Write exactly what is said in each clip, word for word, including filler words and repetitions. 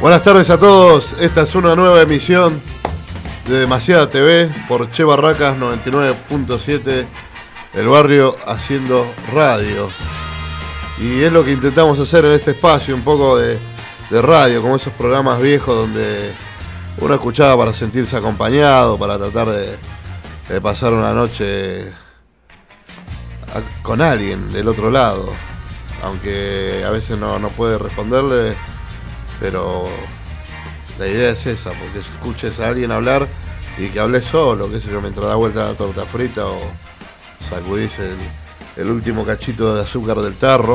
Buenas tardes a todos, esta es una nueva emisión de Demasiada T V por Che Barracas noventa y nueve punto siete, el barrio haciendo radio. Y es lo que intentamos hacer en este espacio, un poco de, de radio, como esos programas viejos donde uno escuchaba para sentirse acompañado, para tratar de, de pasar una noche a, con alguien del otro lado, aunque a veces no, no puede responderle. Pero la idea es esa, porque escuches a alguien hablar y que hables solo, qué sé yo, mientras da vuelta la torta frita o sacudís el, el último cachito de azúcar del tarro.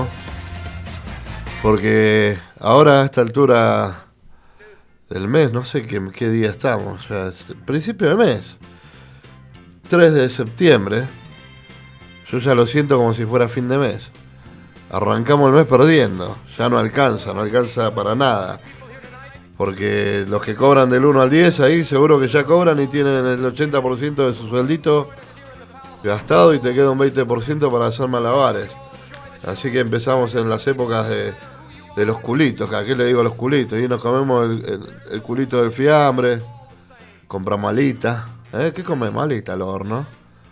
Porque ahora a esta altura del mes, no sé qué, qué día estamos, o sea, es principio de mes, tres de septiembre, yo ya lo siento como si fuera fin de mes. Arrancamos el mes perdiendo, ya no alcanza, no alcanza para nada. Porque los que cobran del uno al diez ahí seguro que ya cobran y tienen el ochenta por ciento de su sueldito gastado y te queda un veinte por ciento para hacer malabares. Así que empezamos en las épocas de, de los culitos, ¿a qué le digo a los culitos? Y nos comemos el, el, el culito del fiambre, compramos alita, ¿eh? ¿Qué comemos? Alita al horno.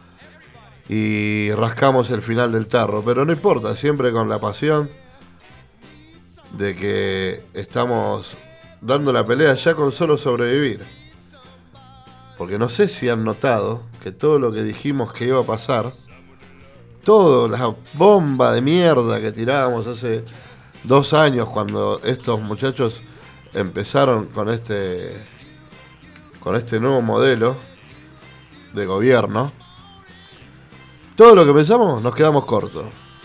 Y rascamos el final del tarro, pero no importa, siempre con la pasión de que estamos dando la pelea ya con solo sobrevivir. Porque no sé si han notado que todo lo que dijimos que iba a pasar, toda la bomba de mierda que tirábamos hace dos años cuando estos muchachos empezaron con este con este nuevo modelo de gobierno, todo lo que pensamos nos quedamos cortos.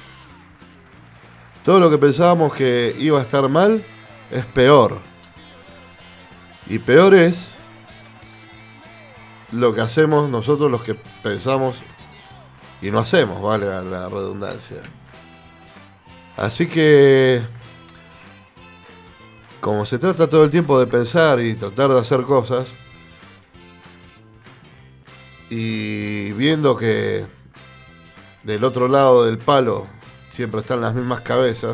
Todo lo que pensábamos que iba a estar mal es peor. Y peor es lo que hacemos nosotros los que pensamos y no hacemos, vale la redundancia. Así que, como se trata todo el tiempo de pensar y tratar de hacer cosas, y viendo que del otro lado del palo siempre están las mismas cabezas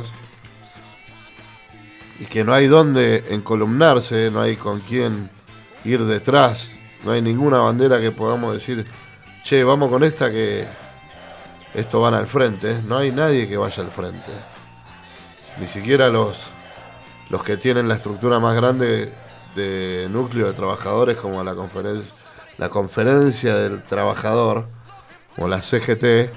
y que no hay dónde encolumnarse, no hay con quién ir detrás, no hay ninguna bandera que podamos decir, che, vamos con esta que esto van al frente. No hay nadie que vaya al frente, ni siquiera los los que tienen la estructura más grande de núcleo de trabajadores, como la conferencia la conferencia del trabajador, como la C G T,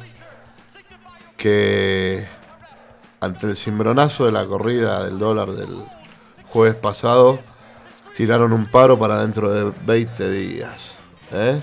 que ante el cimbronazo de la corrida del dólar del jueves pasado tiraron un paro para dentro de veinte días, ¿eh?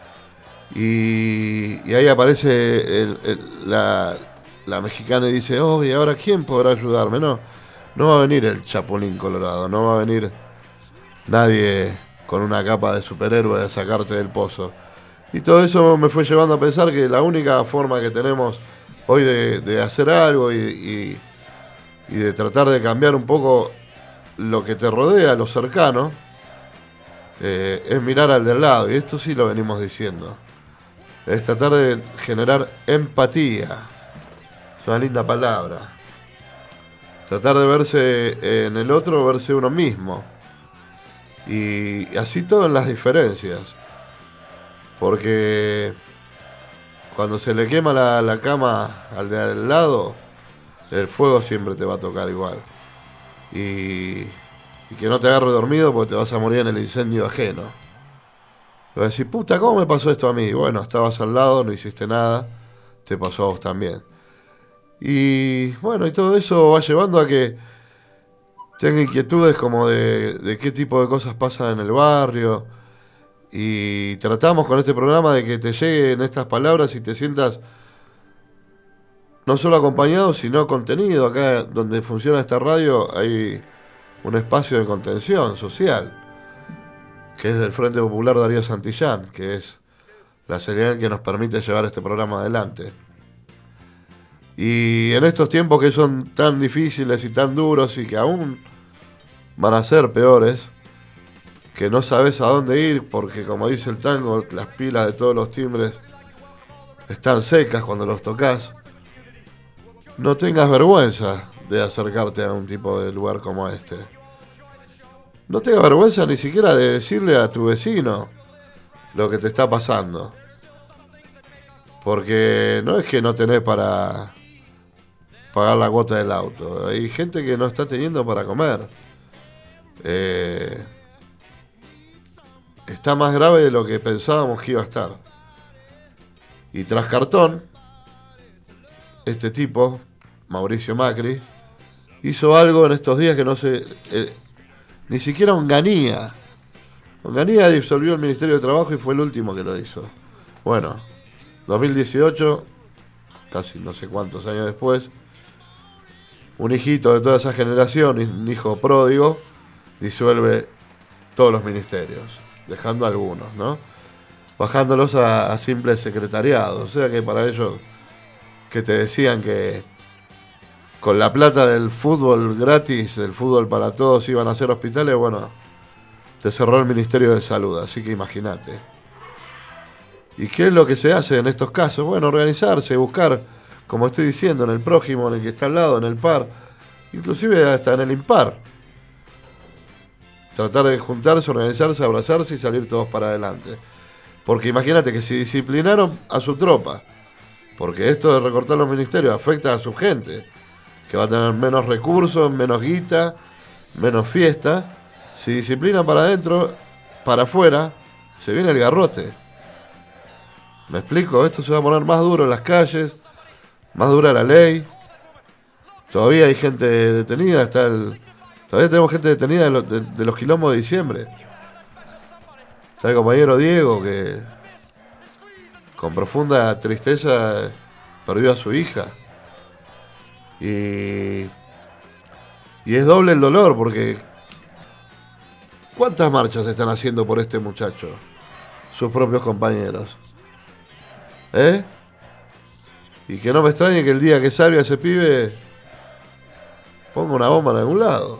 y, y ahí aparece el, el, la, la mexicana y dice, oh, ¿y ahora quién podrá ayudarme? No, no va a venir el Chapulín Colorado, no va a venir nadie con una capa de superhéroe a sacarte del pozo. Y todo eso me fue llevando a pensar que la única forma que tenemos hoy de, de hacer algo y, y, y de tratar de cambiar un poco lo que te rodea, lo cercano, eh, es mirar al del lado. Y esto sí lo venimos diciendo. Es tratar de generar empatía. Es una linda palabra. Tratar de verse en el otro, verse uno mismo. Y así todo en las diferencias. Porque cuando se le quema la, la cama al de al lado, el fuego siempre te va a tocar igual. Y, y que no te agarre dormido porque te vas a morir en el incendio ajeno. Vas a decir, puta, ¿cómo me pasó esto a mí? Bueno, estabas al lado, no hiciste nada, te pasó a vos también. Y bueno, y todo eso va llevando a que tenga inquietudes como de, de qué tipo de cosas pasan en el barrio. Y tratamos con este programa de que te lleguen estas palabras y te sientas no solo acompañado, sino contenido. Acá donde funciona esta radio hay un espacio de contención social, que es del Frente Popular Darío Santillán, que es la señal que nos permite llevar este programa adelante. Y en estos tiempos que son tan difíciles y tan duros y que aún van a ser peores, que no sabes a dónde ir porque, como dice el tango, las pilas de todos los timbres están secas cuando los tocas, no tengas vergüenza de acercarte a un tipo de lugar como este. no tengas vergüenza ni siquiera de decirle a tu vecino lo que te está pasando. Porque no es que no tenés para pagar la cuota del auto. Hay gente que no está teniendo para comer. Eh, está más grave de lo que pensábamos que iba a estar. Y tras cartón, este tipo, Mauricio Macri, hizo algo en estos días que no se... Eh, ni siquiera Onganía. Onganía disolvió el Ministerio de Trabajo y fue el último que lo hizo. Bueno, dos mil dieciocho, casi no sé cuántos años después, un hijito de toda esa generación, un hijo pródigo, disuelve todos los ministerios, dejando algunos, ¿no? Bajándolos a, a simples secretariados. O sea que para ellos, que te decían que con la plata del fútbol gratis, del fútbol para todos, iban a hacer hospitales, bueno, te cerró el Ministerio de Salud, así que imagínate. ¿Y qué es lo que se hace en estos casos? Bueno, organizarse, buscar, como estoy diciendo, en el prójimo, en el que está al lado, en el par, inclusive hasta en el impar. Tratar de juntarse, organizarse, abrazarse y salir todos para adelante. Porque imagínate que si disciplinaron a su tropa, porque esto de recortar los ministerios afecta a su gente, que va a tener menos recursos, menos guita, menos fiesta. Si disciplinan para adentro, para afuera, se viene el garrote. ¿Me explico? Esto se va a poner más duro en las calles, más dura la ley. Todavía hay gente detenida, está el, todavía tenemos gente detenida de los, de, de los quilombos de diciembre. Está el compañero Diego, que con profunda tristeza perdió a su hija. Y, y es doble el dolor, porque ¿cuántas marchas están haciendo por este muchacho? Sus propios compañeros. ¿Eh? Y que no me extrañe que el día que salga ese pibe ponga una bomba en algún lado.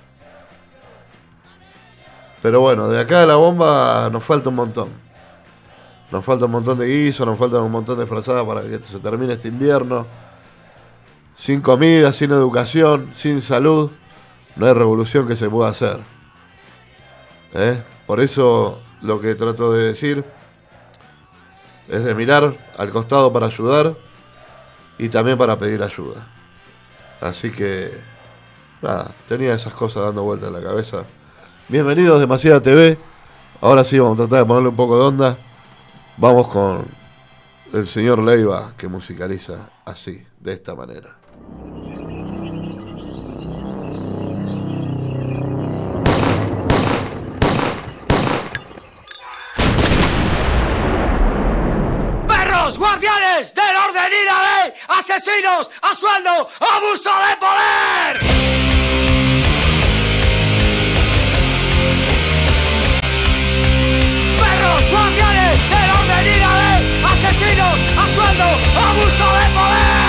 Pero bueno, de acá a la bomba nos falta un montón. Nos falta un montón de guiso, nos faltan un montón de frazadas para que se termine este invierno. Sin comida, sin educación, sin salud, no hay revolución que se pueda hacer. ¿Eh? Por eso lo que trato de decir es de mirar al costado para ayudar y también para pedir ayuda. Así que, nada, tenía esas cosas dando vueltas en la cabeza. Bienvenidos a Demasiada T V. Ahora sí vamos a tratar de ponerle un poco de onda. Vamos con el señor Leiva, que musicaliza así, de esta manera. Guardianes del orden y la ley, asesinos a sueldo, abuso de poder. Perros, guardianes del orden y la ley, asesinos a sueldo, abuso de poder.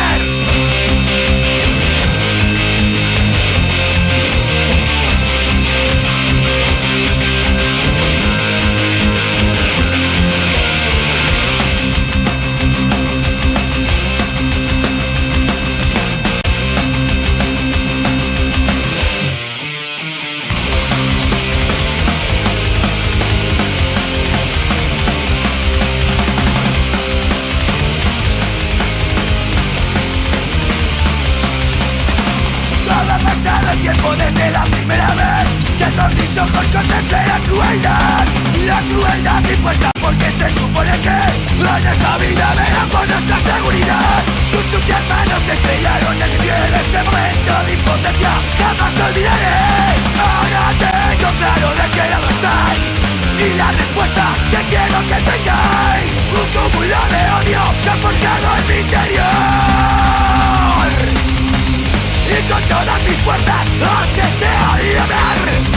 Tiempo desde la primera vez que con mis ojos contemplé la crueldad. La crueldad impuesta porque se supone que en esta vida verán por nuestra seguridad. Sus sucias manos estrellaron en mi piel. Ese momento de impotencia jamás olvidaré. Ahora tengo claro de qué lado estáis y la respuesta que quiero que tengáis. Un cúmulo de odio se ha forjado en mi interior y con todas mis fuerzas os deseo librar.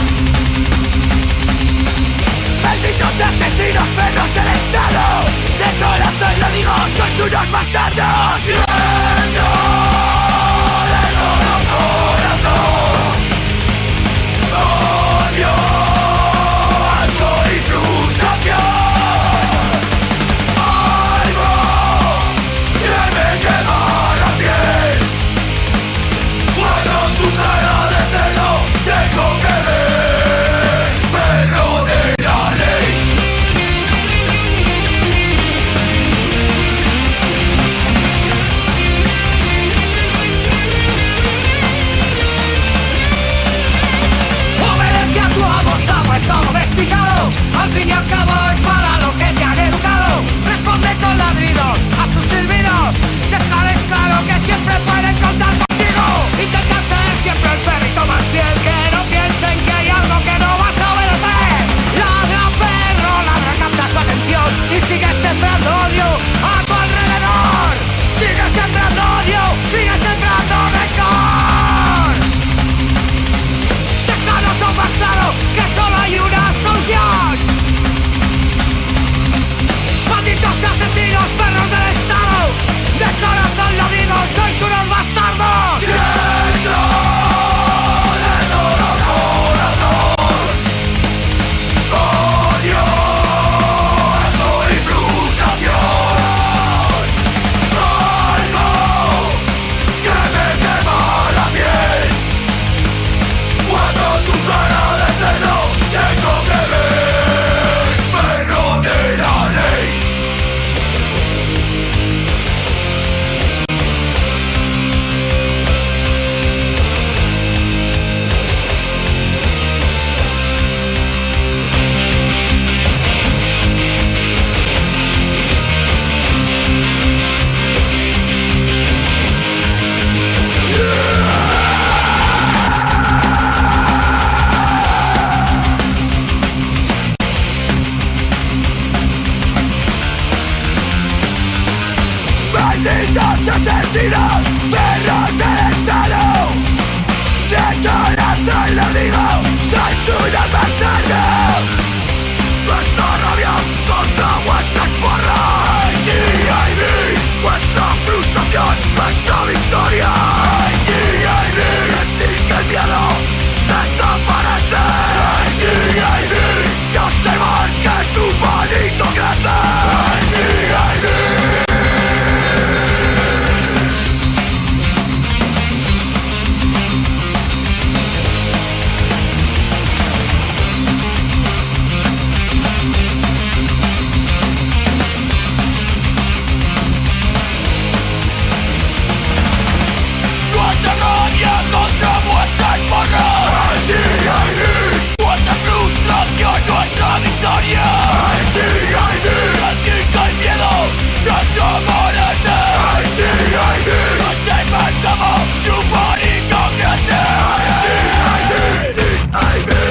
Malditos asesinos, perros del Estado, de corazón lo digo, sois unos bastardos. Siento de todo corazón odio, asco y frustración. Algo que me quema la piel cuando tu cara de celo tengo que ver. Malditos asesinos, perros del Estado. De corazón lo digo, sois unos bastardos. Nuestra rabia contra vuestras porras. I D, I D, vuestra frustración, nuestra victoria. I D, I D, decir que el miedo desaparece. I D, I D, que observar que su palito crece. I D, I D. Contra vuestras porras. I D, I D, vuestra frustración, nuestra victoria. I D, I D, sentir que el miedo desaparece. I D, I D, observar como su pánico crece. I D, I D, I D.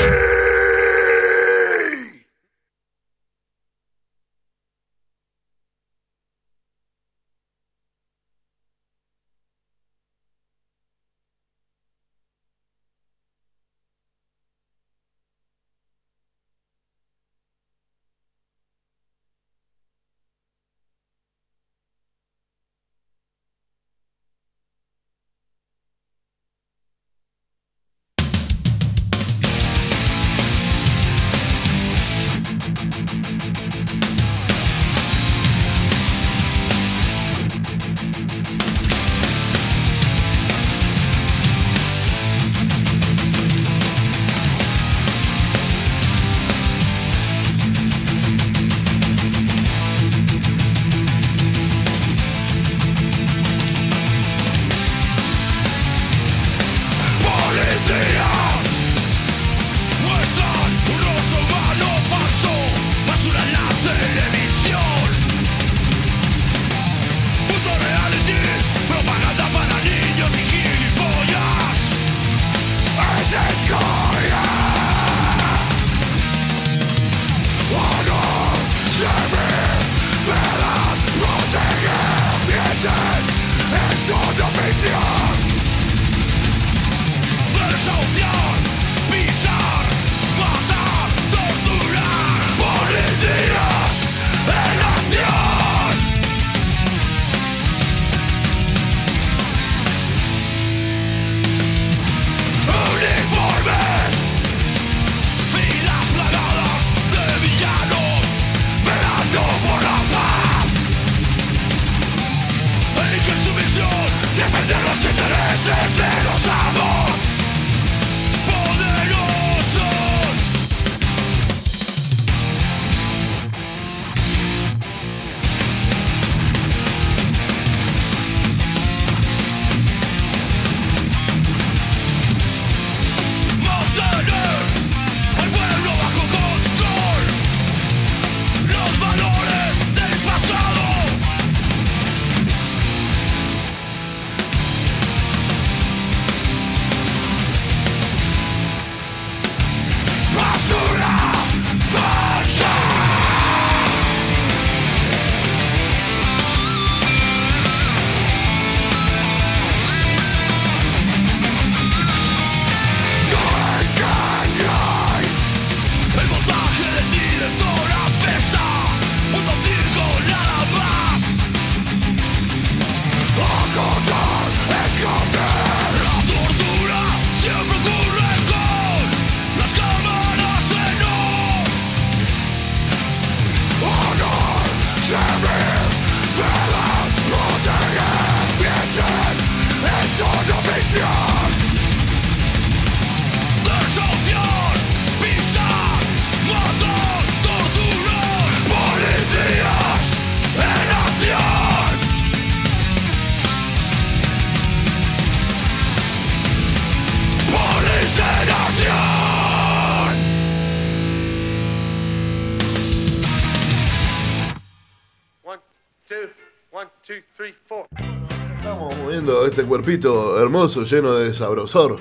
Estamos moviendo este cuerpito hermoso, lleno de sabrosor.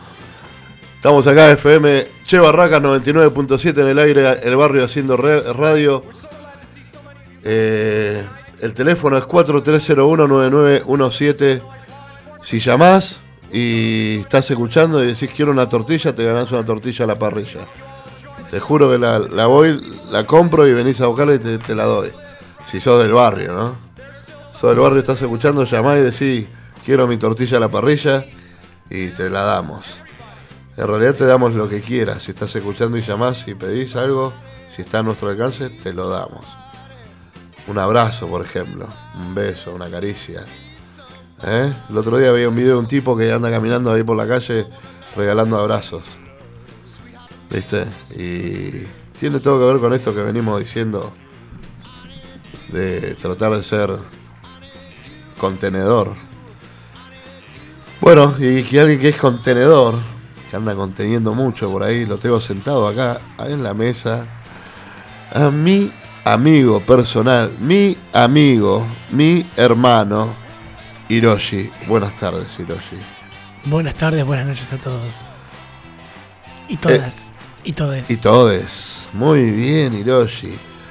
Estamos acá, F M Che Barracas noventa y nueve punto siete en el aire, el barrio haciendo radio. Eh, el teléfono es cuatro tres cero uno nueve nueve uno siete. Si llamás y estás escuchando y decís quiero una tortilla, te ganás una tortilla a la parrilla. Te juro que la, la voy, la compro y venís a buscarla y te, te la doy. Si sos del barrio, ¿no? Sos del barrio, estás escuchando, llamás y decís quiero mi tortilla a la parrilla y te la damos. En realidad te damos lo que quieras. Si estás escuchando y llamás y pedís algo, si está a nuestro alcance, te lo damos. Un abrazo, por ejemplo, un beso, una caricia. ¿Eh? El otro día veía un video de un tipo que anda caminando ahí por la calle regalando abrazos. ¿Viste? Y tiene todo que ver con esto que venimos diciendo de tratar de ser contenedor. Bueno, y que alguien que es contenedor, que anda conteniendo mucho por ahí, lo tengo sentado acá en la mesa, a mi amigo personal, mi amigo, mi hermano, Hiroshi. Buenas tardes, Hiroshi. Buenas tardes, buenas noches a todos. Y todas, eh, y todes. Y todes. Muy bien, Hiroshi.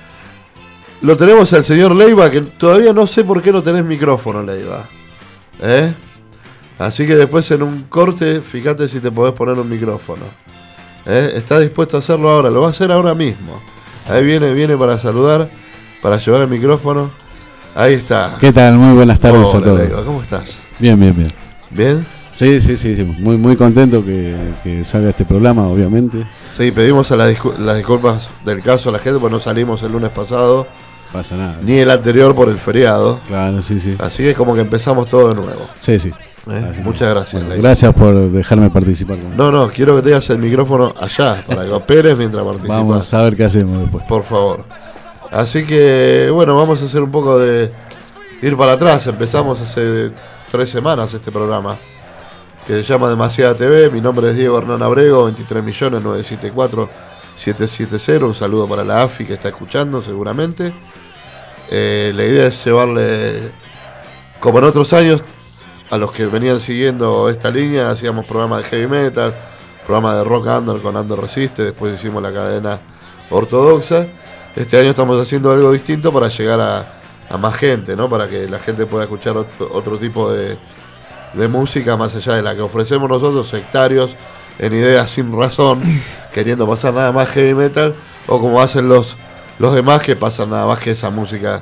Lo tenemos al señor Leiva, que todavía no sé por qué no tenés micrófono, Leiva. ¿Eh? Así que después en un corte, fíjate si te podés poner un micrófono. ¿Eh? ¿Estás dispuesto a hacerlo ahora? Lo va a hacer ahora mismo. Ahí viene, viene para saludar, para llevar el micrófono. Ahí está. ¿Qué tal? Muy buenas tardes. Hola, a todos. Leiva, ¿cómo estás? Bien, bien, bien. ¿Bien? Sí, sí, sí, sí. Muy, muy contento que, que salga este programa, obviamente. Sí, pedimos a la discu- las disculpas del caso a la gente, porque no salimos el lunes pasado. Pasa nada. Ni el anterior por el feriado. Claro, sí, sí. Así que es como que empezamos todo de nuevo. Sí, sí. ¿Eh? Muchas gracias. Bueno, gracias por dejarme participar. No, no, quiero que tengas el micrófono allá para que operes mientras participas. Vamos a ver qué hacemos después. Por favor. Así que, bueno, vamos a hacer un poco de ir para atrás. Empezamos hace tres semanas este programa, que se llama Demasiada T V. Mi nombre es Diego Hernán Abrego, veintitrés millones novecientos setenta y cuatro mil setecientos setenta. Un saludo para la A F I que está escuchando seguramente. Eh, la idea es llevarle, como en otros años, a los que venían siguiendo esta línea, hacíamos programas de heavy metal, programas de rock under con Under Resiste, después hicimos la cadena ortodoxa. Este año estamos haciendo algo distinto para llegar a, a más gente, ¿no? Para que la gente pueda escuchar otro, otro tipo de, de música más allá de la que ofrecemos nosotros, sectarios, en ideas sin razón, queriendo pasar nada más heavy metal, o como hacen los, los demás que pasan nada más que esa música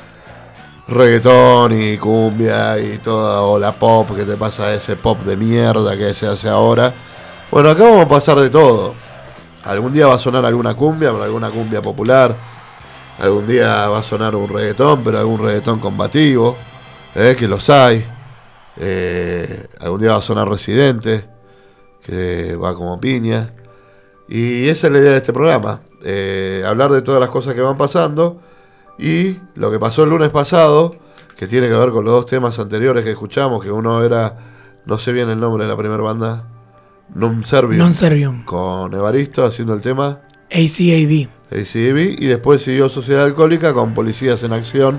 reggaetón y cumbia y toda, o la pop, que te pasa ese pop de mierda que se hace ahora. Bueno, acá vamos a pasar de todo. Algún día va a sonar alguna cumbia, pero alguna cumbia popular. Algún día va a sonar un reggaetón, pero algún reggaetón combativo, eh, que los hay. Eh, algún día va a sonar Residente, que va como piña. Y esa es la idea de este programa. Eh, hablar de todas las cosas que van pasando. Y lo que pasó el lunes pasado, que tiene que ver con los dos temas anteriores que escuchamos, que uno era, no sé bien el nombre de la primera banda, Non Servium, Non Servium, con Evaristo haciendo el tema A C A B. A C A B, y después siguió Sociedad Alcohólica con Policías en Acción,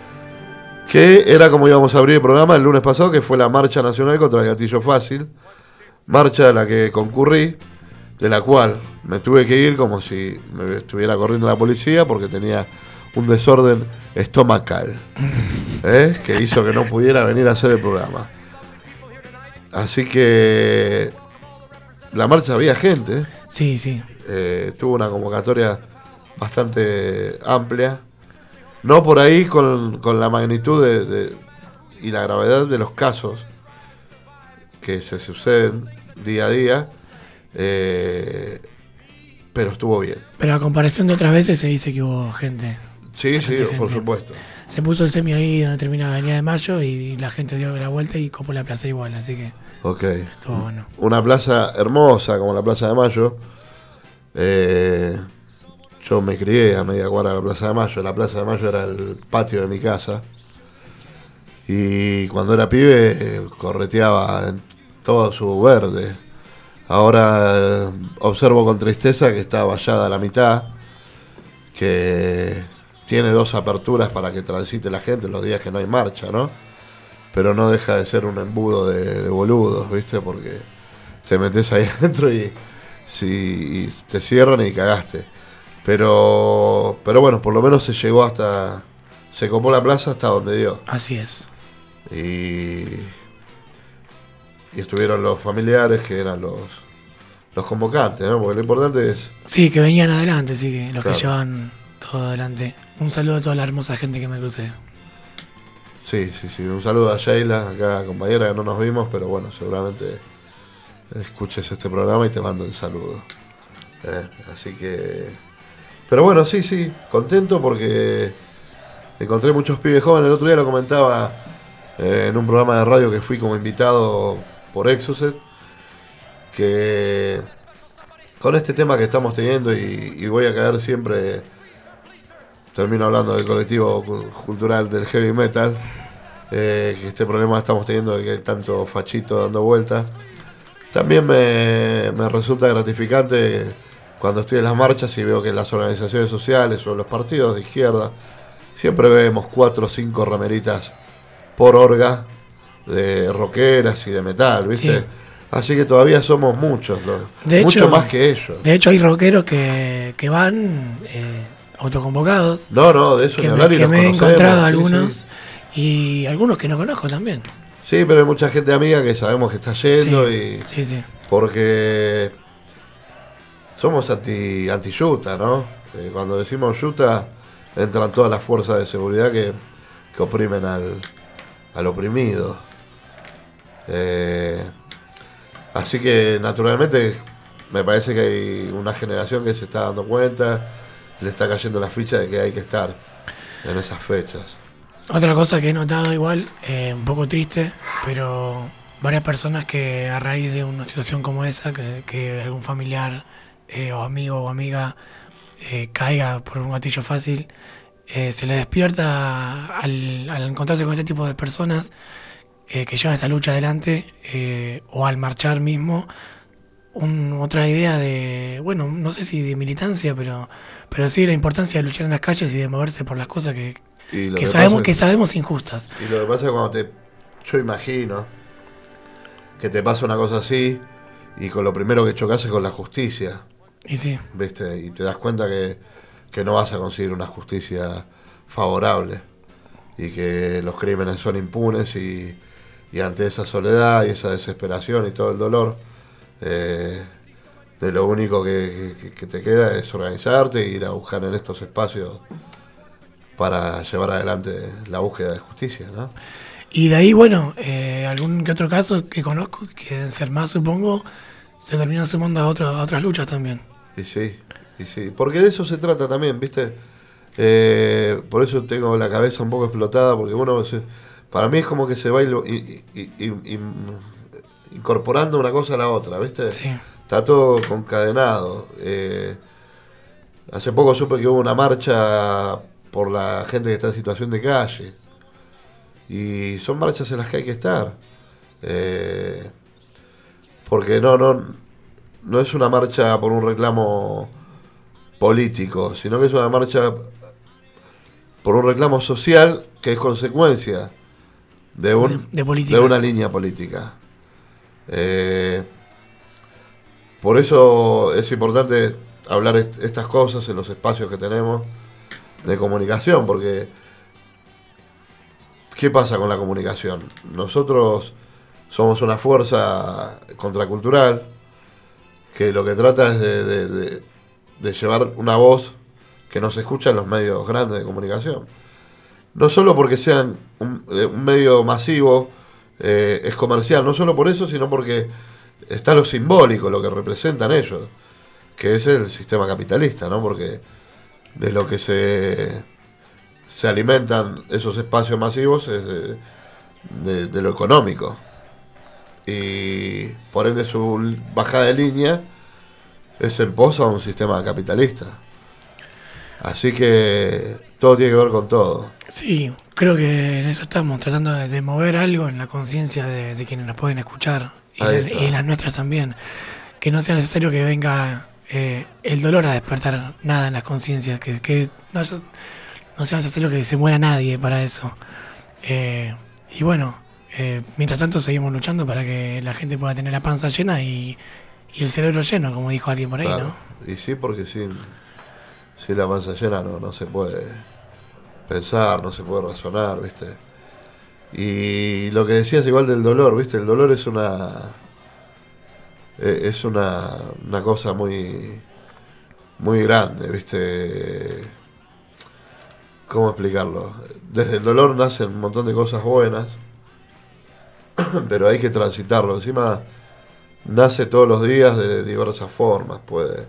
que era como íbamos a abrir el programa el lunes pasado, que fue la marcha nacional contra el gatillo fácil, marcha a la que concurrí, de la cual me tuve que ir como si me estuviera corriendo la policía, porque tenía un desorden estomacal, ¿eh? que hizo que no pudiera venir a hacer el programa. Así que la marcha había gente. Sí, sí. Eh, tuvo una convocatoria bastante amplia. No por ahí con, con la magnitud de, de, y la gravedad de los casos que se suceden día a día. Eh, pero estuvo bien. Pero a comparación de otras veces se dice que hubo gente. Sí, sí, gente. por supuesto. Se puso el semi ahí donde termina la Avenida de Mayo y la gente dio la vuelta y copó la plaza igual, así que Ok. estuvo bueno. Una plaza hermosa como la Plaza de Mayo. Eh, yo me crié a media cuadra de la Plaza de Mayo. La Plaza de Mayo era el patio de mi casa. Y cuando era pibe eh, correteaba en todo su verde. Ahora eh, observo con tristeza que está vallada a la mitad, que tiene dos aperturas para que transite la gente los días que no hay marcha, ¿no? Pero no deja de ser un embudo de, de boludos, ¿viste? Porque te metes ahí adentro y, si, y te cierran y cagaste. Pero, pero bueno, por lo menos se llegó hasta, se copó la plaza hasta donde dio. Así es. Y, y estuvieron los familiares que eran los, los convocantes, ¿no? Porque lo importante es... Sí, que venían adelante, sí, que los Claro. que llevan todo adelante. Un saludo a toda la hermosa gente que me crucé. Sí, sí, sí. Un saludo a Sheila, acá compañera que no nos vimos, pero bueno, seguramente escuches este programa y te mando el saludo. Eh, así que... Pero bueno, sí, sí, contento porque encontré muchos pibes jóvenes. El otro día lo comentaba eh, en un programa de radio que fui como invitado por Exocet, que con este tema que estamos teniendo, y, y voy a caer siempre, termino hablando del colectivo cu- cultural del heavy metal, eh, que este problema que estamos teniendo de que hay tanto fachito dando vueltas, también me, me resulta gratificante cuando estoy en las marchas y veo que las organizaciones sociales o los partidos de izquierda siempre vemos cuatro o cinco remeritas por orga de rockeras y de metal, ¿viste? Sí. Así que todavía somos muchos, ¿no? De Mucho hecho- más que ellos. De hecho, hay rockeros que, que van eh, autoconvocados. No, no, de eso Que ni me, hablar y que los me he conocemos, encontrado sí, algunos. sí. Y algunos que no conozco también. Sí, pero hay mucha gente amiga que sabemos que está yendo Sí, y sí, sí. porque somos anti anti yuta, ¿no? Eh, cuando decimos yuta entran todas las fuerzas de seguridad que, que oprimen al, al oprimido. Eh, así que naturalmente me parece que hay una generación que se está dando cuenta, le está cayendo la ficha de que hay que estar en esas fechas. Otra cosa que he notado igual, eh, un poco triste, pero varias personas que a raíz de una situación como esa, que, que algún familiar eh, o amigo o amiga eh, caiga por un gatillo fácil, eh, se le despierta al, al encontrarse con este tipo de personas eh, que llevan esta lucha adelante, eh, o al marchar mismo, un- otra idea de, bueno, no sé si de militancia, pero, pero sí la importancia de luchar en las calles y de moverse por las cosas que, Y lo que que sabemos pasa que es- sabemos injustas. Y lo que pasa es cuando te... Yo imagino que te pasa una cosa así y con lo primero que chocas es con la justicia, Y sí, ¿viste? Y te das cuenta que, que no vas a conseguir una justicia favorable y que los crímenes son impunes y, y ante esa soledad y esa desesperación y todo el dolor, eh, de lo único que, que- que te queda es organizarte e ir a buscar en estos espacios para llevar adelante la búsqueda de justicia, ¿no? y de ahí, bueno, eh, algún que otro caso que conozco, que deben ser más, supongo, se terminan sumando a, otro- a otras luchas también. Y sí, y sí, porque de eso se trata también, ¿viste? Eh, por eso tengo la cabeza un poco explotada, porque uno, se- para mí es como que se va ilo- y- y- y- y- incorporando una cosa a la otra, ¿viste? Sí. Está todo concadenado. Eh, hace poco supe que hubo una marcha por la gente que está en situación de calle. Y son marchas en las que hay que estar. Eh, porque no, no, no es una marcha por un reclamo político, sino que es una marcha por un reclamo social que es consecuencia de, un, De- de políticas. de una línea política. Eh, por eso es importante hablar est- estas cosas en los espacios que tenemos de comunicación, porque ¿qué pasa con la comunicación? Nosotros somos una fuerza contracultural que lo que trata es de, de- de- de llevar una voz que no se escucha en los medios grandes de comunicación. No solo porque sean un, eh, un medio masivo, eh, es comercial, no solo por eso, sino porque está lo simbólico, lo que representan ellos, que es el sistema capitalista, ¿no? Porque de lo que se, se alimentan esos espacios masivos es de, de- de lo económico. Y por ende su bajada de línea es en pos a un sistema capitalista. Así que todo tiene que ver con todo. Sí, creo que en eso estamos, tratando de, de mover algo en la conciencia de, de quienes nos pueden escuchar y, Ahí en- está. y en las nuestras también. Que no sea necesario que venga eh, el dolor a despertar nada en las conciencias, que, que no, haya- no sea necesario que se muera nadie para eso. Eh, y bueno, eh, mientras tanto seguimos luchando para que la gente pueda tener la panza llena y, y el cerebro lleno, como dijo alguien por ahí, Claro. ¿no? Y sí, porque sin, sin la panza llena no, no se puede pensar, no se puede razonar, ¿viste? Y lo que decías igual del dolor, ¿viste? El dolor es una eh, es una, una cosa muy muy grande, ¿viste? ¿Cómo explicarlo? Desde el dolor nacen un montón de cosas buenas, pero hay que transitarlo. Encima nace todos los días de diversas formas, puede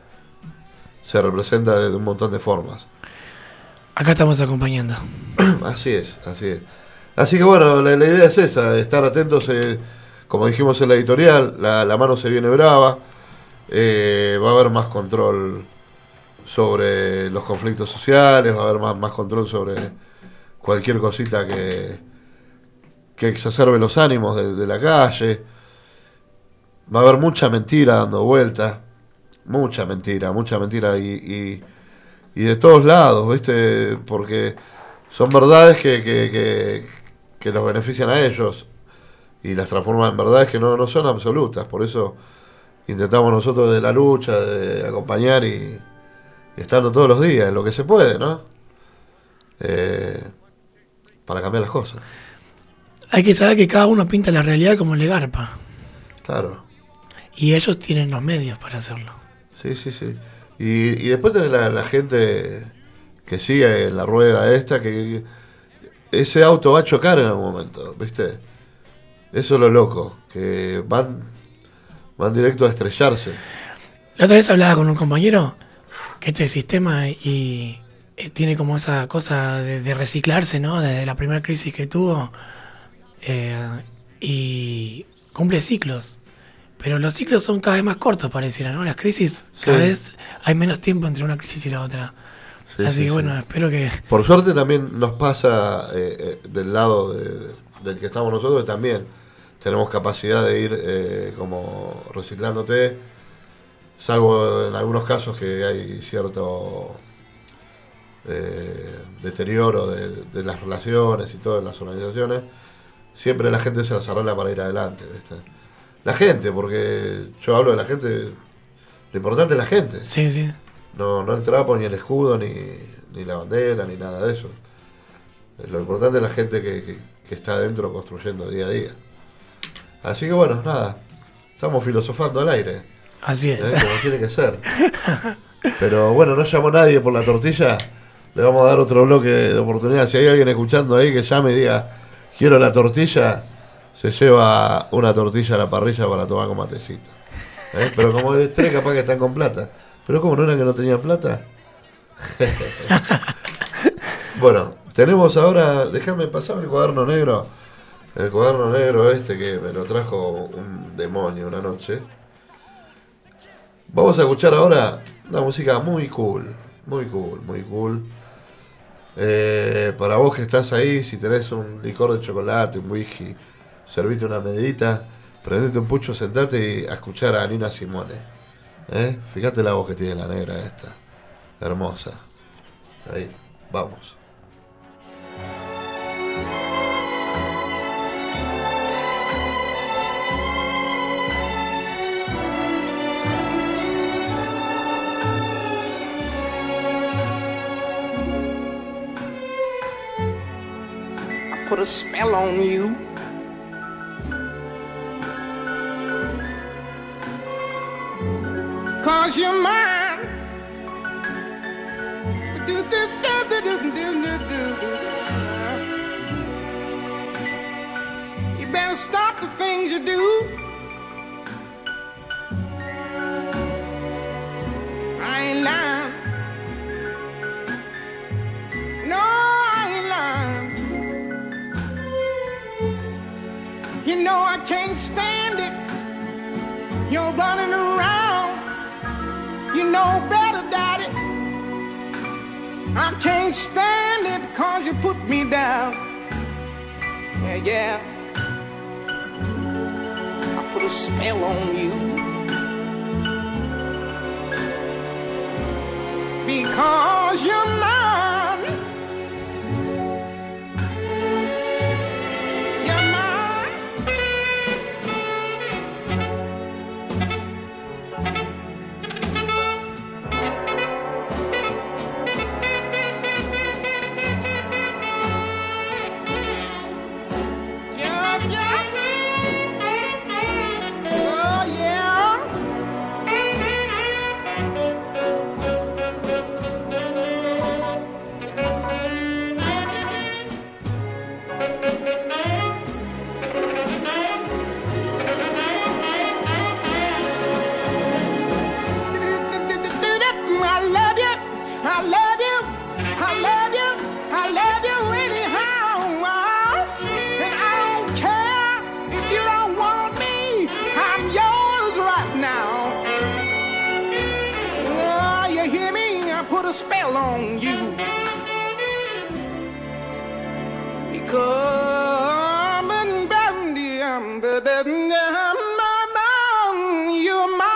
se representa de un montón de formas. Acá estamos acompañando. Así es, así es. Así que bueno, la, la idea es esa, estar atentos, eh, como dijimos en la editorial, la, la mano se viene brava, eh, va a haber más control sobre los conflictos sociales, va a haber más, más control sobre cualquier cosita que, que exacerbe los ánimos de, de la calle, va a haber mucha mentira dando vueltas, mucha mentira, mucha mentira y... y Y de todos lados, ¿viste? Porque son verdades que, que, que, que los benefician a ellos y las transforman en verdades que no, no son absolutas. Por eso intentamos nosotros de la lucha, de acompañar y, y estando todos los días, en lo que se puede, ¿no? Eh, para cambiar las cosas. Hay que saber que cada uno pinta la realidad como le garpa. Claro. Y ellos tienen los medios para hacerlo. Sí, sí, sí. Y, y después tenés la, la gente que sigue en la rueda esta, que, que ese auto va a chocar en algún momento, ¿viste? Eso es lo loco, que van, van directo a estrellarse. La otra vez hablaba con un compañero que este sistema y, y tiene como esa cosa de, de reciclarse, ¿no? Desde la primera crisis que tuvo eh, y cumple ciclos. Pero los ciclos son cada vez más cortos, pareciera, ¿no? Las crisis, cada sí. vez hay menos tiempo entre una crisis y la otra. Sí, Así sí, que bueno, sí. espero que... Por suerte también nos pasa eh, eh, del lado de, del que estamos nosotros, también tenemos capacidad de ir eh, como reciclándote, salvo en algunos casos que hay cierto eh, deterioro de, de las relaciones y todo en las organizaciones, siempre la gente se las arregla para ir adelante, ¿viste? La gente, porque yo hablo de la gente, lo importante es la gente. Sí, sí. No, no el trapo, ni el escudo, ni, ni la bandera, ni nada de eso. Lo importante es la gente que, que, que está adentro construyendo día a día. Así que bueno, nada, estamos filosofando al aire. Así es. ¿eh? Como tiene que ser. Pero bueno, no llamó nadie por la tortilla, le vamos a dar otro bloque de oportunidad. Si hay alguien escuchando ahí que llame y diga, quiero la tortilla, se lleva una tortilla a la parrilla para tomar con matecito. ¿Eh? Pero como de tres capaz que están con plata. Pero como no era que no tenían plata. Bueno, tenemos ahora, déjame pasar el cuaderno negro. El cuaderno negro este que me lo trajo un demonio una noche. Vamos a escuchar ahora una música muy cool. Muy cool, muy cool. Eh, para vos que estás ahí, si tenés un licor de chocolate, un whisky, servite una medidita, prendete un pucho, sentate y a escuchar a Nina Simone. ¿Eh? Fíjate la voz que tiene la negra esta, hermosa. Ahí, vamos. I put a spell on you. Cause you're mine. Do, do, do, do, do, do, do, do. You better stop the things you do. I ain't lying. No, I ain't lying. You know I can't stand it. You're running around. You know better, Daddy. I can't stand it cause you put me down. Yeah, yeah. I put a spell on you. Because you're mine. You're mine. come and bend under the you're mine.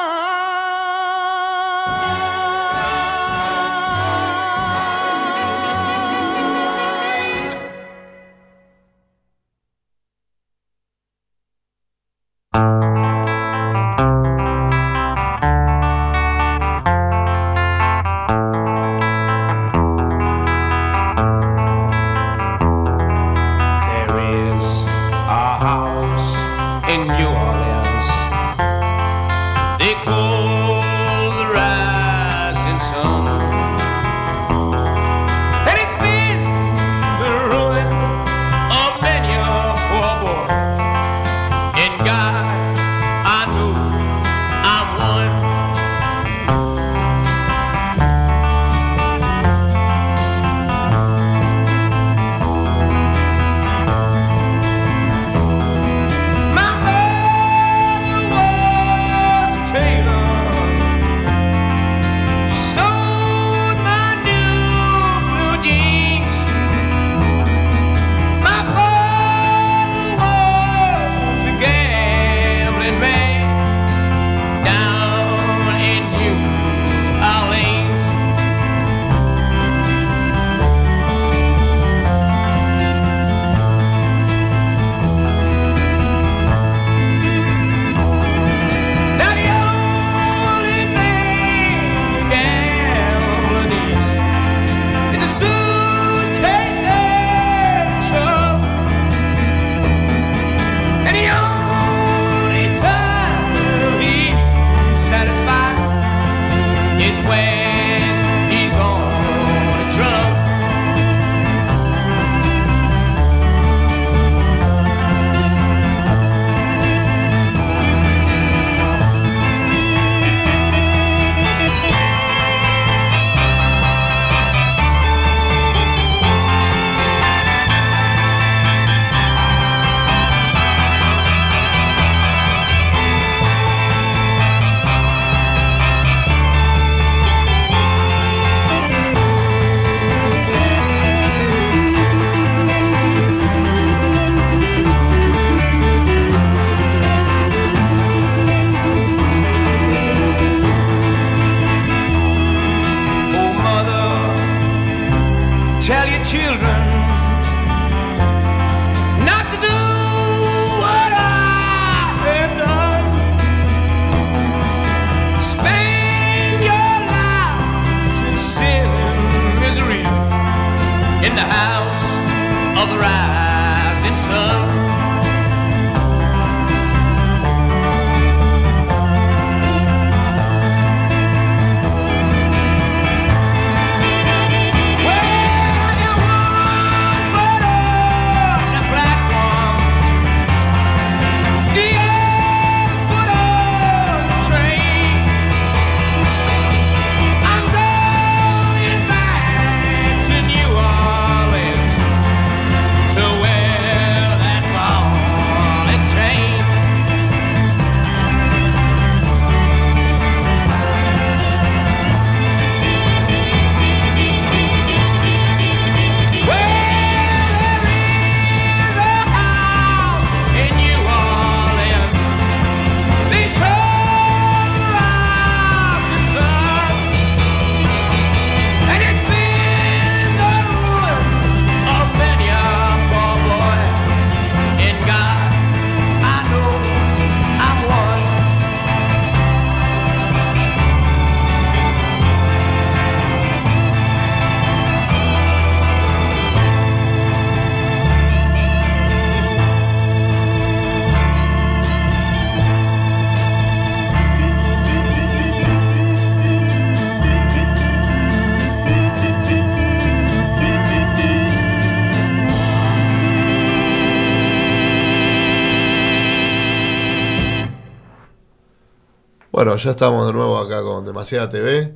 Bueno, ya estamos de nuevo acá con Demasiada T V.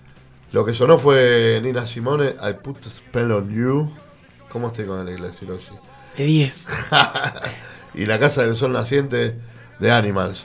Lo que sonó fue Nina Simone, I Put a Spell on You. ¿Cómo estoy con el inglés, Hiroshi? De diez. Y La Casa del Sol Naciente de Animals.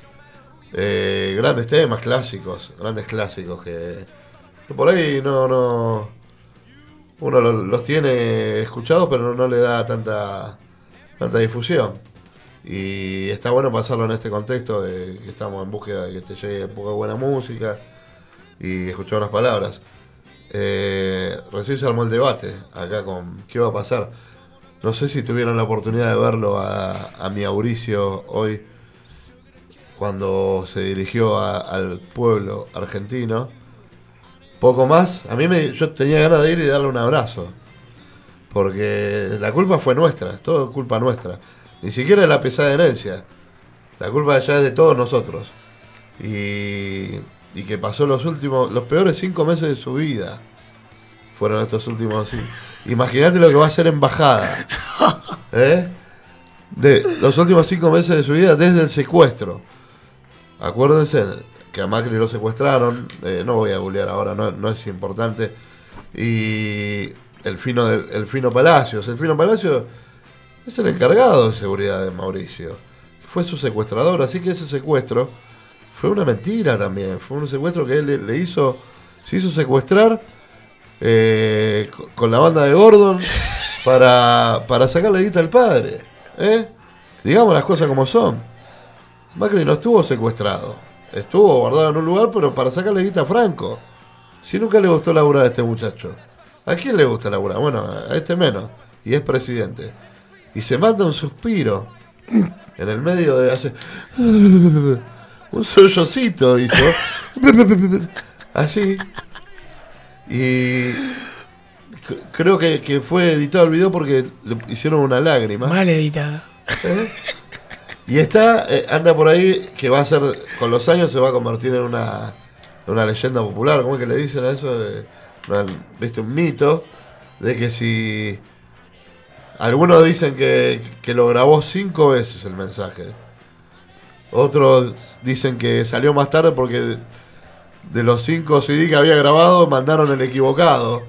Eh, grandes temas, clásicos, grandes clásicos que, que por ahí no, no uno lo- los tiene escuchados, pero no, no le da tanta, tanta difusión. Y está bueno pasarlo en este contexto de que estamos en búsqueda de que te llegue un poco de buena música y escuchar unas palabras. Eh, recién se armó el debate acá con qué va a pasar. No sé si tuvieron la oportunidad de verlo a, a mi Mauricio hoy cuando se dirigió a, al pueblo argentino. Poco más, a mí me, yo tenía ganas de ir y darle un abrazo, porque la culpa fue nuestra, es todo culpa nuestra, ni siquiera de la pesada herencia, la culpa ya es de todos nosotros, y, y que pasó los últimos, los peores cinco meses de su vida, fueron estos últimos, sí. Imagínate lo que va a ser embajada, ¿eh? De los últimos cinco meses de su vida desde el secuestro. Acuérdense que a Macri lo secuestraron, eh, no voy a googlear ahora, no, no es importante. Y el Fino, del, el Fino Palacios, el Fino Palacios es el encargado de seguridad de Mauricio. Fue su secuestrador, así que ese secuestro fue una mentira también. Fue un secuestro que él le, le hizo, se hizo secuestrar eh, con la banda de Gordon para, para sacarle guita al padre. ¿eh? Digamos las cosas como son. Macri no estuvo secuestrado, estuvo guardado en un lugar, pero para sacarle guita a Franco. Si nunca le gustó laburar a este muchacho. ¿A quién le gusta laburar? Bueno, a este menos. Y es presidente. Y se manda un suspiro en el medio de hace un sollocito hizo así. Y c- creo que, que fue editado el video porque le hicieron una lágrima. Mal editada. ¿Eh? Y está, eh, anda por ahí que va a ser, con los años se va a convertir en una, en una leyenda popular. ¿Cómo es que le dicen a eso? De, una, ¿viste? Un mito de que si algunos dicen que, que lo grabó cinco veces el mensaje, otros dicen que salió más tarde porque de, de los cinco C D que había grabado mandaron el equivocado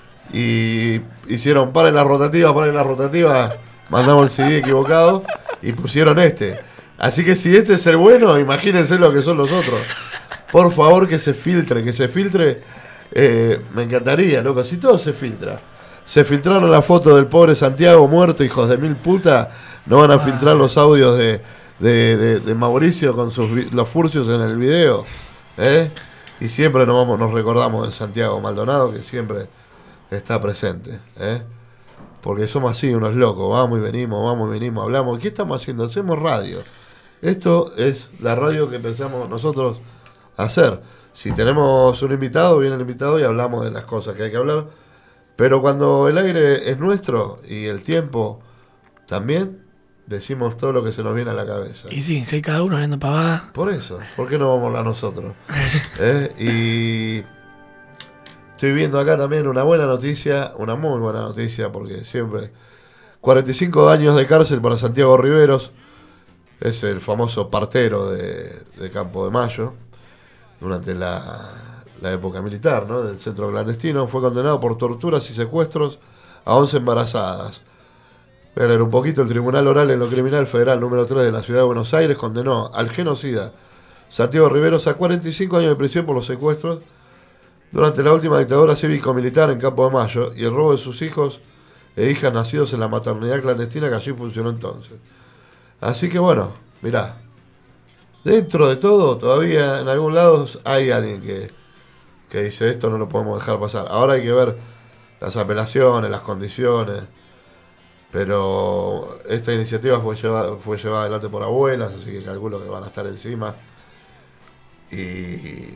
y hicieron paren las rotativas, paren las rotativas, mandamos el C D equivocado y pusieron este. Así que si este es el bueno, imagínense lo que son los otros. Por favor, que se filtre, que se filtre. Eh, me encantaría, loco, si todo se filtra. Se filtraron la foto del pobre Santiago muerto, hijos de mil puta. No van a filtrar los audios de, de, de, de Mauricio con sus vi- los furcios en el video. ¿eh? Y siempre nos, vamos, nos recordamos de Santiago Maldonado, que siempre está presente. ¿eh? Porque somos así, unos locos, vamos y venimos, vamos y venimos, hablamos. ¿Qué estamos haciendo? Hacemos radio. Esto es la radio que empezamos nosotros a hacer. Si tenemos un invitado, viene el invitado y hablamos de las cosas que hay que hablar. Pero cuando el aire es nuestro y el tiempo también, decimos todo lo que se nos viene a la cabeza. Y sí, si hay cada uno hablando pavada. Por eso, ¿por qué no vamos a hablar nosotros? ¿Eh? Y estoy viendo acá también una buena noticia, una muy buena noticia, porque siempre cuarenta y cinco años de cárcel para Santiago Riveros, es el famoso partero de, de Campo de Mayo, durante la, la época militar, ¿no? Del centro clandestino, fue condenado por torturas y secuestros a once embarazadas. Voy a leer un poquito. El Tribunal Oral en lo Criminal Federal número tres de la Ciudad de Buenos Aires condenó al genocida Santiago Riveros a cuarenta y cinco años de prisión por los secuestros durante la última dictadura cívico-militar en Campo de Mayo y el robo de sus hijos e hijas nacidos en la maternidad clandestina que allí funcionó entonces. Así que bueno, mirá, dentro de todo, todavía en algún lado hay alguien que, que dice esto no lo podemos dejar pasar. Ahora hay que ver las apelaciones, las condiciones, pero esta iniciativa fue llevada, fue llevada adelante por abuelas, así que calculo que van a estar encima. Y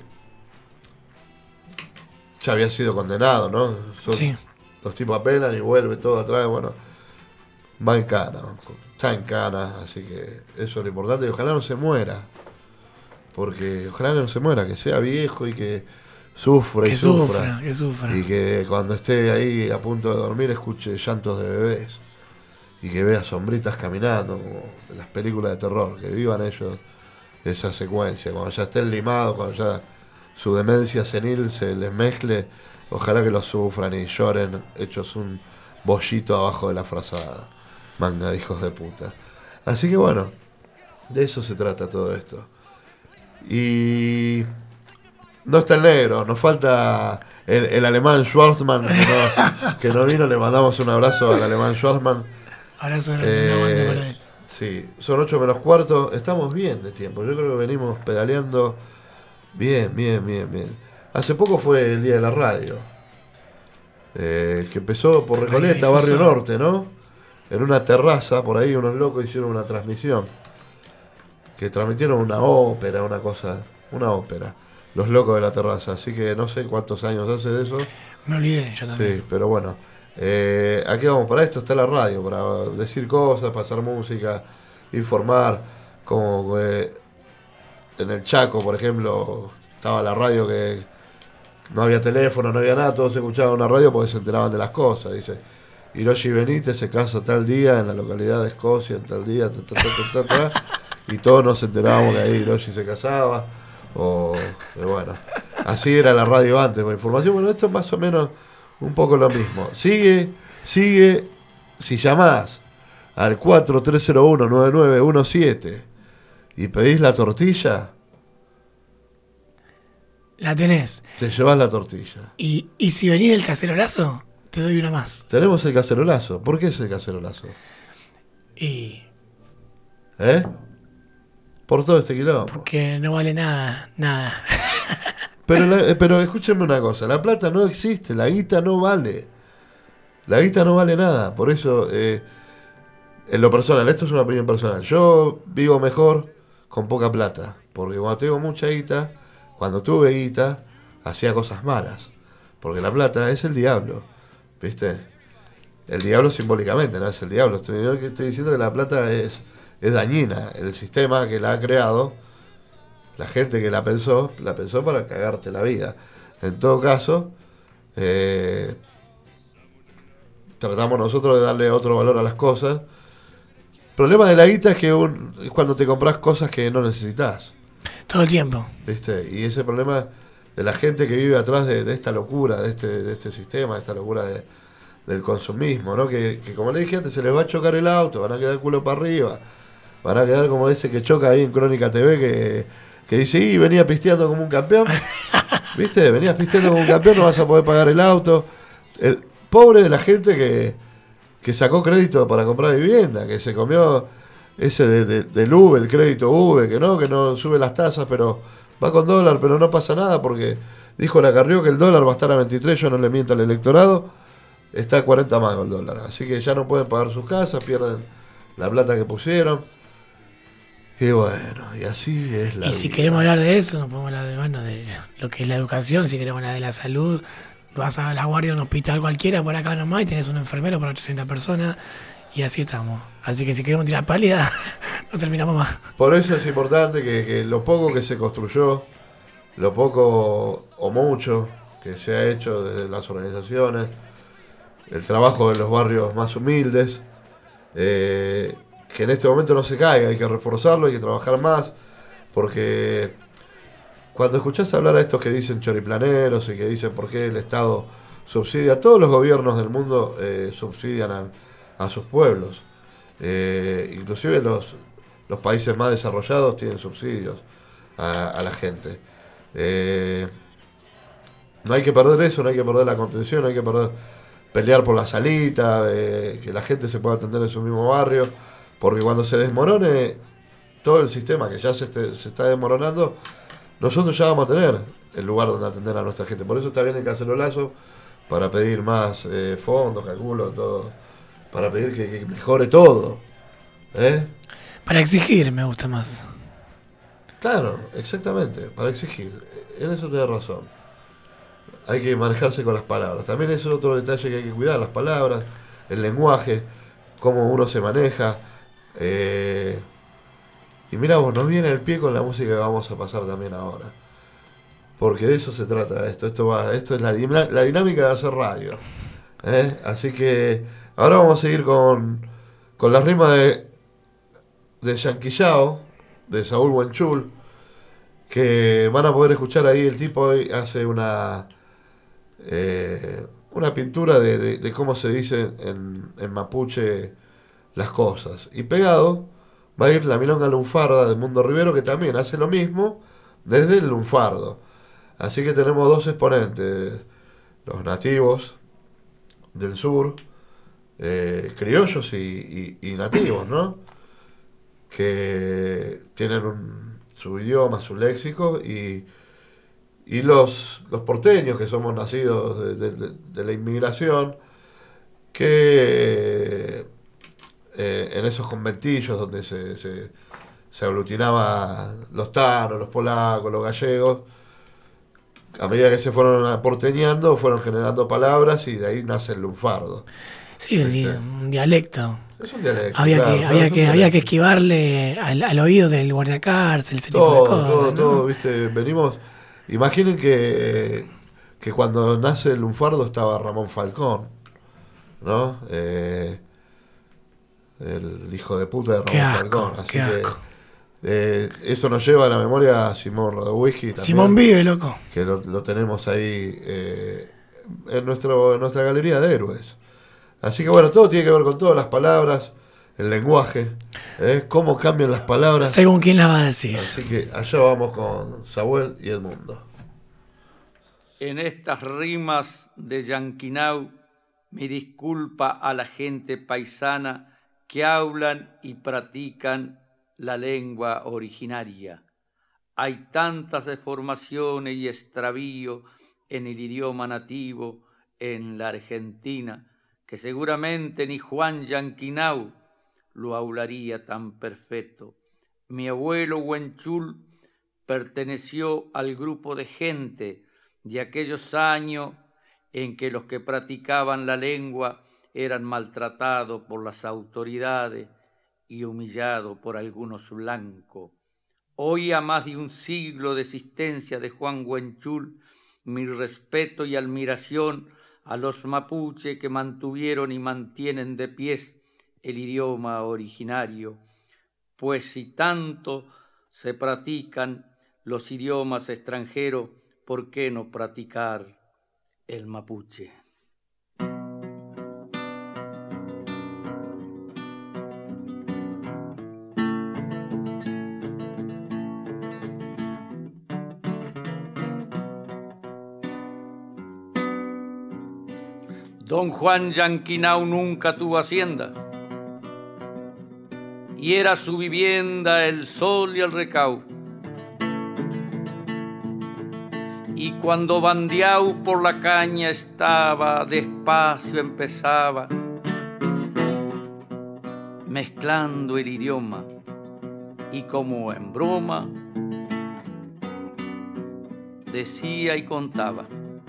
ya había sido condenado, ¿no? Son, Sí. Los tipos apelan y vuelve todo atrás, bueno, va en cana, está en cana, así que eso es lo importante y ojalá no se muera, porque ojalá no se muera, que sea viejo y que sufra Que y sufra, sufra, que sufra. y que cuando esté ahí a punto de dormir escuche llantos de bebés y que vea sombritas caminando como en las películas de terror, que vivan ellos esa secuencia, cuando ya estén limados, cuando ya su demencia senil se les mezcle, ojalá que lo sufran y lloren hechos un bollito abajo de la frazada, manga de hijos de puta. Así que bueno, de eso se trata todo esto. Y No está el negro, nos falta el, el alemán Schwarzman, que no, que no vino, le mandamos un abrazo al alemán Schwarzman. Abrazo de Eh, aguante para él. Sí, son ocho menos cuarto, estamos bien de tiempo, yo creo que venimos pedaleando bien, bien, bien, bien. Hace poco fue el día de la radio, eh, que empezó por Recoleta, Barrio Norte, ¿no? En una terraza, por ahí unos locos hicieron una transmisión, que transmitieron una ópera, una cosa, una ópera, los locos de la terraza, así que no sé cuántos años hace de eso. Me olvidé, yo también. Sí, pero bueno, eh, aquí vamos, para esto está la radio, para decir cosas, pasar música, informar, como eh, en el Chaco, por ejemplo, estaba la radio que no había teléfono, no había nada, todos escuchaban una radio porque se enteraban de las cosas, dice, Hiroshi Benítez se casa tal día en la localidad de Escocia, en tal día, ta, ta, ta, ta, ta, ta, y todos nos enterábamos que ahí Hiroshi se casaba, o eh, bueno, así era la radio antes, con información. Bueno, esto es más o menos un poco lo mismo. Sigue, sigue, si llamás al cuatro tres cero uno nueve nueve uno siete y pedís la tortilla, La tenés. te llevas la tortilla. Y, y si venís del cacerolazo, te doy una más. Tenemos el cacerolazo. ¿Por qué es el cacerolazo? Y ¿Eh? Por todo este quilombo. que no vale nada, nada. Pero, la- eh, pero escúchenme una cosa, la plata no existe, la guita no vale. La guita no vale nada, por eso, eh, en lo personal, esto es una opinión personal, yo vivo mejor con poca plata, porque cuando tengo mucha guita, cuando tuve guita, hacía cosas malas, porque la plata es el diablo, ¿viste? El diablo simbólicamente, no es el diablo, estoy, yo que estoy diciendo que la plata es, es dañina, el sistema que la ha creado, la gente que la pensó, la pensó para cagarte la vida. En todo caso, eh, tratamos nosotros de darle otro valor a las cosas. El problema de la guita es que un, es cuando te compras cosas que no necesitas, Todo el tiempo. ¿viste? Y ese problema de la gente que vive atrás de, de esta locura, de este, de este sistema, de esta locura de, del consumismo, ¿no? Que, que como le dije antes, se les va a chocar el auto, van a quedar culo para arriba, van a quedar como ese que choca ahí en Crónica T V que... que dice, y venía pisteando como un campeón, ¿viste? Venías pisteando como un campeón, no vas a poder pagar el auto. El pobre de la gente que, que sacó crédito para comprar vivienda, que se comió ese de, de, del U V, el crédito U V, que no, que no sube las tasas, pero va con dólar, pero no pasa nada porque dijo la Carrió que el dólar va a estar a veintitrés, yo no le miento al electorado, está a cuarenta más el dólar, así que ya no pueden pagar sus casas, pierden la plata que pusieron. Y bueno, y así es la Y si vida. queremos hablar de eso, nos podemos hablar de, bueno, de lo que es la educación, si queremos hablar de la salud, vas a la guardia de un hospital cualquiera por acá nomás y tenés un enfermero por ochocientas personas y así estamos. Así que si queremos tirar pálida, no terminamos más. Por eso es importante que, que lo poco que se construyó, lo poco o mucho que se ha hecho desde las organizaciones, el trabajo de los barrios más humildes, eh, que en este momento no se caiga, hay que reforzarlo, hay que trabajar más, porque cuando escuchás hablar a estos que dicen choriplaneros y que dicen por qué el Estado subsidia, todos los gobiernos del mundo eh, subsidian a, a sus pueblos, eh, inclusive los, los países más desarrollados tienen subsidios a, a la gente. Eh, no hay que perder eso, no hay que perder la contención, no hay que perder pelear por la salita, eh, que la gente se pueda atender en su mismo barrio. Porque cuando se desmorone todo el sistema, que ya se, este, se está desmoronando, nosotros ya vamos a tener el lugar donde atender a nuestra gente. Por eso está bien el cacerolazo, para pedir más eh, fondos, calculo, todo, para pedir que, que mejore todo. ¿Eh? Para exigir me gusta más. Claro, exactamente, para exigir. En eso tenés razón. Hay que manejarse con las palabras. También es otro detalle que hay que cuidar, las palabras, el lenguaje, cómo uno se maneja. Eh, y mira vos, nos viene el pie con la música que vamos a pasar también ahora, porque de eso se trata esto. Esto va, esto es la, la dinámica de hacer radio, ¿eh? Así que ahora vamos a seguir con, con las rimas de de Yanquillao, de Saúl Buenchul, que van a poder escuchar ahí. El tipo hoy hace una eh, una pintura de, de, de cómo se dice en, en mapuche las cosas. Y pegado va a ir la milonga lunfarda de Mundo Rivero, que también hace lo mismo desde el lunfardo. Así que tenemos dos exponentes, los nativos del sur, eh, criollos y, y, y nativos, ¿no? Que tienen un, su idioma, su léxico, y, y los, los porteños, que somos nacidos de, de, de, de la inmigración, que eh, en esos conventillos donde se, se, se aglutinaban los tanos, los polacos, los gallegos, a medida que se fueron aporteñando, fueron generando palabras y de ahí nace el lunfardo. Sí, un, di- un dialecto. Es un dialecto. Había claro, que, claro, había es un que, había dialecto. que esquivarle al, al oído del guardiacárcel, ese tipo de Todo, cosas. todo, ¿no? todo, viste, venimos. Imaginen que, que cuando nace el lunfardo estaba Ramón Falcón, ¿no? Eh, el hijo de puta de Ramón Qué asco, Falcón. Así qué que asco. eh, eso nos lleva a la memoria a Simón Radowisky también. Simón vive, loco. Que lo, lo tenemos ahí eh, en, nuestro, en nuestra galería de héroes. Así que bueno, todo tiene que ver con todas las palabras, el lenguaje, ¿eh? Cómo cambian las palabras. Según quién la va a decir. Así que allá vamos con Samuel y Edmundo. En estas rimas de Yanquinau, mi disculpa a la gente paisana que hablan y practican la lengua originaria. Hay tantas deformaciones y extravíos en el idioma nativo en la Argentina que seguramente ni Juan Yanquinau lo hablaría tan perfecto. Mi abuelo Huenchul perteneció al grupo de gente de aquellos años en que los que practicaban la lengua eran maltratados por las autoridades y humillados por algunos blancos. Hoy, a más de un siglo de existencia de Juan Huenchul, mi respeto y admiración a los mapuche que mantuvieron y mantienen de pies el idioma originario, pues si tanto se practican los idiomas extranjeros, ¿por qué no practicar el mapuche? Don Juan Yanquinau nunca tuvo hacienda, y era su vivienda el sol y el recau. Y cuando bandeau por la caña estaba, despacio empezaba, mezclando el idioma, y como en broma, decía y contaba.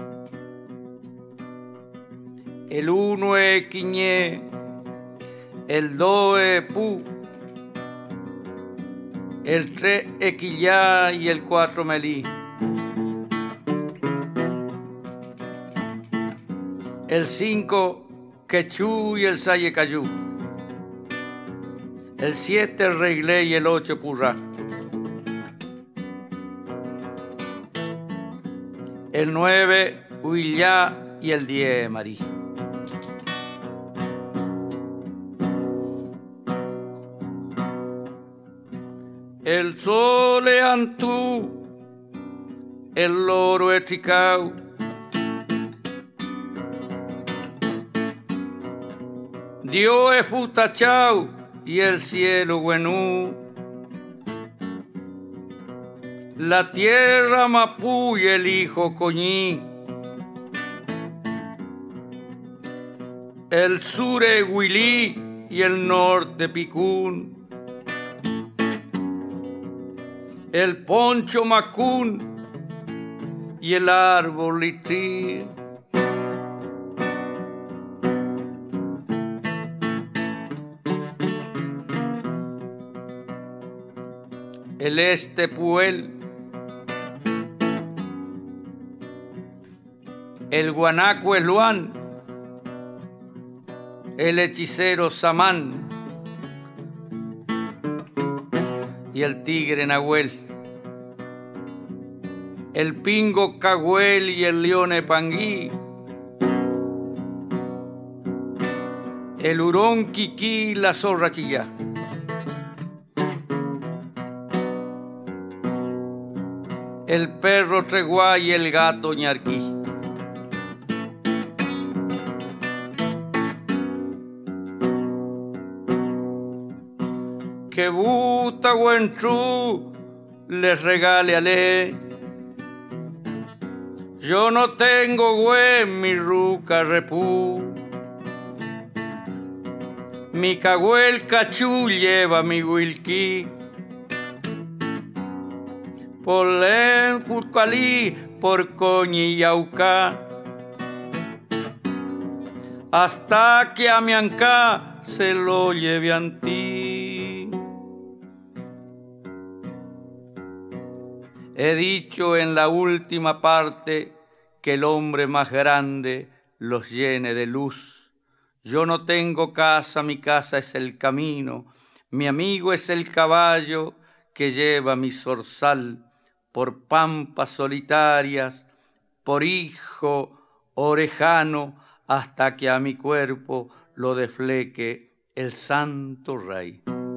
El uno es quiñé, el dos es pu, el tres es quillá y el cuatro melí. El cinco quechú y el seis cayú. El siete reglé y el ocho purrá. El nueve huillá y el diez marí. El sol es antú, el loro es tricau, Dios es futachau y el cielo buenú. La tierra mapú y el hijo coñí. El sur es huilí y el norte picún. El poncho macún y el árbol litrí. El este puel, el guanaco es luán, el hechicero samán y el tigre nahuel, el pingo cagüel y el leone panguí, el hurón quiquí y la zorra chillá. el perro treguá y el gato ñarquí. Que buta Güentrú les regale a le. Yo no tengo güey mi ruca repú. Mi cagüel cachú lleva mi wilki. Por len Curcalí, por Coñi y Aucá. Hasta que a Miancá se lo lleve a ti. He dicho en la última parte que el hombre más grande los llene de luz. Yo no tengo casa, mi casa es el camino. Mi amigo es el caballo que lleva mi zorzal por pampas solitarias, por hijo orejano, hasta que a mi cuerpo lo defleque el santo rey.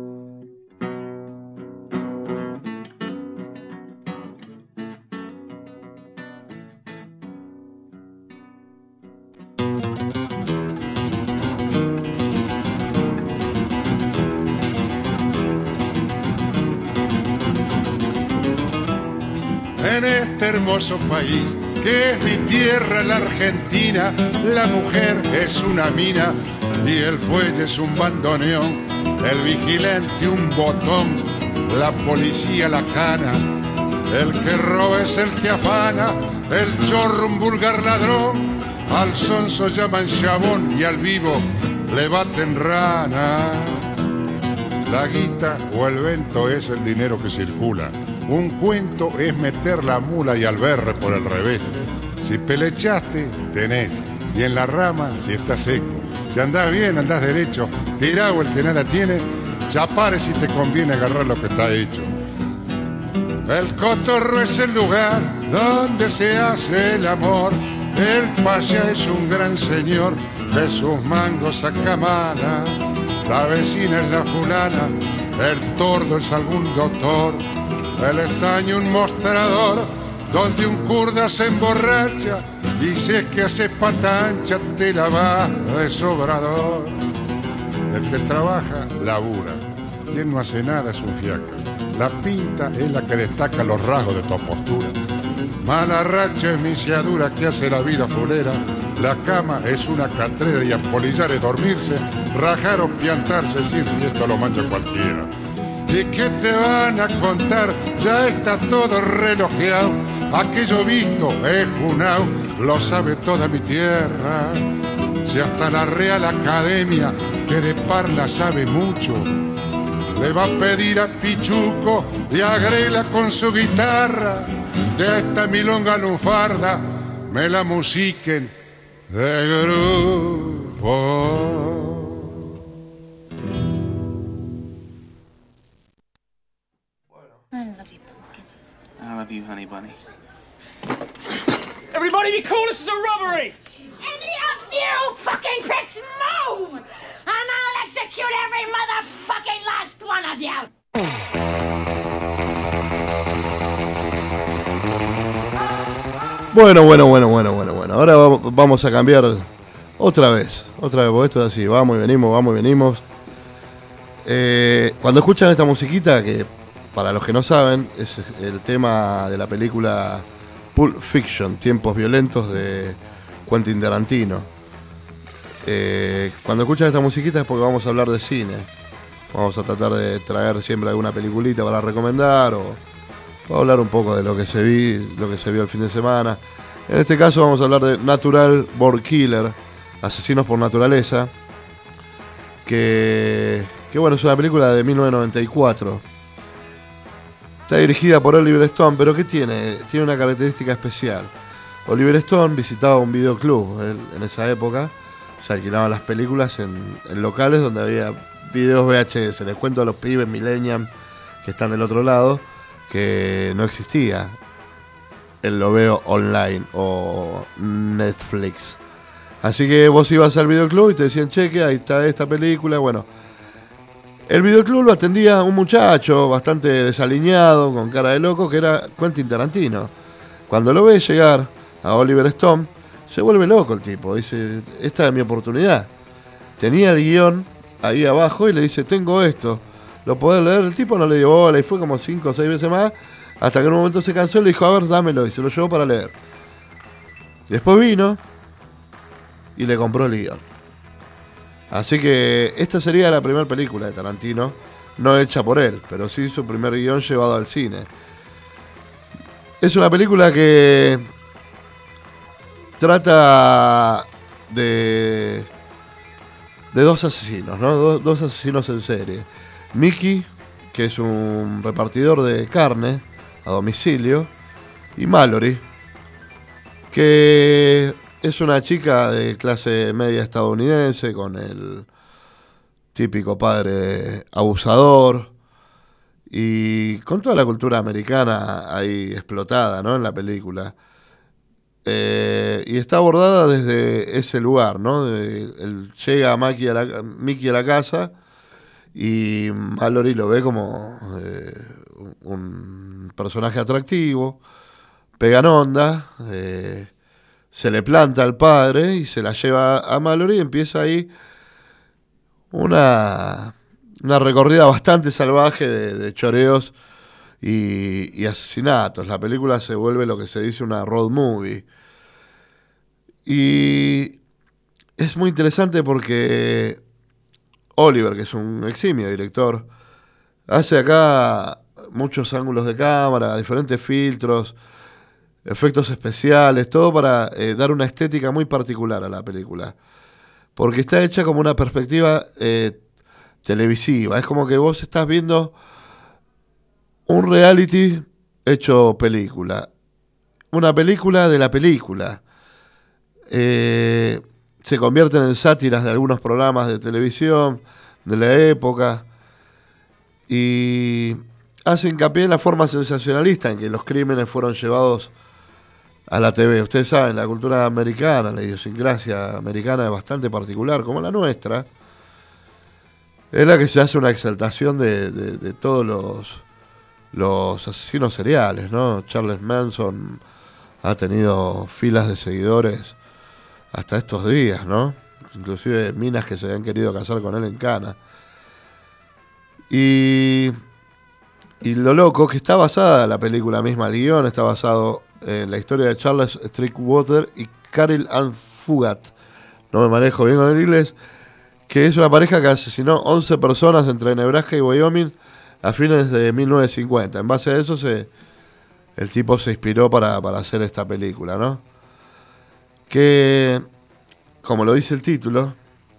En este hermoso país que es mi tierra, la Argentina, la mujer es una mina y el fuelle es un bandoneón, el vigilante un botón, la policía la cana, el que roba es el que afana, el chorro un vulgar ladrón, al sonso llaman chabón y al vivo le baten rana. La guita o el vento es el dinero que circula. Un cuento es meter la mula y al berre por el revés. Si pelechaste, tenés. Y en la rama, si está seco. Si andás bien, andás derecho. Tirá o el que nada tiene. Chapare si te conviene agarrar lo que está hecho. El cotorro es el lugar donde se hace el amor. El paya es un gran señor de sus mangos saca mala. La vecina es la fulana. El tordo es algún doctor. El estaño un mostrador donde un kurda se emborracha y si es que hace pata ancha te la va de sobrador. El que trabaja labura, quien no hace nada es un fiaca. La pinta es la que destaca los rasgos de tu postura. Mala racha es misiadura que hace la vida fulera. La cama es una catrera y apolillar es dormirse, rajar o piantarse, decir si esto lo mancha cualquiera. ¿Y qué te van a contar? Ya está todo relojeado. Aquello visto es junao, lo sabe toda mi tierra. Si hasta la Real Academia, que de parla sabe mucho, le va a pedir a Pichuco y a Grela con su guitarra, de esta milonga lunfarda me la musiquen de grupo. I love you, Pumpkin. I love you, honey bunny. Everybody be cool, this is a robbery! Any of you fucking pricks move! And I'll execute every motherfucking last one of you! Bueno, bueno, bueno, bueno, bueno, bueno. Ahora vamos a cambiar otra vez. Otra vez, porque esto es así. Vamos y venimos, vamos y venimos. Eh, cuando escuchan esta musiquita, que para los que no saben, es el tema de la película Pulp Fiction, Tiempos Violentos, de Quentin Tarantino. Eh, cuando escuchan esta musiquita es porque vamos a hablar de cine. Vamos a tratar de traer siempre alguna peliculita para recomendar o, o hablar un poco de lo que se vi, lo que se vio el fin de semana. En este caso vamos a hablar de Natural Born Killer, Asesinos por Naturaleza, que, que bueno, es una película de mil novecientos noventa y cuatro. Está dirigida por Oliver Stone, pero ¿qué tiene? Tiene una característica especial. Oliver Stone visitaba un videoclub él, en esa época. Se alquilaban las películas en, en locales donde había videos V H S. Les cuento a los pibes millennials que están del otro lado que no existía el lo veo online o Netflix. Así que vos ibas al videoclub y te decían, cheque, ahí está esta película. Bueno, El videoclub lo atendía un muchacho bastante desaliñado, con cara de loco, que era Quentin Tarantino. Cuando lo ve llegar a Oliver Stone, se vuelve loco el tipo. Dice, esta es mi oportunidad. Tenía el guión ahí abajo y le dice, tengo esto. ¿Lo podés leer? El tipo no le dio bola y fue como cinco o seis veces más, hasta que en un momento se cansó y le dijo, a ver, dámelo. Y se lo llevó para leer. Después vino y le compró el guión. Así que esta sería la primera película de Tarantino, no hecha por él, pero sí su primer guión llevado al cine. Es una película que trata de, de dos asesinos, ¿no? Dos, dos asesinos en serie. Mickey, que es un repartidor de carne a domicilio, y Mallory, que es una chica de clase media estadounidense con el típico padre abusador y con toda la cultura americana ahí explotada, ¿no? En la película. Eh, y está abordada desde ese lugar, ¿no? De, él llega a, Mickey a, la, Mickey a la casa y Mallory lo ve como eh, un personaje atractivo, pegan onda, eh, se le planta al padre y se la lleva a Mallory y empieza ahí una, una recorrida bastante salvaje de, de choreos y, y asesinatos. La película se vuelve lo que se dice una road movie. Y es muy interesante porque Oliver, que es un eximio director, hace acá muchos ángulos de cámara, diferentes filtros, efectos especiales, todo para eh, dar una estética muy particular a la película. Porque está hecha como una perspectiva eh, televisiva. Es como que vos estás viendo un reality hecho película. Una película de la película. Eh, se convierten en sátiras de algunos programas de televisión de la época. Y hace hincapié en la forma sensacionalista en que los crímenes fueron llevados a la T V. Ustedes saben, la cultura americana, la idiosincrasia americana es bastante particular, como la nuestra. Es la que se hace una exaltación de, de, de todos los, los asesinos seriales, ¿no? Charles Manson ha tenido filas de seguidores hasta estos días, ¿no? Inclusive minas que se han querido casar con él en Cana. Y, y lo loco que está basada la película misma, el guión está basado en la historia de Charles Strickwater y Carol Ann Fugat, no me manejo bien con el inglés, que es una pareja que asesinó once personas entre Nebraska y Wyoming a fines de mil novecientos cincuenta. En base a eso se, el tipo se inspiró para, para hacer esta película, ¿no? Que, como lo dice el título,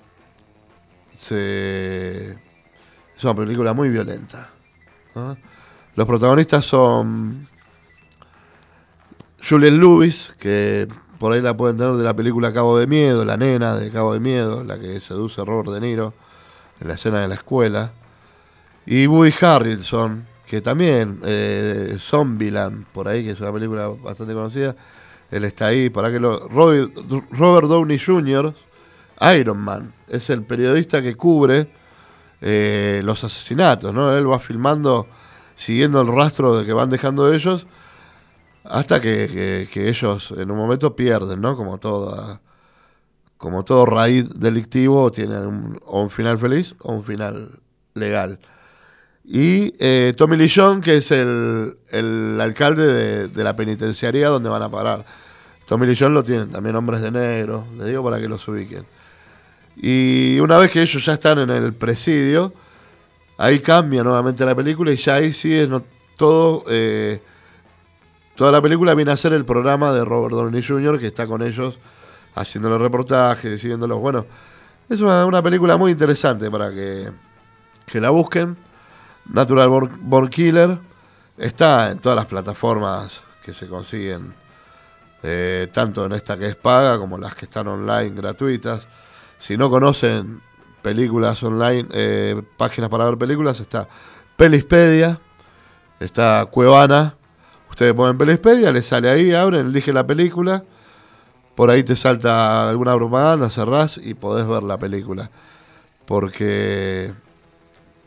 se, es una película muy violenta, ¿no? Los protagonistas son Juliette Lewis, que por ahí la pueden tener de la película Cabo de Miedo, la nena de Cabo de Miedo, la que seduce a Robert De Niro en la escena de la escuela. Y Woody Harrelson, que también, eh, Zombieland, por ahí, que es una película bastante conocida, él está ahí, para que lo... Robert, Robert Downey junior, Iron Man, es el periodista que cubre eh, los asesinatos, ¿no? Él va filmando, siguiendo el rastro de que van dejando ellos, hasta que, que, que ellos en un momento pierden, ¿no? Como toda, como todo raíz delictivo tiene un, o un final feliz o un final legal. Y eh, Tommy Lee Jones, que es el, el alcalde de, de la penitenciaría donde van a parar. Tommy Lee Jones lo tienen también Hombres de Negro, les digo para que los ubiquen. Y una vez que ellos ya están en el presidio, ahí cambia nuevamente la película y ya ahí sí es no, todo... Eh, Toda la película viene a ser el programa de Robert Downey junior, que está con ellos haciendo los reportajes, decidiéndolos. Bueno, es una, una película muy interesante para que, que la busquen. Natural Born, Born Killer está en todas las plataformas que se consiguen, eh, tanto en esta que es paga como las que están online gratuitas. Si no conocen películas online, eh, páginas para ver películas, está Pelispedia, está Cuevana. Ustedes ponen Pelispedia, les sale ahí, abren, eligen la película, por ahí te salta alguna propaganda, cerrás y podés ver la película. Porque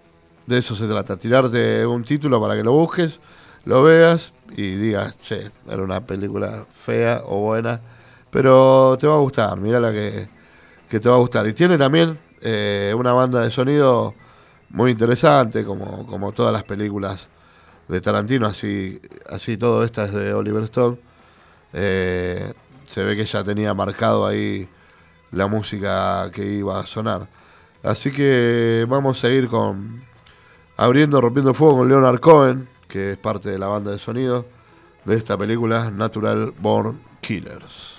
de eso se trata, tirarte un título para que lo busques, lo veas y digas, che, era una película fea o buena, pero te va a gustar, mirá la que, que te va a gustar. Y tiene también eh, una banda de sonido muy interesante, como, como todas las películas de Tarantino, así, así todo. Esta es de Oliver Stone. Eh, se ve que ya tenía marcado ahí la música que iba a sonar. Así que vamos a ir con abriendo, rompiendo el fuego con Leonard Cohen, que es parte de la banda de sonido de esta película Natural Born Killers.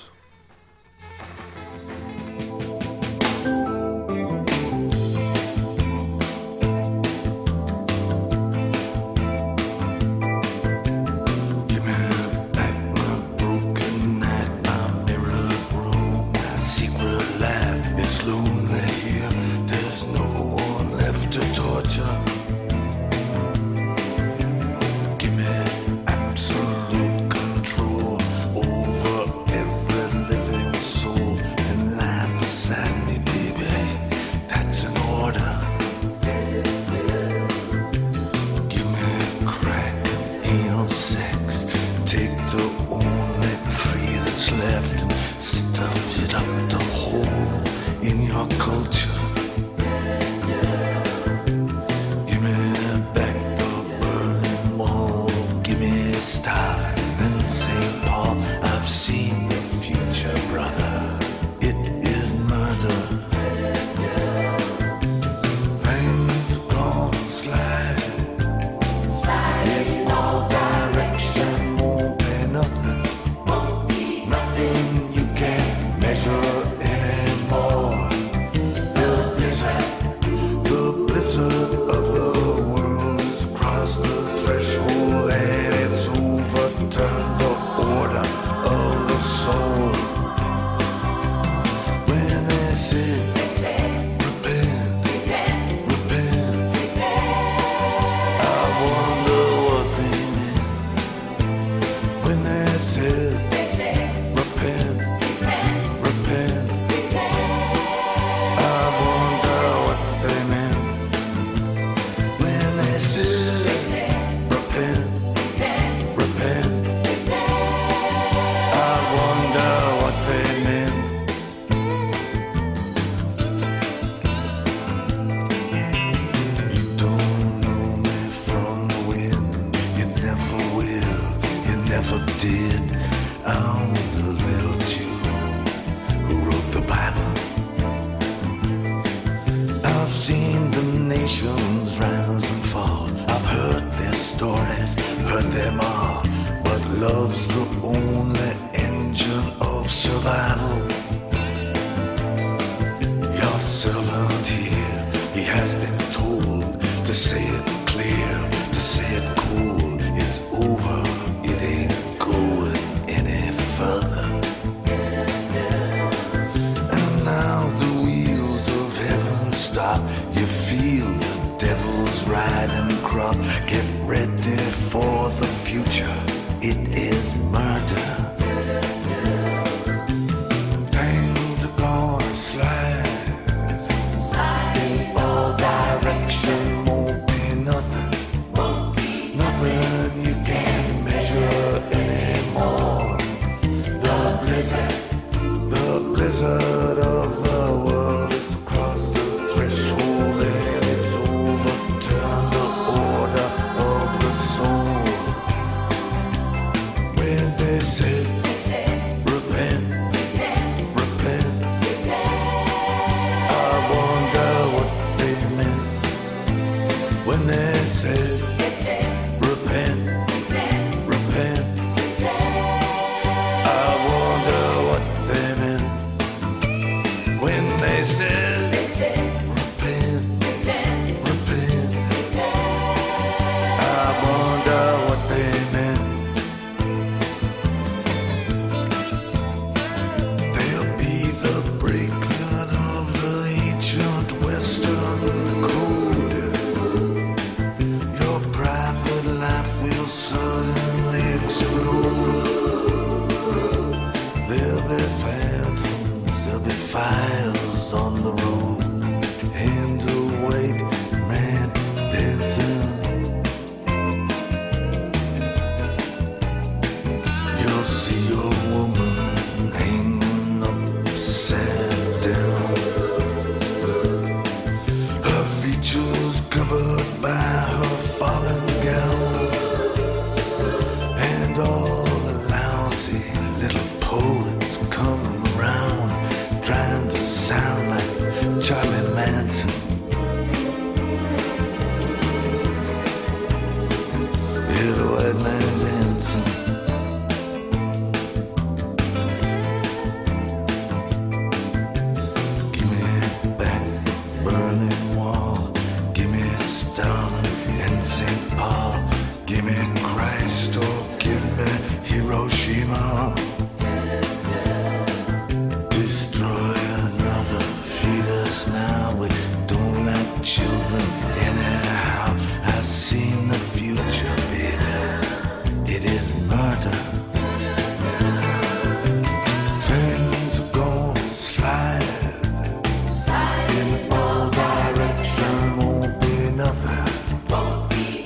Your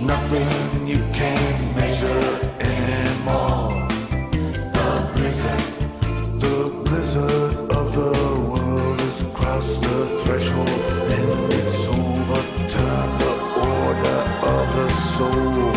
nothing you can measure anymore. The blizzard, the blizzard of the world has crossed the threshold and it's overturned the order of the soul.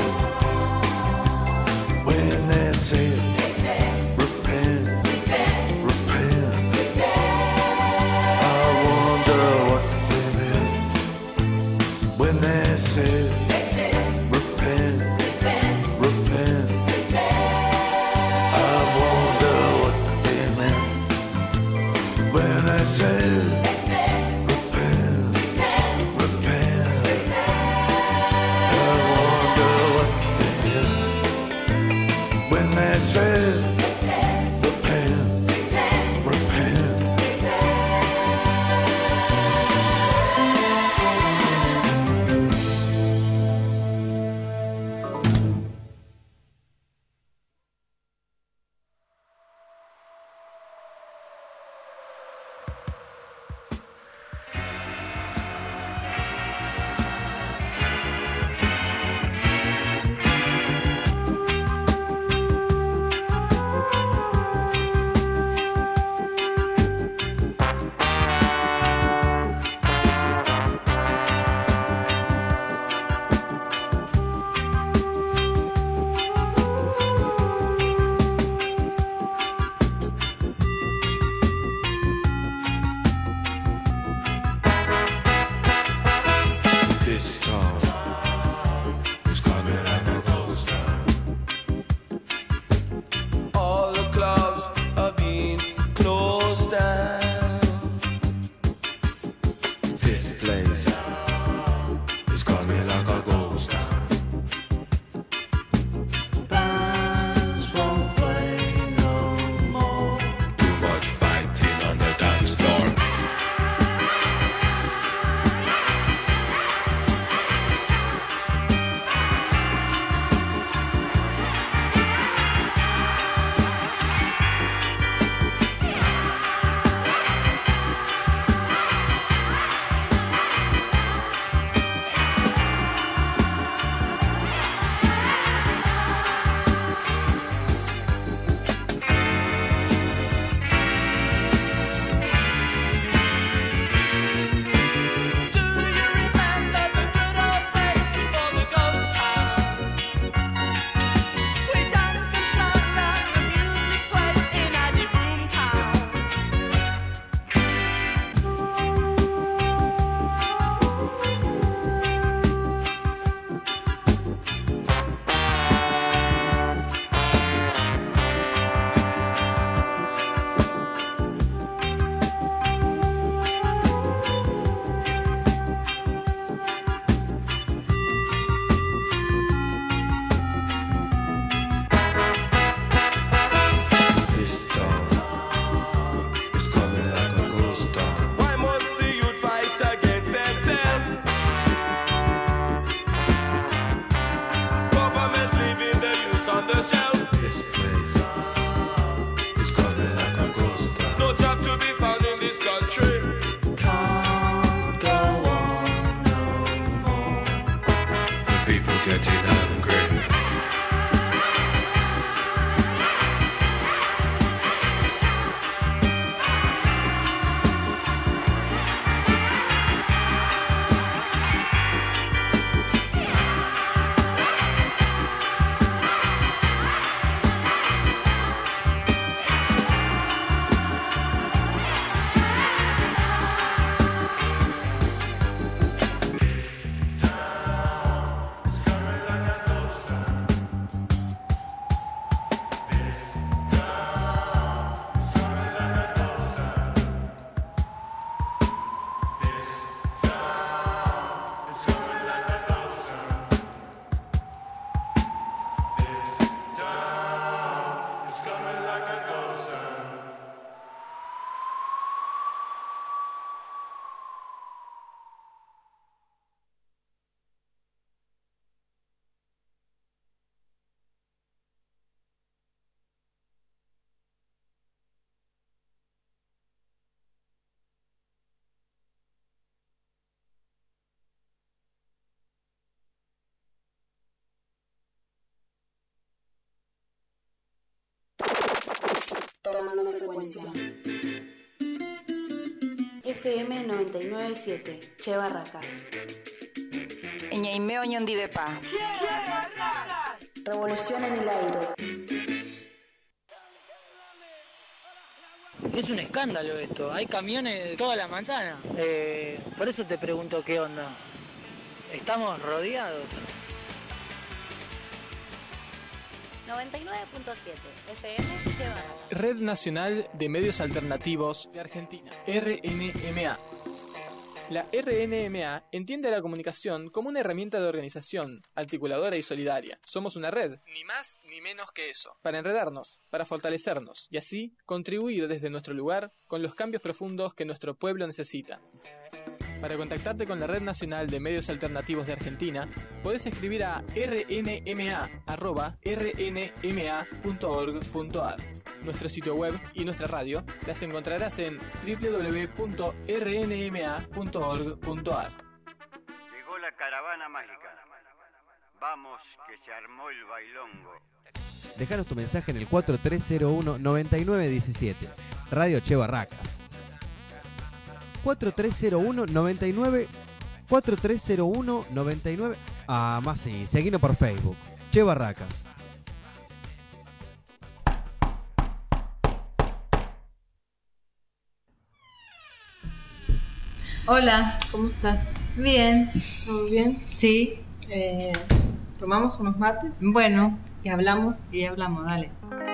When they say, they say repent, repent, repent, repent, I wonder what they meant. When they say, they say repent, repent, repent, repent, I wonder what they meant. When they say, they say repent, repent, repent, I wonder what they meant. When they say, they say repent, repent, repent. This storm is coming like a ghost town. All the clubs are being closed down. This place is coming like a ghost town. Bands won't play no more. Too much fighting on the dance floor. This storm is coming like a ghost storm. Why must the youth fight against themselves? Government leaving the youth on the shelf. This place is coming like a ghost town. No job to be found in this country. Can't go on no more. The people getting hungry. This town is coming like a ghost Tomando frecuencia. F M noventa y nueve punto siete, Che Barracas. Ñaimeo Ñondivepa. Revolución en el aire. Es un escándalo esto, hay camiones de toda la manzana. Eh, por eso te pregunto qué onda. ¿Estamos rodeados? noventa y nueve punto siete F M Che Barracas. Red Nacional de Medios Alternativos de Argentina, R N M A. La R N M A entiende a la comunicación como una herramienta de organización, articuladora y solidaria. Somos una red, ni más ni menos que eso, para enredarnos, para fortalecernos y así contribuir desde nuestro lugar con los cambios profundos que nuestro pueblo necesita. Para contactarte con la Red Nacional de Medios Alternativos de Argentina, podés escribir a r n m a arroba r n m a punto org punto a r. Nuestro sitio web y nuestra radio las encontrarás en w w w punto r n m a punto org punto a r. Llegó la caravana mágica. Vamos, que se armó el bailongo. Dejanos tu mensaje en el cuatro tres cero uno nueve nueve uno siete. Radio Che Barracas. cuatro tres cero uno nueve nueve cuatro tres cero uno nueve nueve. Ah, más sí, seguinos por Facebook. Che Barracas. Hola, ¿cómo estás? Bien. ¿Todo bien? Sí. Eh, ¿Tomamos unos mates? Bueno. ¿Y hablamos? Y hablamos, dale.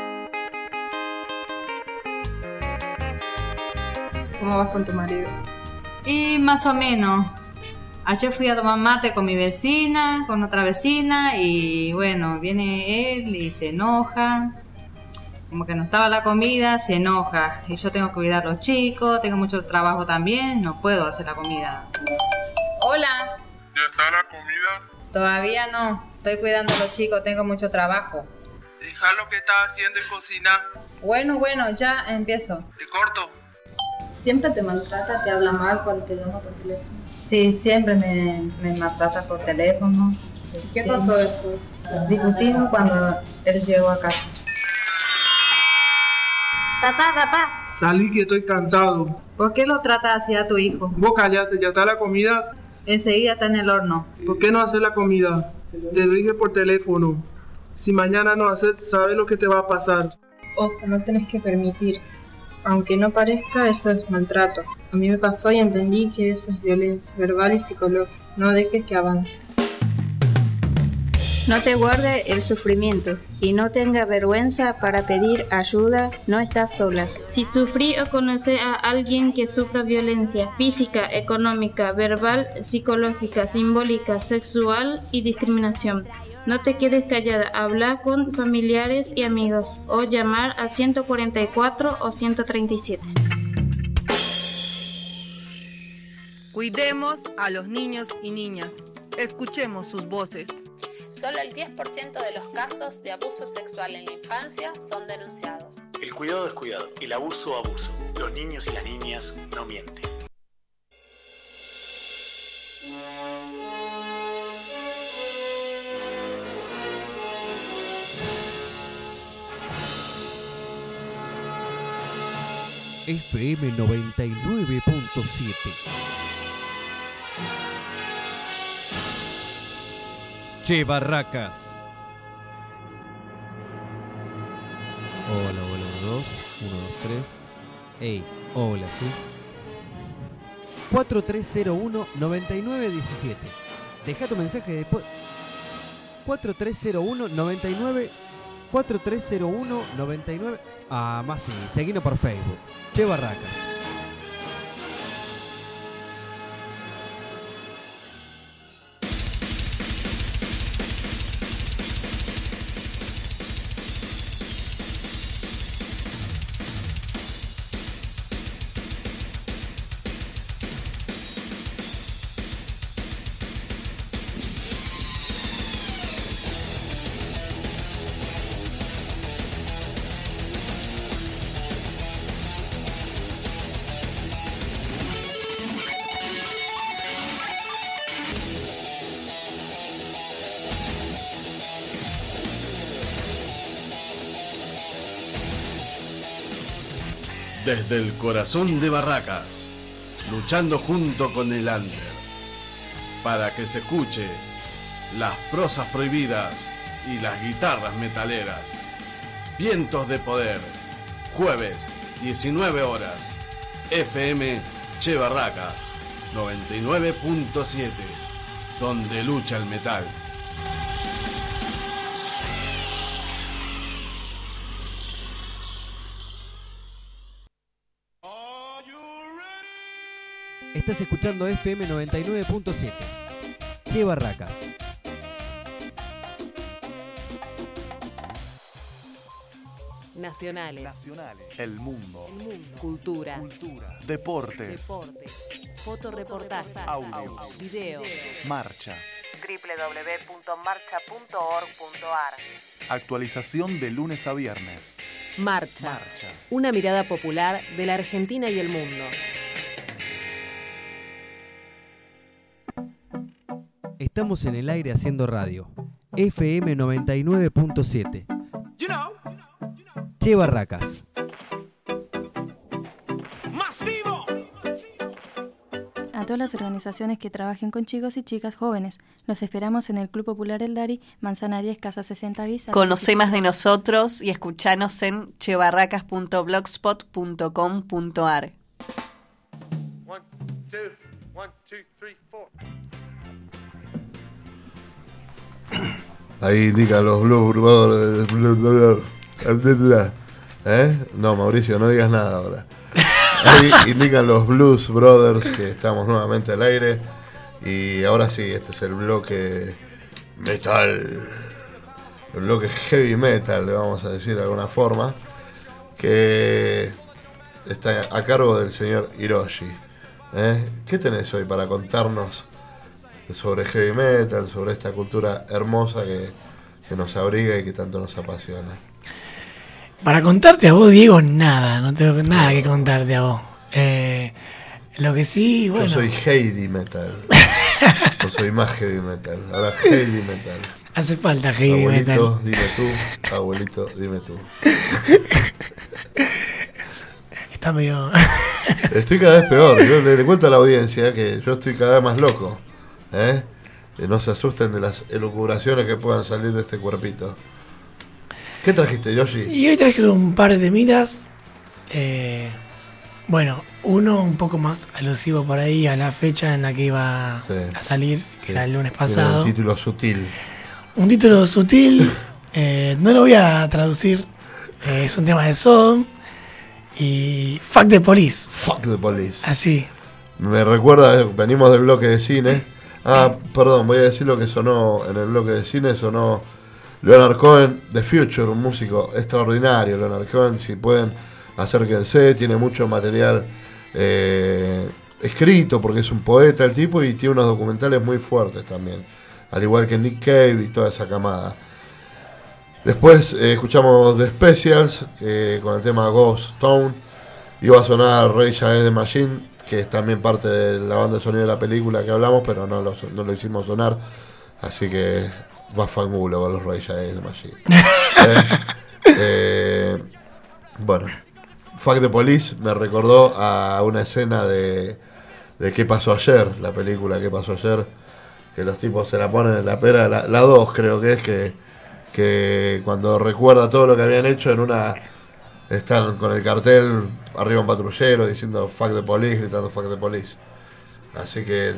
¿Cómo vas con tu marido? Y más o menos. Ayer fui a tomar mate con mi vecina, con otra vecina, y bueno, viene él y se enoja. Como que no estaba la comida, se enoja. Y yo tengo que cuidar a los chicos, tengo mucho trabajo también, no puedo hacer la comida. Hola. ¿Ya está la comida? Todavía no, estoy cuidando a los chicos, tengo mucho trabajo. Deja lo que estás haciendo y cocina. Bueno, bueno, ya empiezo. Te corto. ¿Siempre te maltrata, te habla mal cuando te llama por teléfono? Sí, siempre me, me maltrata por teléfono. ¿Qué pasó después? Discutimos cuando él llegó a casa. Papá, papá. Salí que estoy cansado. ¿Por qué lo tratas así a tu hijo? Vos callate, ¿ya está la comida? Enseguida está en el horno. ¿Por qué no hacer la comida? Te dije por teléfono. Si mañana no haces, sabes lo que te va a pasar. Ojo, no tenés que permitir. Aunque no parezca, eso es maltrato. A mí me pasó y entendí que eso es violencia verbal y psicológica. No dejes que avance. No te guarde el sufrimiento y no tenga vergüenza para pedir ayuda, no estás sola. Si sufrí o conoces a alguien que sufra violencia física, económica, verbal, psicológica, simbólica, sexual y discriminación, no te quedes callada, habla con familiares y amigos o llamar a ciento cuarenta y cuatro o ciento treinta y siete. Cuidemos a los niños y niñas, escuchemos sus voces. Solo el diez por ciento de los casos de abuso sexual en la infancia son denunciados. El cuidado es cuidado, el abuso abuso. Los niños y las niñas no mienten. F M noventa y nueve punto siete. Che Barracas. Hola, hola, uno, dos, uno, dos, tres. Ey, hola, sí. cuatro tres cero uno nueve nueve uno siete. Deja tu mensaje después. cuatro tres cero uno nueve nueve cuatro tres cero uno nueve nueve. Ah, más sí, seguinos por Facebook. Che Barracas. Desde el corazón de Barracas, luchando junto con el under, para que se escuche las prosas prohibidas y las guitarras metaleras. Vientos de Poder, jueves, diecinueve horas, F M Che Barracas, noventa y nueve punto siete, donde lucha el metal. Estás escuchando F M noventa y nueve punto siete, Che Barracas. Nacionales. Nacionales. El mundo. El mundo. Cultura. Cultura. Deportes. Deportes. Fotoreportajes. Audios. Videos. Marcha. doble u doble u doble u punto marcha punto org punto a r. Actualización de lunes a viernes. Marcha. Marcha. Una mirada popular de la Argentina y el mundo. Estamos en el aire haciendo radio. F M noventa y nueve punto siete. You know. Che Barracas. ¡Masivo! A todas las organizaciones que trabajen con chicos y chicas jóvenes, los esperamos en el Club Popular El Dari, Manzana diez, Casa sesenta bis. Conocé más de nosotros y escuchanos en chebarracas punto blogspot punto com punto a r. Ahí indican los Blues Brothers. ¿Eh? No, Mauricio, no digas nada ahora. Ahí indican los Blues Brothers que estamos nuevamente al aire. Y ahora sí, este es el bloque metal. El bloque heavy metal, le vamos a decir de alguna forma. Que está a cargo del señor Hiroshi. ¿Eh? ¿Qué tenés hoy para contarnos sobre heavy metal, sobre esta cultura hermosa que, que nos abriga y que tanto nos apasiona? Para contarte a vos, Diego, nada, no tengo nada que contarte a vos. Eh, lo que sí, bueno... Yo soy heavy metal. Yo soy más heavy metal. Ahora heavy metal. Hace falta heavy abuelito, metal. Abuelito, dime tú. Abuelito, dime tú. Está medio... Estoy cada vez peor. Yo le, le cuento a la audiencia que yo estoy cada vez más loco. ¿Eh? Que no se asusten de las elucubraciones que puedan salir de este cuerpito. ¿Qué trajiste, Yoshi? Y hoy traje un par de mitas. Eh, bueno, uno un poco más alusivo por ahí a la fecha en la que iba sí. a salir, que sí. era el lunes pasado. Era un título sutil. Un título sutil. eh, no lo voy a traducir. Eh, es un tema de Sodom. Y Fuck the Police. Fuck the Police. Así. Me recuerda, venimos del bloque de cine. Ah, perdón, voy a decir lo que sonó en el bloque de cine. Sonó Leonard Cohen, The Future, un músico extraordinario. Leonard Cohen, si pueden, acérquense. Tiene mucho material eh, escrito porque es un poeta el tipo y tiene unos documentales muy fuertes también. Al igual que Nick Cave y toda esa camada. Después eh, escuchamos The Specials eh, con el tema Ghost Town. Iba a sonar Rage Against the Machine, que es también parte de la banda de sonido de la película que hablamos, pero no lo, no lo hicimos sonar. Así que va fangulo con los Rage Against the Machine. eh, eh, bueno, Fuck the Police me recordó a una escena de, de ¿Qué pasó ayer? La película ¿Qué pasó ayer? Que los tipos se la ponen en la pera, la dos creo que es, que, que cuando recuerda todo lo que habían hecho en una... Están con el cartel arriba un patrullero diciendo Fuck the Police, gritando Fuck the Police. Así que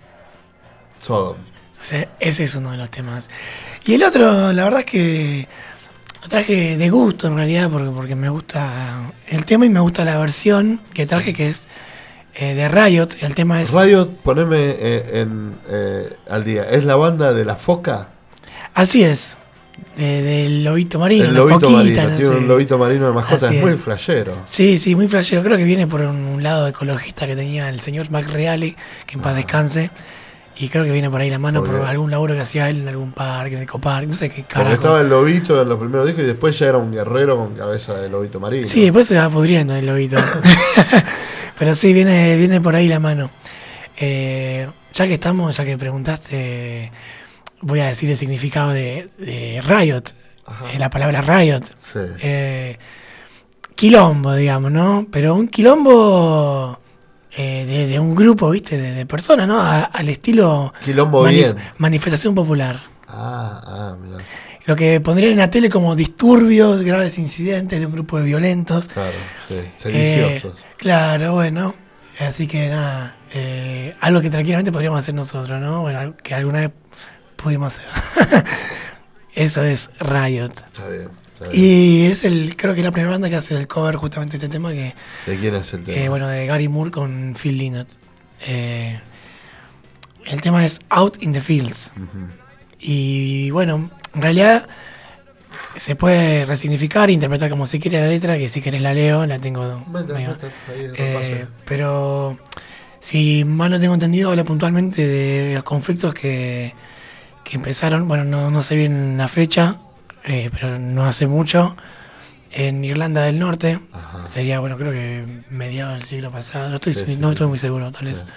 Sodom. Sí, ese es uno de los temas. Y el otro, la verdad es que lo traje de gusto en realidad, porque, porque me gusta el tema y me gusta la versión que traje, que es eh, de Riot. El tema es... Riot, poneme eh, en, eh, al día. ¿Es la banda de La Foca? Así es. De, del lobito marino, el la lobito foquita, marino, no tiene sé. un lobito marino de mascota, Así es muy es. flashero. Sí, sí, muy flashero. Creo que viene por un, un lado ecologista que tenía el señor McReale, que en paz descanse. Y creo que viene por ahí la mano por, por algún laburo que hacía él en algún parque, en ecoparque, no sé qué carajo. Porque estaba el lobito en los primeros discos y después ya era un guerrero con cabeza de lobito marino. Sí, después se va pudriendo el lobito. Pero sí, viene, viene por ahí la mano. Eh, ya que estamos, ya que preguntaste, voy a decir el significado de, de Riot. Eh, la palabra Riot. Sí. Eh, quilombo, digamos, ¿no? Pero un quilombo eh, de, de un grupo, ¿viste? De, de personas, ¿no? A- al estilo Quilombo bien. manifestación popular. Ah, ah, mirá. Lo que pondrían en la tele como disturbios, graves incidentes de un grupo de violentos. Claro, sí, sediciosos. Eh, claro, bueno. Así que nada, eh, algo que tranquilamente podríamos hacer nosotros, ¿no? Bueno, que alguna vez pudimos hacer. Eso es Riot. Está bien, está bien. Y es el, creo que es la primera banda que hace el cover justamente de este tema que. ¿De quién es el tema? Eh, bueno, de Gary Moore con Phil Lynott. Eh, el tema es Out in the Fields. Ujú. Y bueno, en realidad se puede resignificar e interpretar como se quiere la letra, que si querés la leo, la tengo. Meta, medio- meta, ahí, eh, repase. pero si mal no tengo entendido, habla puntualmente de los conflictos que, que empezaron, bueno, no, no sé bien la fecha, eh, pero no hace mucho, en Irlanda del Norte. Sería, bueno, creo que mediados del siglo pasado, no estoy, Sí, sí, no sí. estoy muy seguro, tal vez.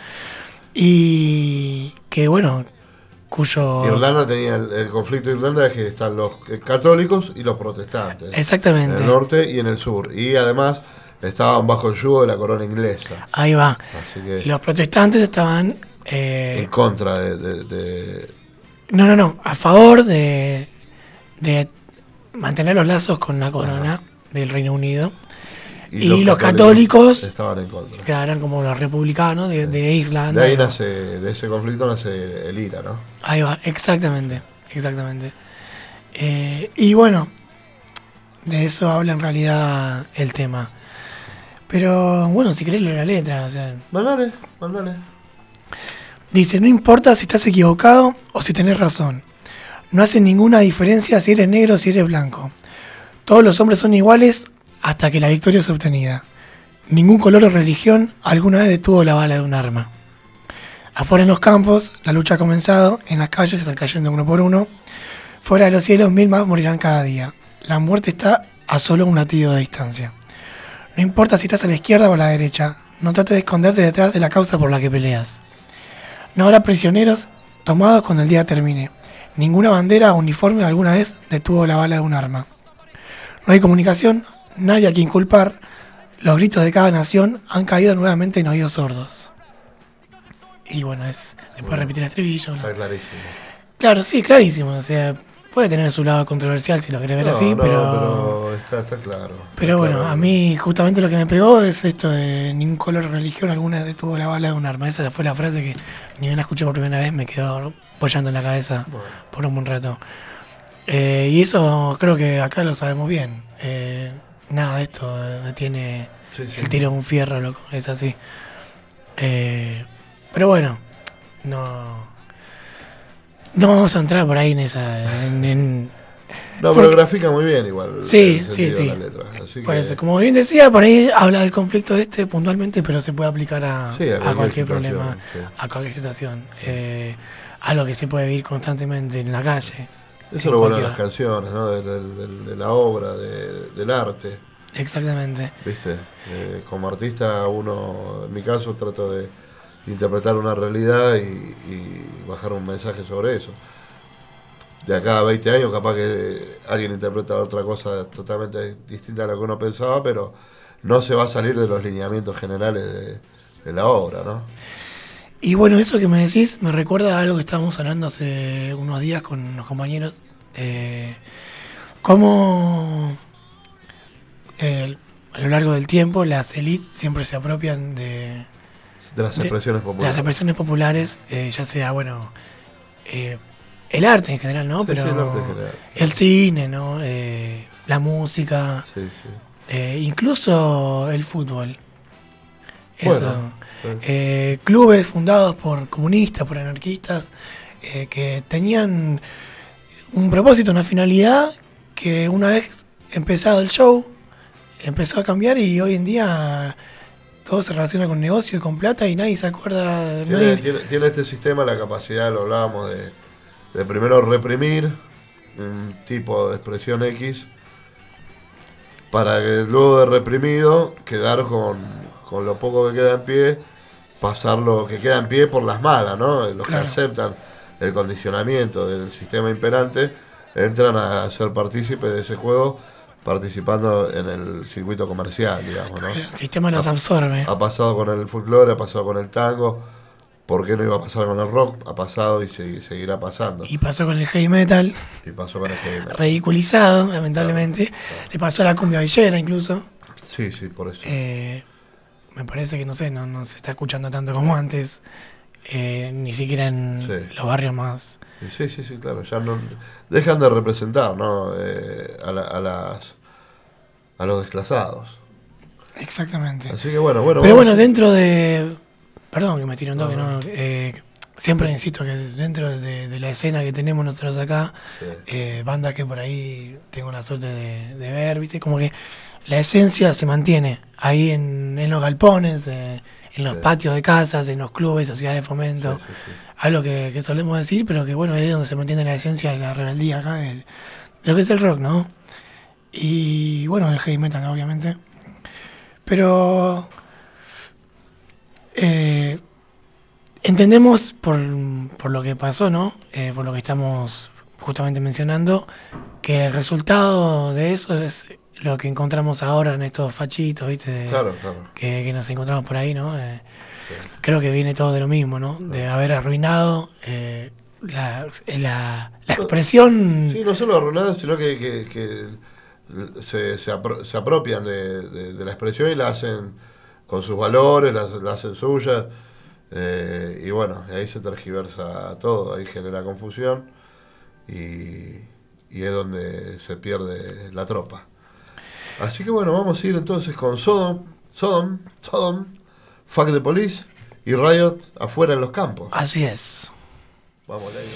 Y que bueno, cuyo... Irlanda tenía el, el conflicto de Irlanda es que están los eh, católicos y los protestantes. Exactamente. En el norte y en el sur. Y además estaban bajo el yugo de la corona inglesa. Ahí va. Así que Los protestantes estaban... eh, en contra de, de- de- no, no, no, a favor de, de mantener los lazos con la corona del Reino Unido. Y, los católicos, estaban en contra. que eran como los republicanos de, de Irlanda. De ahí nace, de ese conflicto nace el IRA, ¿no? Ahí va, exactamente, exactamente. Eh, y bueno, de eso habla en realidad el tema. Pero bueno, si querés leer la letra, o sea, Mandale, mandale. dice, no importa si estás equivocado o si tenés razón. No hace ninguna diferencia si eres negro o si eres blanco. Todos los hombres son iguales hasta que la victoria es obtenida. Ningún color o religión alguna vez detuvo la bala de un arma. Afuera en los campos, la lucha ha comenzado, en las calles se están cayendo uno por uno. Fuera de los cielos, mil más morirán cada día. La muerte está a solo un latido de distancia. No importa si estás a la izquierda o a la derecha, no trates de esconderte detrás de la causa por la que peleas. No habrá prisioneros tomados cuando el día termine. Ninguna bandera o uniforme alguna vez detuvo la bala de un arma. No hay comunicación, nadie a quien culpar. Los gritos de cada nación han caído nuevamente en oídos sordos. Y bueno, es después repetir el estribillo. Está clarísimo. Claro, sí, clarísimo. O sea, puede tener su lado controversial si lo querés ver No, así, no, pero... pero está, está claro. Pero Está bueno, claro. a mí justamente lo que me pegó es esto de ningún color o religión alguna vez detuvo la bala de un arma. Esa fue la frase que ni bien la escuché por primera vez, me quedó apoyando en la cabeza por un buen rato. Eh, y eso creo que acá lo sabemos bien. Eh, nada de esto detiene Sí, sí. el tiro de un fierro, loco, es así. Eh, pero bueno, no... No vamos a entrar por ahí en esa... En, en- No, por- pero grafica muy bien igual. Sí, el sí, sentido sí. de la letra. Así Por que- eso, como bien decía, por ahí habla del conflicto este puntualmente, pero se puede aplicar a, Sí, a a cualquier cualquier situación, problema, sí. a cualquier situación. Eh, algo que se puede vivir constantemente en la calle. Eso es en lo bueno de cualquier- las canciones, ¿no? De, de- de- de la obra, de- del arte. Exactamente. ¿Viste? Eh, como artista, uno, en mi caso, trato de interpretar una realidad y, y bajar un mensaje sobre eso. De acá a veinte años, capaz que alguien interpreta otra cosa totalmente distinta a lo que uno pensaba, pero no se va a salir de los lineamientos generales de, de la obra, ¿no? Y bueno, eso que me decís me recuerda a algo que estábamos hablando hace unos días con los compañeros. Eh, cómo eh, a lo largo del tiempo las élites siempre se apropian de, De las expresiones de populares. las expresiones populares, eh, ya sea, bueno, eh, el arte en general, ¿no? Sí, Pero sí, el arte en general. el cine, ¿no? Eh, la música, Sí, sí. eh, incluso el fútbol. Bueno, Eso. sí. Eh, clubes fundados por comunistas, por anarquistas, eh, que tenían un propósito, una finalidad, que una vez empezado el show, empezó a cambiar y hoy en día todo se relaciona con negocio y con plata y nadie se acuerda. Tiene, nadie- tiene- tiene este sistema la capacidad, lo hablábamos, de, de primero reprimir un tipo de expresión X para que luego de reprimido quedar con, con lo poco que queda en pie, pasar lo que queda en pie por las malas, ¿no? Los Claro. que aceptan el condicionamiento del sistema imperante entran a ser partícipes de ese juego participando en el circuito comercial, digamos, ¿no? El sistema los ha, absorbe. Ha pasado con el folclore, ha pasado con el tango. ¿Por qué no iba a pasar con el rock? Ha pasado y se, seguirá pasando. Y pasó con el heavy metal. Y pasó con el heavy metal. Ridiculizado, lamentablemente. Claro, claro. Le pasó a la cumbia villera incluso. Sí, sí, por eso. Eh, me parece que, no sé, no, no se está escuchando tanto como antes. Eh, ni siquiera en sí. los barrios más... Sí, sí, sí, claro. Ya no dejan de representar, ¿no? Eh, a, la, a las a los desclasados. Exactamente. Así que bueno, bueno. Pero bueno, a... dentro de... Perdón que me tiro un toque, ¿no? Eh, siempre insisto que dentro de, de la escena que tenemos nosotros acá, sí. eh, bandas que por ahí tengo la suerte de, de ver, ¿viste? Como que la esencia se mantiene ahí en, en los galpones, eh, en los sí. patios de casas, en los clubes, sociedades de fomento. Sí, sí, sí. Algo que, que solemos decir, pero que bueno, es donde se mantiene la esencia de la rebeldía acá, de, de lo que es el rock, ¿no? Y bueno, el heavy metal, obviamente. Pero... Eh, entendemos por, por lo que pasó, ¿no? Eh, por lo que estamos justamente mencionando, que el resultado de eso es lo que encontramos ahora en estos fachitos, ¿viste? De, claro, claro. Que, que nos encontramos por ahí, ¿no? Eh, sí. Creo que viene todo de lo mismo, ¿no? De haber arruinado eh, la, la, la expresión... Sí, no solo arruinado, sino que, que, que se, se, apro- se apropian de, de, de la expresión y la hacen... con sus valores, las, las hacen suyas, eh, y bueno, ahí se tergiversa todo, ahí genera confusión, y, y es donde se pierde la tropa. Así que bueno, vamos a ir entonces con Sodom, Sodom, Sodom, Fuck the Police y Riot afuera en los campos. Así es. Vamos, Leo.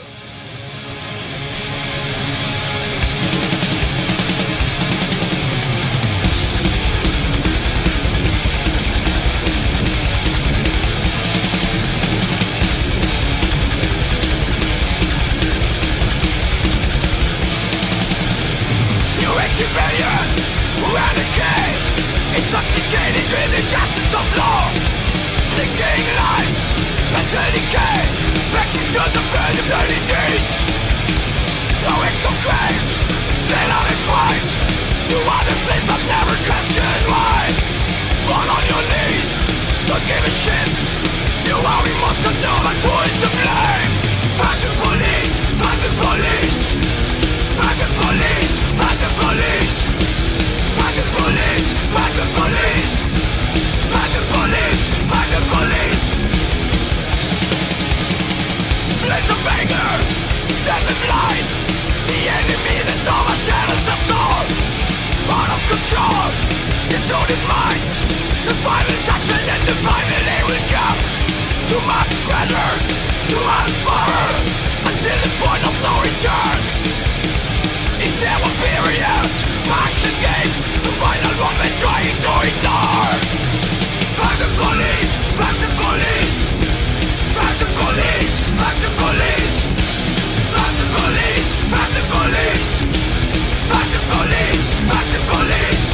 Rebellion, eradicate, intoxicated with the justice of law, stinking lies, mental decay, pictures of burning bloody deeds. No acts of grace, they love and fight. You are the slaves of never question why. Fall on your knees, don't give a shit. You are remote control, but who is to blame? Fight the police, fight the police. Fight the police, fight the police. Fight the police, fight the police. Fight the police, fight the police. Place of anger, death and blind. The enemy that overshadows us all. Out of control, disordered minds. The violent action and the finally will come. Too much pressure, too much power. Until the point of no return. It's our period, passion games, the final moment trying to ignore. Fuck the police, fuck the police. Fuck the police, fuck the police. Fuck the police, fuck the police. Fuck the police, fuck the police.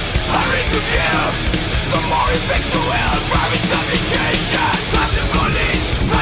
The more you think to will, private communication. Fuck the police,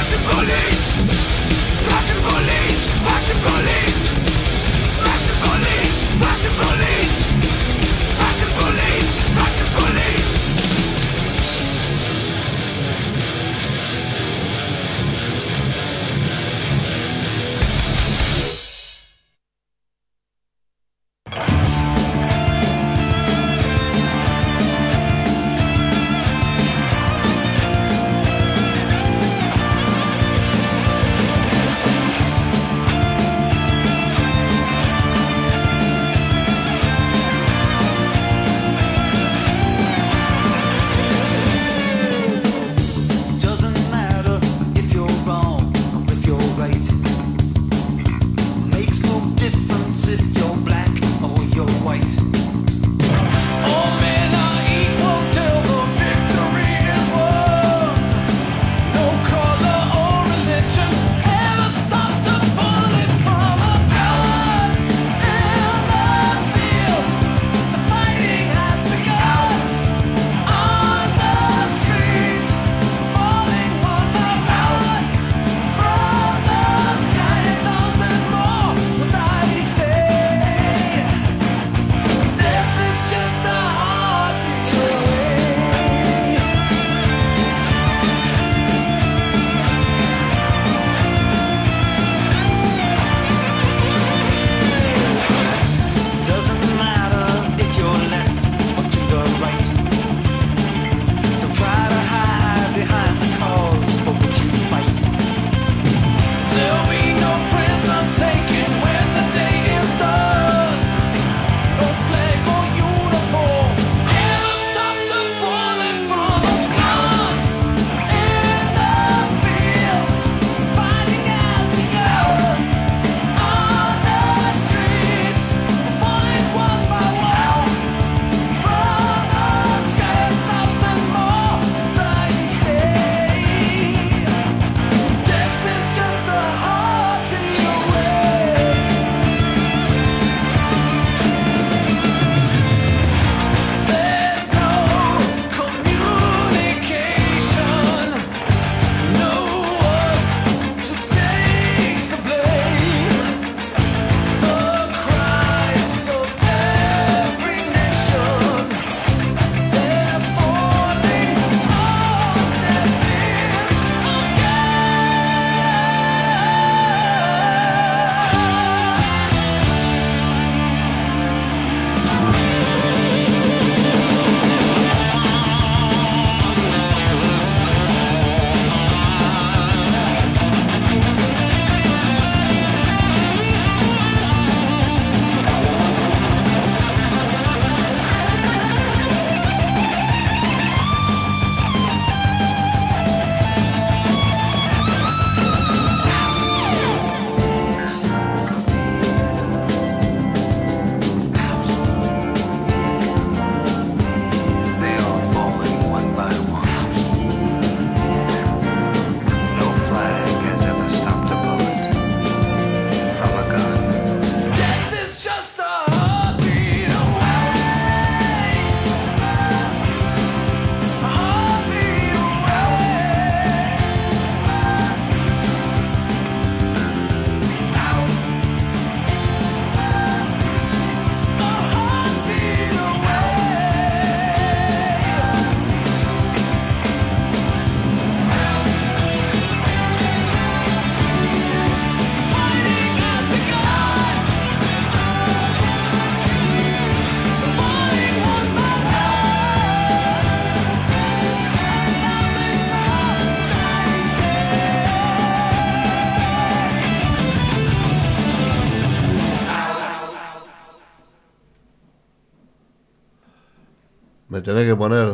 Me tenés que poner.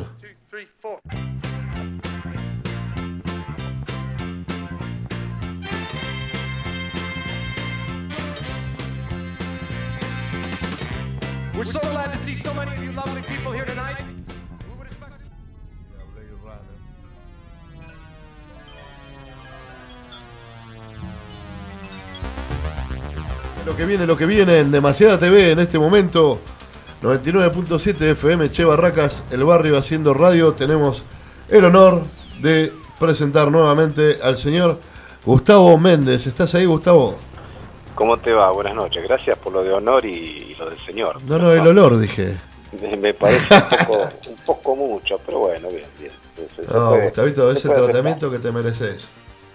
We're so glad to see so many of you lovely people here tonight. Lo que viene, lo que viene en Demasiada T V en este momento. noventa y nueve punto siete F M, Che Barracas, el barrio haciendo radio. Tenemos el honor de presentar nuevamente al señor Gustavo Méndez. ¿Estás ahí, Gustavo? ¿Cómo te va? Buenas noches. Gracias por lo de honor y, y lo del señor. No, no, el olor, dije. Me, me parece un poco, un poco mucho, pero bueno, bien, bien. Se, se No, puede, Gustavito, se ese puede tratamiento que te mereces.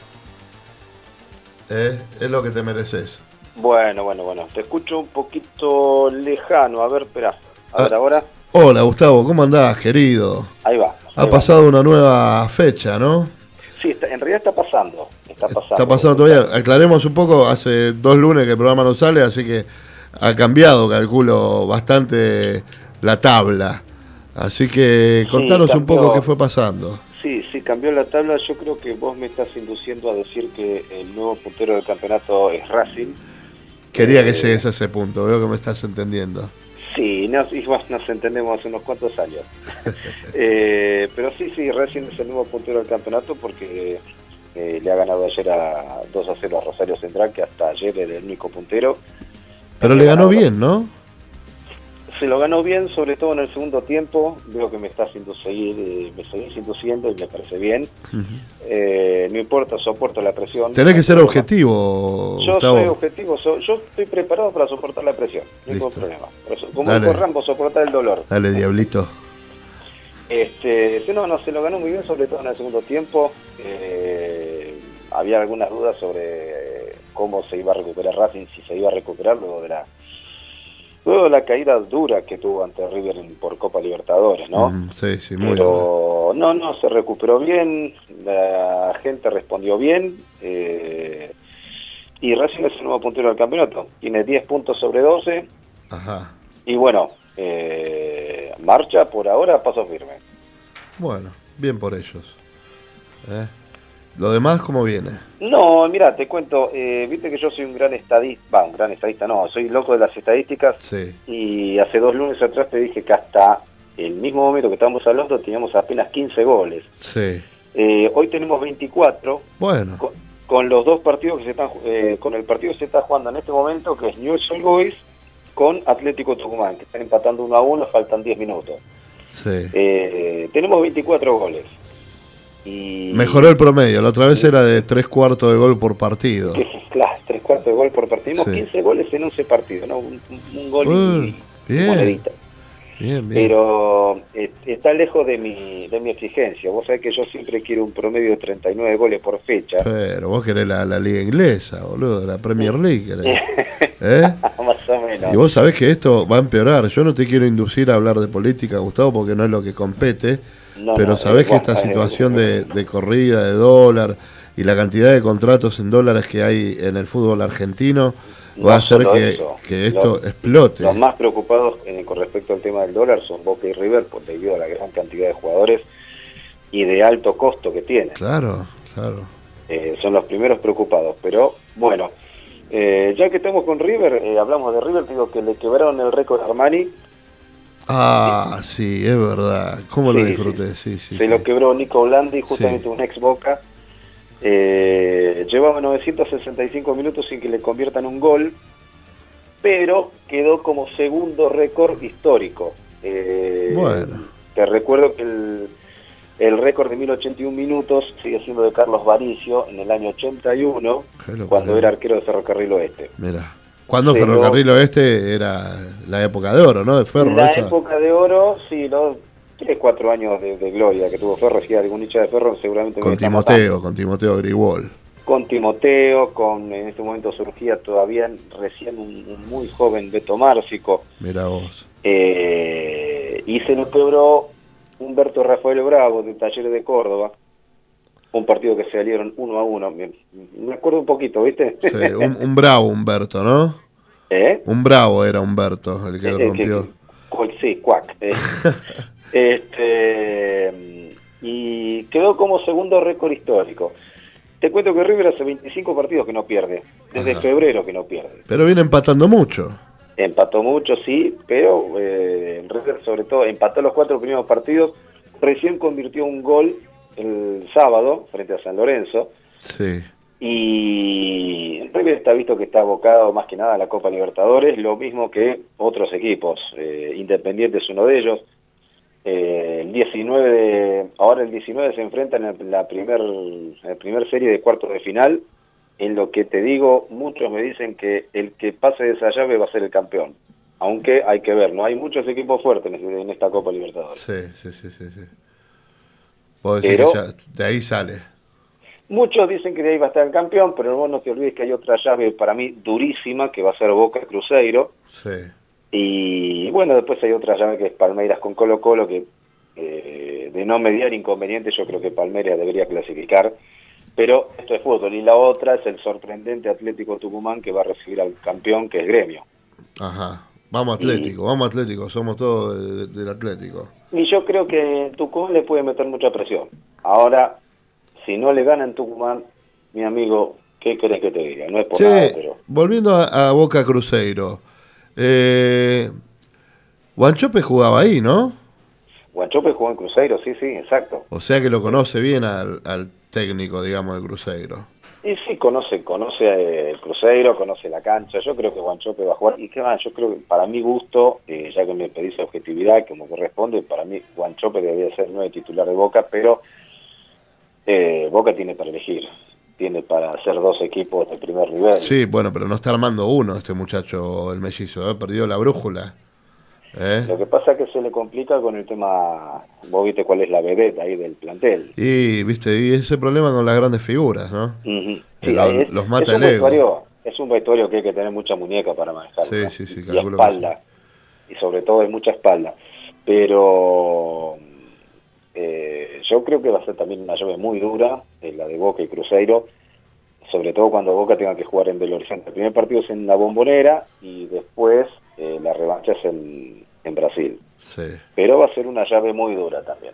¿Eh? Es lo que te mereces. Bueno, bueno, bueno. Te escucho un poquito lejano. A ver, espera. A ver, Ah, ahora. Hola, Gustavo, ¿cómo andás, querido? Ahí va. Ha ahí pasado una nueva fecha, ¿no? va. Sí, está, en realidad está pasando. Está pasando. Está pasando todavía. Aclaremos un poco, hace dos lunes que el programa no sale, así que ha cambiado, calculo, bastante la tabla. Así que Sí, contanos un cambió. poco qué fue pasando. Sí, sí, cambió la tabla. Yo creo que vos me estás induciendo a decir que el nuevo puntero del campeonato es Racing. Quería Eh, que llegues a ese punto, veo que me estás entendiendo. Sí, nos, igual nos entendemos hace unos cuantos años. eh, pero sí, sí, Racing es el nuevo puntero del campeonato porque eh, le ha ganado ayer a dos a cero a Rosario Central, que hasta ayer era el único puntero. Pero Había le ganó ganado- bien, ¿no? Se lo ganó bien, sobre todo en el segundo tiempo. Veo que me estás induciendo, eh, me seguís induciendo y me parece bien. Eh, no importa, soporto la presión. Tenés que ser No hay objetivo, problema. Yo Gustavo. soy objetivo, so- yo estoy preparado para soportar la presión, no hay ningún Listo. problema. Por eso, como Dale. dijo Rambo, soportar el dolor. Dale, diablito. Este, sí, no, no, se lo ganó muy bien, sobre todo en el segundo tiempo. Eh, había algunas dudas sobre eh, cómo se iba a recuperar Racing, si se iba a recuperar luego de la luego de la caída dura que tuvo ante River en- por Copa Libertadores, ¿no? Mm, sí, sí, muy bien. Pero no, no, se recuperó bien, la gente respondió bien, eh, y Racing es el nuevo puntero del campeonato. Tiene diez puntos sobre doce, Ajá. y bueno, eh, marcha por ahora a paso firme. Bueno, bien por ellos. ¿Eh? Lo demás, ¿cómo viene? No, mira, te cuento, eh, viste que yo soy un gran estadista, va, un gran estadista no, soy loco de las estadísticas, Sí. y hace dos lunes atrás te dije que hasta el mismo momento que estábamos hablando teníamos apenas quince goles. Sí. Eh, hoy tenemos veinticuatro, Bueno. con, con los dos partidos que se están, ju- eh, con el partido que se está jugando en este momento, que es Newell's Old Boys con Atlético Tucumán, que están empatando uno a uno, faltan diez minutos. Sí. Eh, tenemos veinticuatro goles. Y Mejoró el promedio. La otra vez era de tres cuartos de gol por partido. que, claro, tres cuartos de gol por partido. Tenemos Sí. quince goles en once partidos, ¿no? Un, un- un gol Uh, y bien. monedita. Bien, bien. Pero eh, está lejos de mi, de mi exigencia. Vos sabés que yo siempre quiero un promedio de treinta y nueve goles por fecha. Pero vos querés la, la liga inglesa, boludo, la Premier League. querés. ¿Eh? Más o menos. Y vos sabés que esto va a empeorar. Yo no te quiero inducir a hablar de política, Gustavo, porque no es lo que compete. No, pero no, sabés eh, que esta bueno, eh, situación de, de corrida, de dólar y la cantidad de contratos en dólares que hay en el fútbol argentino va a No hacer solo que, eso. que esto Los- explote. Los más preocupados eh, con respecto al tema del dólar son Boca y River, por debido a la gran cantidad de jugadores y de alto costo que tienen. Claro, claro. Eh, son los primeros preocupados. Pero bueno, eh, ya que estamos con River, eh, hablamos de River, digo que le quebraron el récord a Armani. Ah, sí, es verdad. ¿Cómo lo Sí, disfruté? Sí, sí. Se sí. lo quebró Nico Blandi, justamente un ex Boca. Eh, llevaba novecientos sesenta y cinco minutos sin que le conviertan un gol, pero quedó como segundo récord histórico. Eh, Bueno. Te recuerdo que el, el récord de mil ochenta y uno minutos sigue siendo de Carlos Varicio en el año ochenta y uno, Qué locura. cuando era arquero de Ferrocarril Oeste. Mira. Cuando Pero- Ferrocarril Oeste era la época de oro, ¿no? De Ferro. La esa. época de oro, sí, los tres, cuatro años de, de gloria que tuvo Ferro, si algún hincha de Ferro seguramente me Con está Timoteo, matando. con Timoteo Grigol. Con Timoteo, con en este momento surgía todavía recién un, un muy joven Beto Márcico, Mira vos. eh, y se lo quebró Humberto Rafael Bravo de Talleres de Córdoba, un partido que se salieron uno a uno, me, me acuerdo un poquito, ¿viste? Sí, un, un bravo Humberto, ¿no? ¿Eh? Un bravo era Humberto, el que lo Eh, rompió. que- cu- sí, cuac. eh. este, y quedó como segundo récord histórico. Te cuento que River hace veinticinco partidos que no pierde, desde Ajá. febrero que no pierde. Pero viene empatando mucho. Empató mucho, sí, pero eh, River sobre todo empató los cuatro primeros partidos, recién convirtió un gol el sábado frente a San Lorenzo, Sí. y River está visto que está abocado más que nada a la Copa Libertadores, lo mismo que otros equipos, eh, Independiente es uno de ellos, Eh, el diecinueve de, ahora el diecinueve se enfrentan en la primer, en la primer serie de cuartos de final, en lo que te digo, muchos me dicen que el que pase de esa llave va a ser el campeón. Aunque hay que ver, no hay muchos equipos fuertes en, en esta Copa Libertadores. Sí, sí, sí, sí. sí. Puedo decir Pero, que ya de ahí sale. Muchos dicen que de ahí va a estar el campeón, pero vos no te olvides que hay otra llave para mí durísima, que va a ser Boca Cruzeiro. Sí. Y bueno, después hay otra llave que es Palmeiras con Colo Colo, que eh, de no mediar inconveniente yo creo que Palmeiras debería clasificar. Pero esto es fútbol. Y la otra es el sorprendente Atlético Tucumán, que va a recibir al campeón, que es Gremio. Ajá. Vamos Atlético, y, vamos Atlético, somos todos de, de, del Atlético. Y yo creo que Tucumán le puede meter mucha presión. Ahora, si no le gana en Tucumán, mi amigo, ¿qué querés que te diga? No es por che, nada, pero... volviendo a, a Boca Cruzeiro, eh, Guanchope jugaba ahí, ¿no? Guanchope jugó en Cruzeiro, sí, sí, exacto. O sea que lo conoce bien al, al técnico, digamos, del Cruzeiro. Y sí, conoce, conoce el Cruzeiro, conoce la cancha. Yo creo que Guanchope va a jugar. Y qué más, yo creo que para mi gusto, eh, ya que me pedís objetividad, como corresponde, para mí Guanchope debería ser nueve titular de Boca, pero eh, Boca tiene para elegir. Tiene para hacer dos equipos de primer nivel. Sí, bueno, pero no está armando uno este muchacho, el mellizo, ¿eh? Perdió la brújula. ¿Eh? Lo que pasa es que se le complica con el tema, vos viste cuál es la vedette ahí del plantel. Y viste, y ese problema con las grandes figuras, ¿no? Uh-huh. Sí, lo, es, los mata es el ego. Es un vestuario que hay que tener mucha muñeca para manejarlo. Sí, ¿no? sí, sí, y espalda. Sí. Y sobre todo es mucha espalda. Pero eh, yo creo que va a ser también una llave muy dura, eh, la de Boca y Cruzeiro, sobre todo cuando Boca tenga que jugar en Belo Horizonte. El primer partido es en la Bombonera y después eh, la revancha es en, en Brasil. Sí. Pero va a ser una llave muy dura también.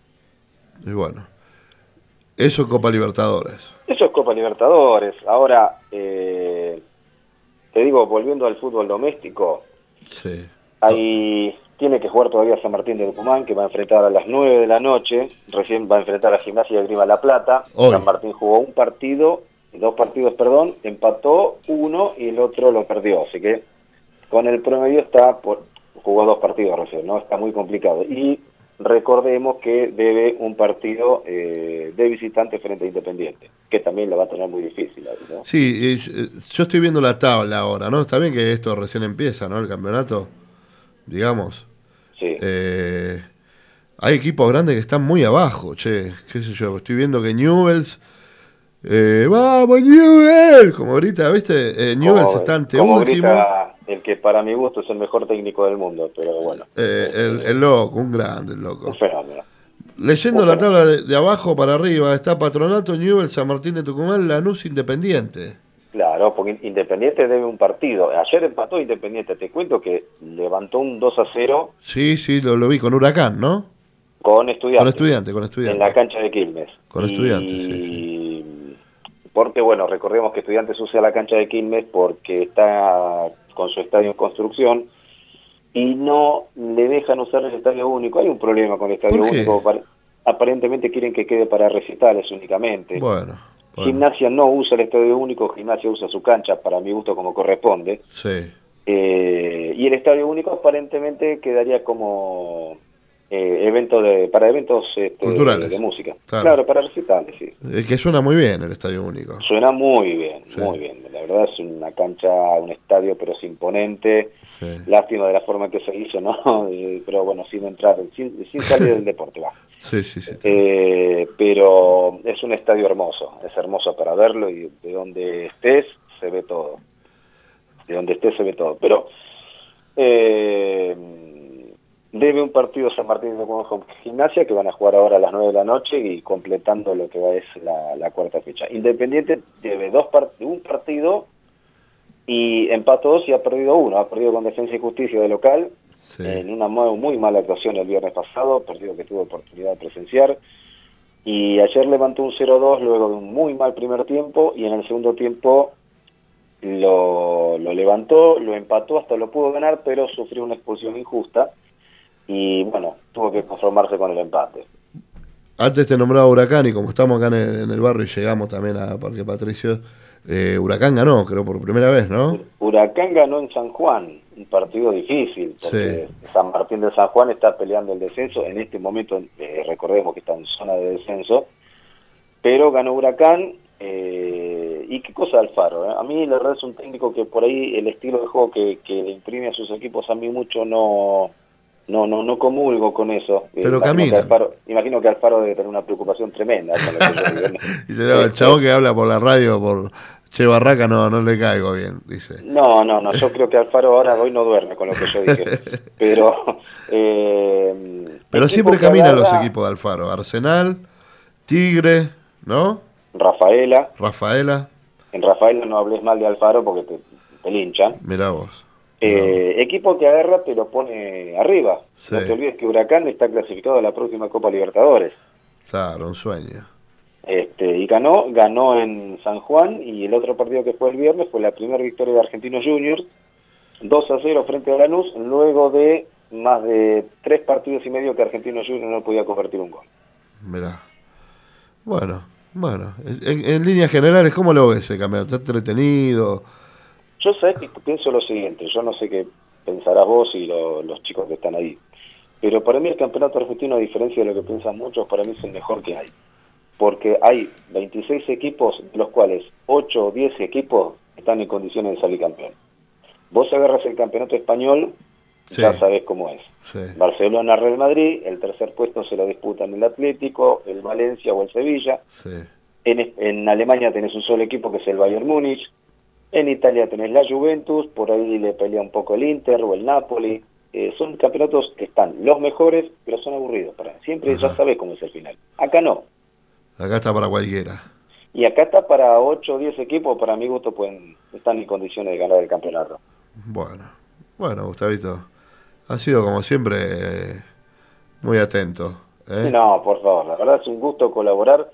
Y bueno, eso es Copa Libertadores. Eso es Copa Libertadores. Ahora, eh, te digo, volviendo al fútbol doméstico, sí. Ahí tiene que jugar todavía San Martín de Tucumán, que va a enfrentar a las nueve de la noche. Recién va a enfrentar a Gimnasia de Grima La Plata. Hoy. San Martín jugó un partido, dos partidos, perdón, empató uno y el otro lo perdió. Así que con el promedio está, por, jugó dos partidos recién, ¿no? Está muy complicado. Y recordemos que debe un partido eh, de visitante frente a Independiente, que también la va a tener muy difícil, ¿no? Sí, eh, yo estoy viendo la tabla ahora, ¿no? Está bien que esto recién empieza, ¿no? El campeonato, digamos. Sí. Eh, hay equipos grandes que están muy abajo, che, qué sé yo. Estoy viendo que Newell's, eh, ¡vamos Newell's! Como grita, ¿viste? Eh, Newell's como, está ante como último. Grita el que para mi gusto es el mejor técnico del mundo, pero bueno. Eh, el, el loco, un grande, el loco. Un fenómeno. Leyendo un la fenómeno. tabla de, de abajo para arriba, está Patronato, Newell's, San Martín de Tucumán, Lanús, Independiente. Claro, porque Independiente debe un partido. Ayer empató Independiente, te cuento que levantó un dos a cero. Sí, sí, lo, lo vi con Huracán, ¿no? Con Estudiantes. Con Estudiantes, con Estudiantes. En la cancha de Quilmes. Con y... Estudiantes, sí, sí. Porque, bueno, recordemos que Estudiantes usa la cancha de Quilmes porque está con su estadio en construcción y no le dejan usar el estadio único. Hay un problema con el estadio único. Aparentemente quieren que quede para recitales únicamente. Bueno, bueno. Gimnasia no usa el estadio único, Gimnasia usa su cancha, para mi gusto, como corresponde. Sí. Eh, y el estadio único aparentemente quedaría como eh, evento de para eventos este, culturales de, de música. Claro. Claro, para recitales, sí. Es que suena muy bien el estadio único. Suena muy bien, Sí. muy bien. La verdad es una cancha, un estadio, pero es imponente. Sí. Lástima de la forma que se hizo, ¿no? Eh, pero bueno, sin entrar, sin, sin salir del deporte, va. Sí, sí, sí. Eh, pero es un estadio hermoso, es hermoso para verlo y de donde estés se ve todo. De donde estés se ve todo. Pero eh, debe un partido San Martín de Tucumán con Gimnasia, que van a jugar ahora a las nueve de la noche y completando lo que va es la, la cuarta fecha. Independiente debe dos part un partido y empató dos y ha perdido uno. Ha perdido con Defensa y Justicia de local. Sí. En una muy, muy mala actuación el viernes pasado, partido que tuvo oportunidad de presenciar, y ayer levantó un cero dos luego de un muy mal primer tiempo, y en el segundo tiempo lo, lo levantó, lo empató, hasta lo pudo ganar, pero sufrió una expulsión injusta, y bueno, tuvo que conformarse con el empate. Antes te nombraba Huracán, y como estamos acá en el, en el barrio y llegamos también a Parque Patricio, Eh, Huracán ganó, creo, por primera vez, ¿no? Huracán ganó en San Juan, un partido difícil, porque Sí. San Martín de San Juan está peleando el descenso, en este momento eh, recordemos que está en zona de descenso, pero ganó Huracán, eh, y qué cosa Alfaro, ¿eh? A mí la verdad es un técnico que por ahí el estilo de juego que, que le imprime a sus equipos a mí mucho no... No, no, no comulgo con eso. Pero imagino camina. Que Alfaro, imagino que Alfaro debe tener una preocupación tremenda con lo que yo digo, ¿no? Dice, no, el chabón que habla por la radio, por Che Barraca, no, no le caigo bien, dice. No, no, no, yo creo que Alfaro ahora hoy no duerme con lo que yo dije. Pero eh, Pero equipo siempre que caminan agarra- los equipos de Alfaro. Arsenal, Tigre, ¿no? Rafaela, Rafaela, en Rafaela no hables mal de Alfaro porque te, te linchan. mirá vos. Eh, equipo que agarra te lo pone arriba. Sí. No te olvides que Huracán está clasificado a la próxima Copa Libertadores. Claro, un sueño. Este, y ganó, ganó en San Juan, y el otro partido que fue el viernes fue la primera victoria de Argentinos Juniors, dos a cero frente a Lanús, luego de más de tres partidos y medio que Argentinos Juniors no podía convertir un gol. Mirá. Bueno, bueno. En, en líneas generales, ¿cómo lo ves ese campeonato? ¿Está entretenido? Yo sabés que pienso lo siguiente, yo no sé qué pensarás vos y lo- los chicos que están ahí, pero para mí el campeonato argentino, a diferencia de lo que piensan muchos, para mí es el mejor que hay. Porque hay veintiséis equipos, de los cuales ocho o diez equipos están en condiciones de salir campeón. Vos agarras el campeonato español, Sí. ya sabés cómo es. Sí. Barcelona, Real Madrid, el tercer puesto se lo disputan el Atlético, el Valencia o el Sevilla. Sí. En, en Alemania tenés un solo equipo que es el Bayern Múnich. En Italia tenés la Juventus, por ahí le pelea un poco el Inter o el Napoli. Eh, son campeonatos que están los mejores, pero son aburridos. Para siempre ya sabés cómo es el final. Acá no. Acá está para cualquiera. Y acá está para ocho o diez equipos, para mi gusto, pueden están en condiciones de ganar el campeonato. Bueno, bueno, Gustavito. Ha sido como siempre eh, muy atento. ¿eh? No, por favor, la verdad es un gusto colaborar.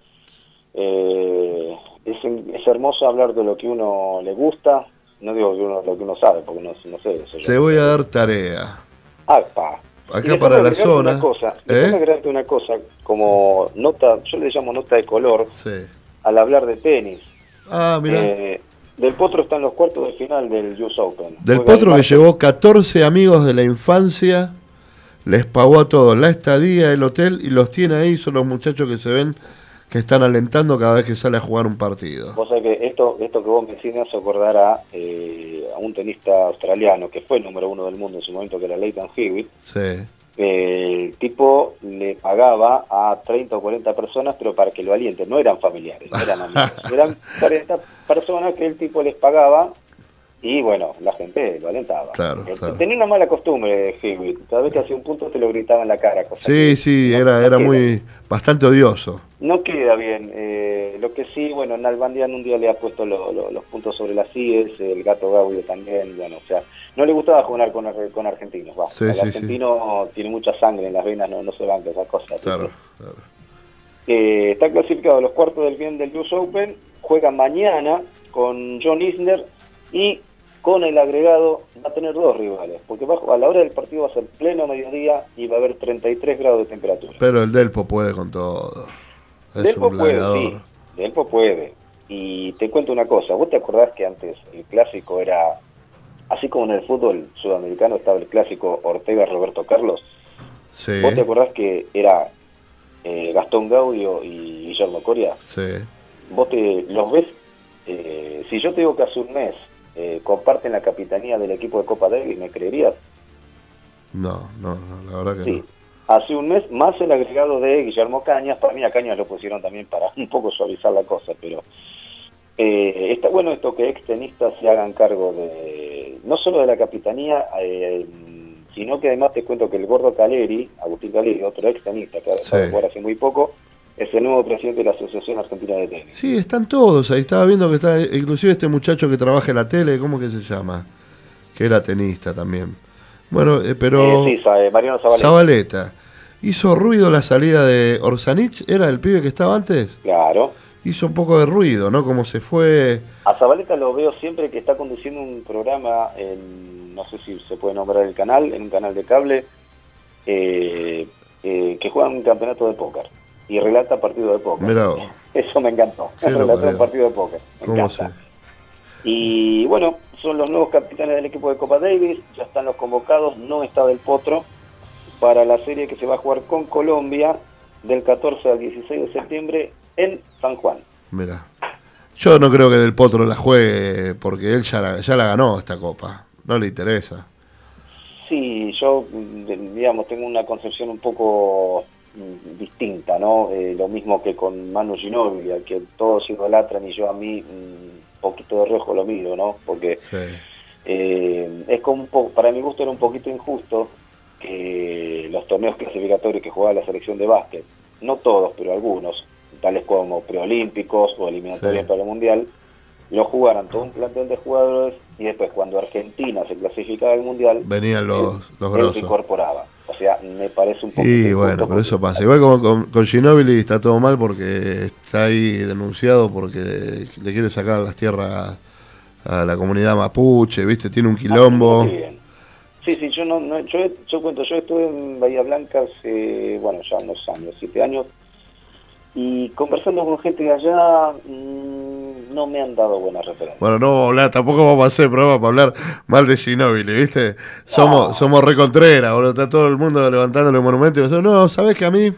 Eh, es, es hermoso hablar de lo que uno le gusta. No digo que uno, lo que uno sabe, porque no, no sé eso. Te voy a dar tarea. Apa. Y Acá déjame para la agregarte zona. Una cosa, ¿eh? déjame agregarte una cosa, como nota, yo le llamo nota de color, Sí. al hablar de tenis. Ah, mirá. Eh, Del Potro está en los cuartos de final del U S Open. Del Juega el Potro que martes. llevó catorce amigos de la infancia, les pagó a todos la estadía, el hotel, y los tiene ahí, son los muchachos que se ven que están alentando cada vez que sale a jugar un partido. Vos sabés que esto, esto que vos me decís me hace acordar a, eh, a un tenista australiano que fue el número uno del mundo en su momento, que era Leighton Hewitt. Sí. Eh, el tipo le pagaba a treinta o cuarenta personas, pero para que lo alienten, no eran familiares, no eran amigos, eran cuarenta personas que el tipo les pagaba y bueno, la gente lo alentaba. Claro, Eh, claro. Tenía una mala costumbre Hewitt, cada vez que hacía un punto te lo gritaba en la cara, cosa Sí, que sí, no- era, no era queda. muy, bastante odioso. No queda bien. Eh, lo que sí, bueno, Nalbandian un día le ha puesto lo- lo- los puntos sobre las íes, el Gato Gaudio también, bueno, o sea, no le gustaba jugar con, ar- con argentinos, va. Sí, el sí, sí. argentino tiene mucha sangre en las venas, no, no se banca esas cosas. Claro, claro. Eh, está clasificado a los cuartos del bien del U S Open, juega mañana con John Isner y con el agregado va a tener dos rivales, porque va, a la hora del partido va a ser pleno mediodía y va a haber treinta y tres grados de temperatura. Pero el Delpo puede con todo. Es Delpo un puede, gladiador. sí, Delpo puede. Y te cuento una cosa, ¿vos te acordás que antes el clásico era, así como en el fútbol sudamericano estaba el clásico Ortega-Roberto Carlos? Sí, ¿Vos te acordás que era eh, Gastón Gaudio y Guillermo Coria? sí. Vos te los ves, eh, si yo te digo que hace un mes eh, comparten la capitanía del equipo de Copa Davis, ¿me creerías? No, no, no, la verdad que Sí. Hace un mes, más el agregado de Guillermo Cañas. Para mí a Cañas lo pusieron también para un poco suavizar la cosa, pero eh, está bueno esto que ex tenistas se hagan cargo de no solo de la capitanía, eh, sino que además te cuento que el gordo Caleri, Agustín Caleri, otro ex tenista que acaba de Sí. jugar hace muy poco, es el nuevo presidente de la Asociación Argentina de Tenis. sí, están todos ahí. Estaba viendo que está, inclusive este muchacho que trabaja en la tele, ¿cómo que se llama? Que era tenista también. Bueno, eh, pero Eh, sí, sabe, Mariano Zabaleta. Zabaleta. Hizo ruido la salida de Orsanich, ¿era el pibe que estaba antes? Claro. Hizo un poco de ruido, ¿no? Como se fue. A Zabaleta lo veo siempre que está conduciendo un programa, en, no sé si se puede nombrar el canal, en un canal de cable, eh, eh, que juega un campeonato de póker y relata partidos de póker. Mirá vos. Eso me encantó, Sí, lo relató creo. un partido de póker. Me ¿Cómo se, encanta. Y bueno, son los nuevos capitanes del equipo de Copa Davis, ya están los convocados, no está Del Potro, para la serie que se va a jugar con Colombia del catorce al dieciséis de septiembre en San Juan. Mira, yo no creo que Del Potro la juegue porque él ya la, ya la ganó esta Copa, no le interesa. Sí, yo, digamos, tengo una concepción un poco distinta, ¿no? Eh, lo mismo que con Manu Ginóbili, al que todos idolatran y yo a mí un poquito de reojo lo miro, ¿no? Porque sí. eh, es como un poco, para mi gusto era un poquito injusto que los torneos clasificatorios que jugaba la selección de básquet, no todos, pero algunos, tales como preolímpicos o eliminatorios Sí. para el Mundial, lo jugaran todo un plantel de jugadores y después cuando Argentina se clasificaba al Mundial, Venían los, él, los él se grosos. incorporaba. O sea, me parece un poco... Y bueno, pero eso pasa. Igual como con, con Ginóbili está todo mal porque está ahí denunciado porque le quiere sacar las tierras a la comunidad mapuche, ¿viste? Tiene un quilombo. Ah, muy bien. Sí, sí, yo no, no yo, yo cuento, yo estuve en Bahía Blanca hace, bueno, ya unos años, siete años, y conversando con gente de allá, mmm, no me han dado buenas referencias. Bueno, no vamos a hablar, tampoco vamos a hacer programa para hablar mal de Ginóbili, ¿viste? Somos, No. somos re Contreras, boludo, está todo el mundo levantando los monumentos y nosotros, no, ¿sabés que a mí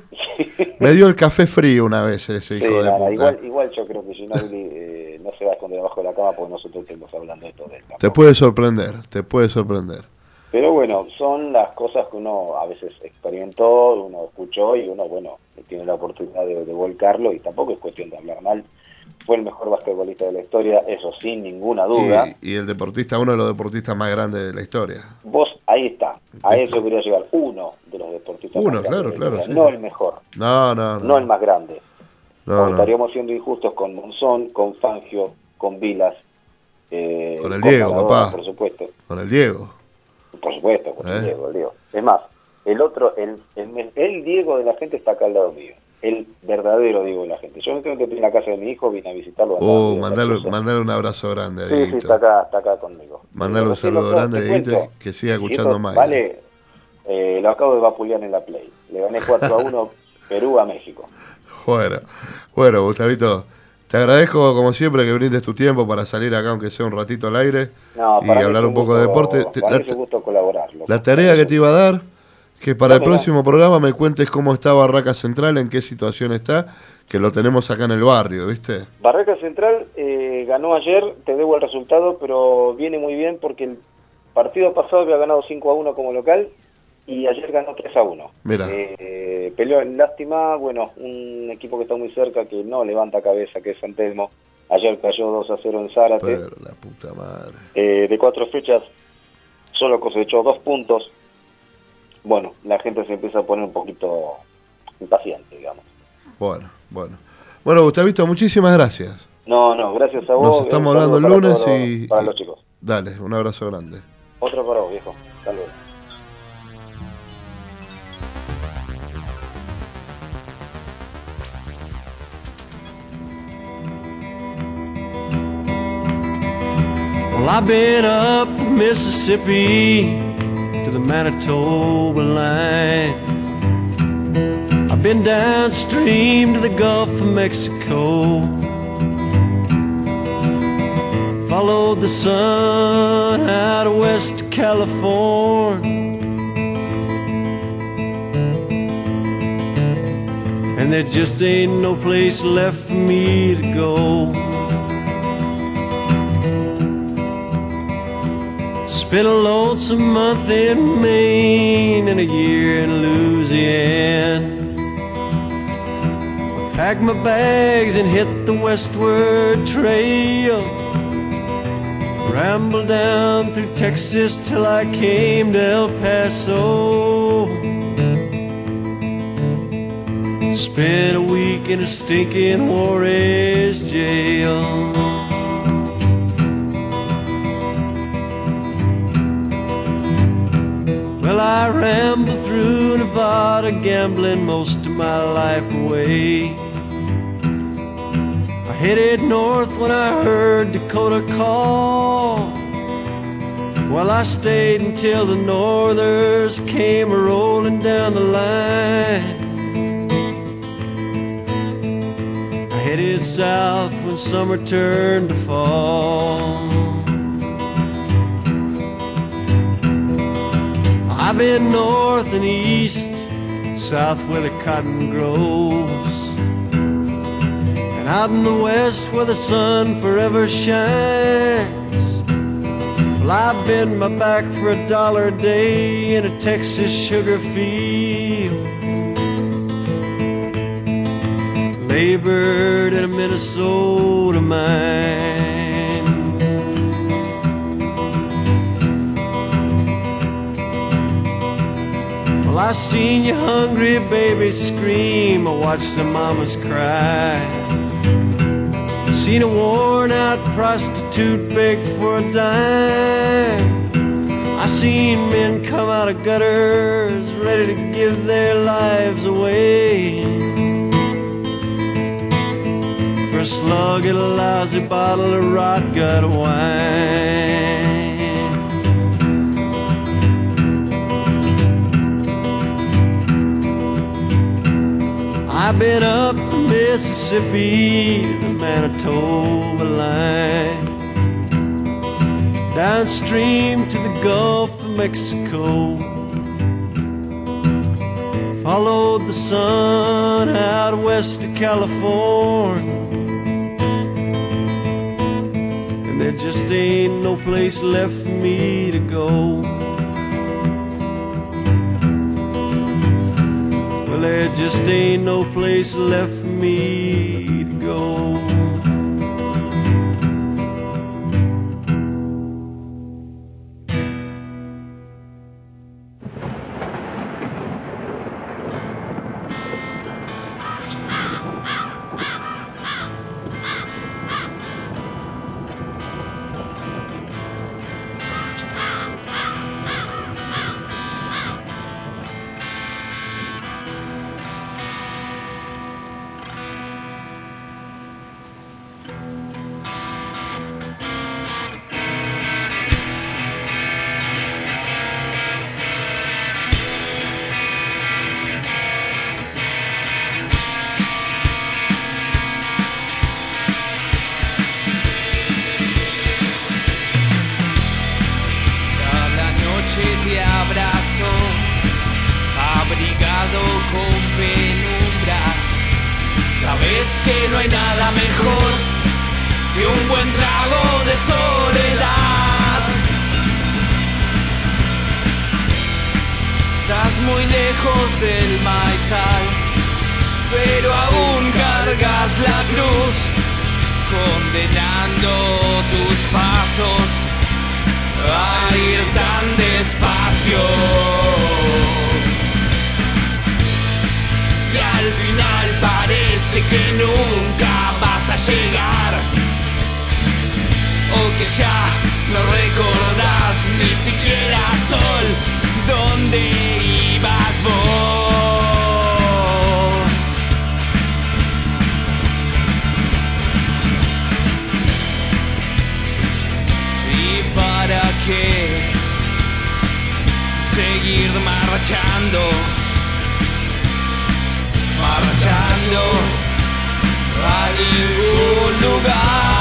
me dio el café frío una vez ese hijo Sí, de nada, puta? igual, igual yo creo que Ginóbili eh, no se va a esconder debajo de la cama porque nosotros estamos hablando de todo esto. Te puede sorprender, te puede sorprender. Pero bueno, son las cosas que uno a veces experimentó, uno escuchó y uno, bueno, tiene la oportunidad de, de volcarlo y tampoco es cuestión de hablar mal. Fue el mejor basquetbolista de la historia, eso sin ninguna duda. Y, y el deportista, uno de los deportistas más grandes de la historia. Vos, ahí está, a eso quería llegar, uno de los deportistas Uno, más claro, grandes de la claro, historia, sí. no el mejor, No, no, no. no el más grande. No, Porque no. estaríamos siendo injustos con Monzón, con Fangio, con Vilas, eh, Con el Diego, Maradona, papá. por supuesto. Con el Diego. Por supuesto, con ¿Eh? el Diego, el Diego. Es más, el otro, el, el, el Diego de la gente está acá al lado mío. El verdadero Diego de la gente. Yo no tengo que ir a la casa de mi hijo, vine a visitarlo. andaba Oh, medio de mandale, la cosa. mandale un abrazo grande a Sí, sí, Dieguito. está acá, está acá conmigo. Mandale un Pero sí, saludo loco, grande a te Dieguito cuento. y que siga Dieguito, escuchando más. Vale, eh, lo acabo de vapulear en la Play. Le gané cuatro a uno Perú a México. Bueno, bueno, Gustavito, te agradezco como siempre que brindes tu tiempo para salir acá, aunque sea un ratito al aire, No, y para mí hablar es un poco de gusto- deporte. Te- Para la, mí es un gusto colaborar. loco. la tarea que te iba a dar, que para el Dámela. próximo programa me cuentes cómo está Barraca Central, en qué situación está, que lo tenemos acá en el barrio, ¿viste? Barraca Central eh, ganó ayer, te debo el resultado, pero viene muy bien porque el partido pasado había ganado cinco a uno como local y ayer ganó tres a uno. Mira. Eh, peleó en lástima, bueno, un equipo que está muy cerca, que no levanta cabeza, que es San Telmo. Ayer cayó dos a cero en Zárate. Pero la puta madre. Eh, de cuatro fechas solo cosechó dos puntos. Bueno, la gente se empieza a poner un poquito impaciente, digamos. Bueno, bueno. Bueno, Gustavito, muchísimas gracias. No, no, gracias a vos. Nos estamos un hablando el saludo lunes para todos los- y... Para y- los chicos. Dale, un abrazo grande. Otro para vos, viejo. Hasta luego. Well, I've been up from Mississippi to the Manitoba line. I've been downstream to the Gulf of Mexico. Followed the sun out of West California. And there just ain't no place left for me to go. Spent a lonesome month in Maine and a year in Louisiana. Packed my bags and hit the westward trail. Rambled down through Texas till I came to El Paso. Spent a week in a stinking Juarez jail. Well, I rambled through Nevada, gambling most of my life away. I headed north when I heard Dakota call. Well, I stayed until the Northers came rolling down the line. I headed south when summer turned to fall. I've been north and east, south where the cotton grows, and out in the west where the sun forever shines. Well, I've bent my back for a dollar a day in a Texas sugar field, labored in a Minnesota mine. Well, I seen your hungry babies scream, I watched the mamas cry, seen a worn out prostitute beg for a dime. I seen men come out of gutters ready to give their lives away for a slug at a lousy bottle of rot gut wine. I've been up the Mississippi to the Manitoba line, downstream to the Gulf of Mexico, followed the sun out west of California, and there just ain't no place left for me to go. Well, there just ain't no place left for me to go. Que no hay nada mejor que un buen trago de soledad. Estás muy lejos del maizal, pero aún cargas la cruz, condenando tus pasos a ir tan despacio. Y al final parece que nunca vas a llegar, o que ya no recordás ni siquiera, Sol, dónde ibas vos. ¿Y para qué seguir marchando? Marchando a ningún lugar.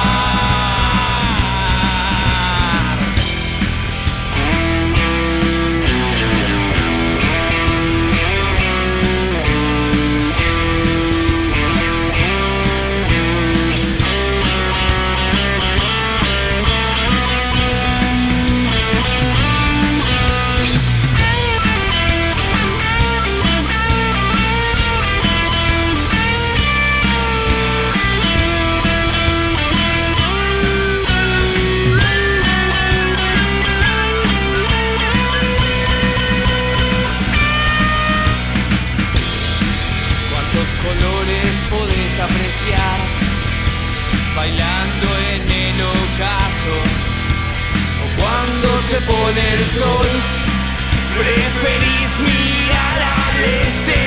Apreciar bailando en el ocaso, o cuando se pone el sol, preferís mirar al este.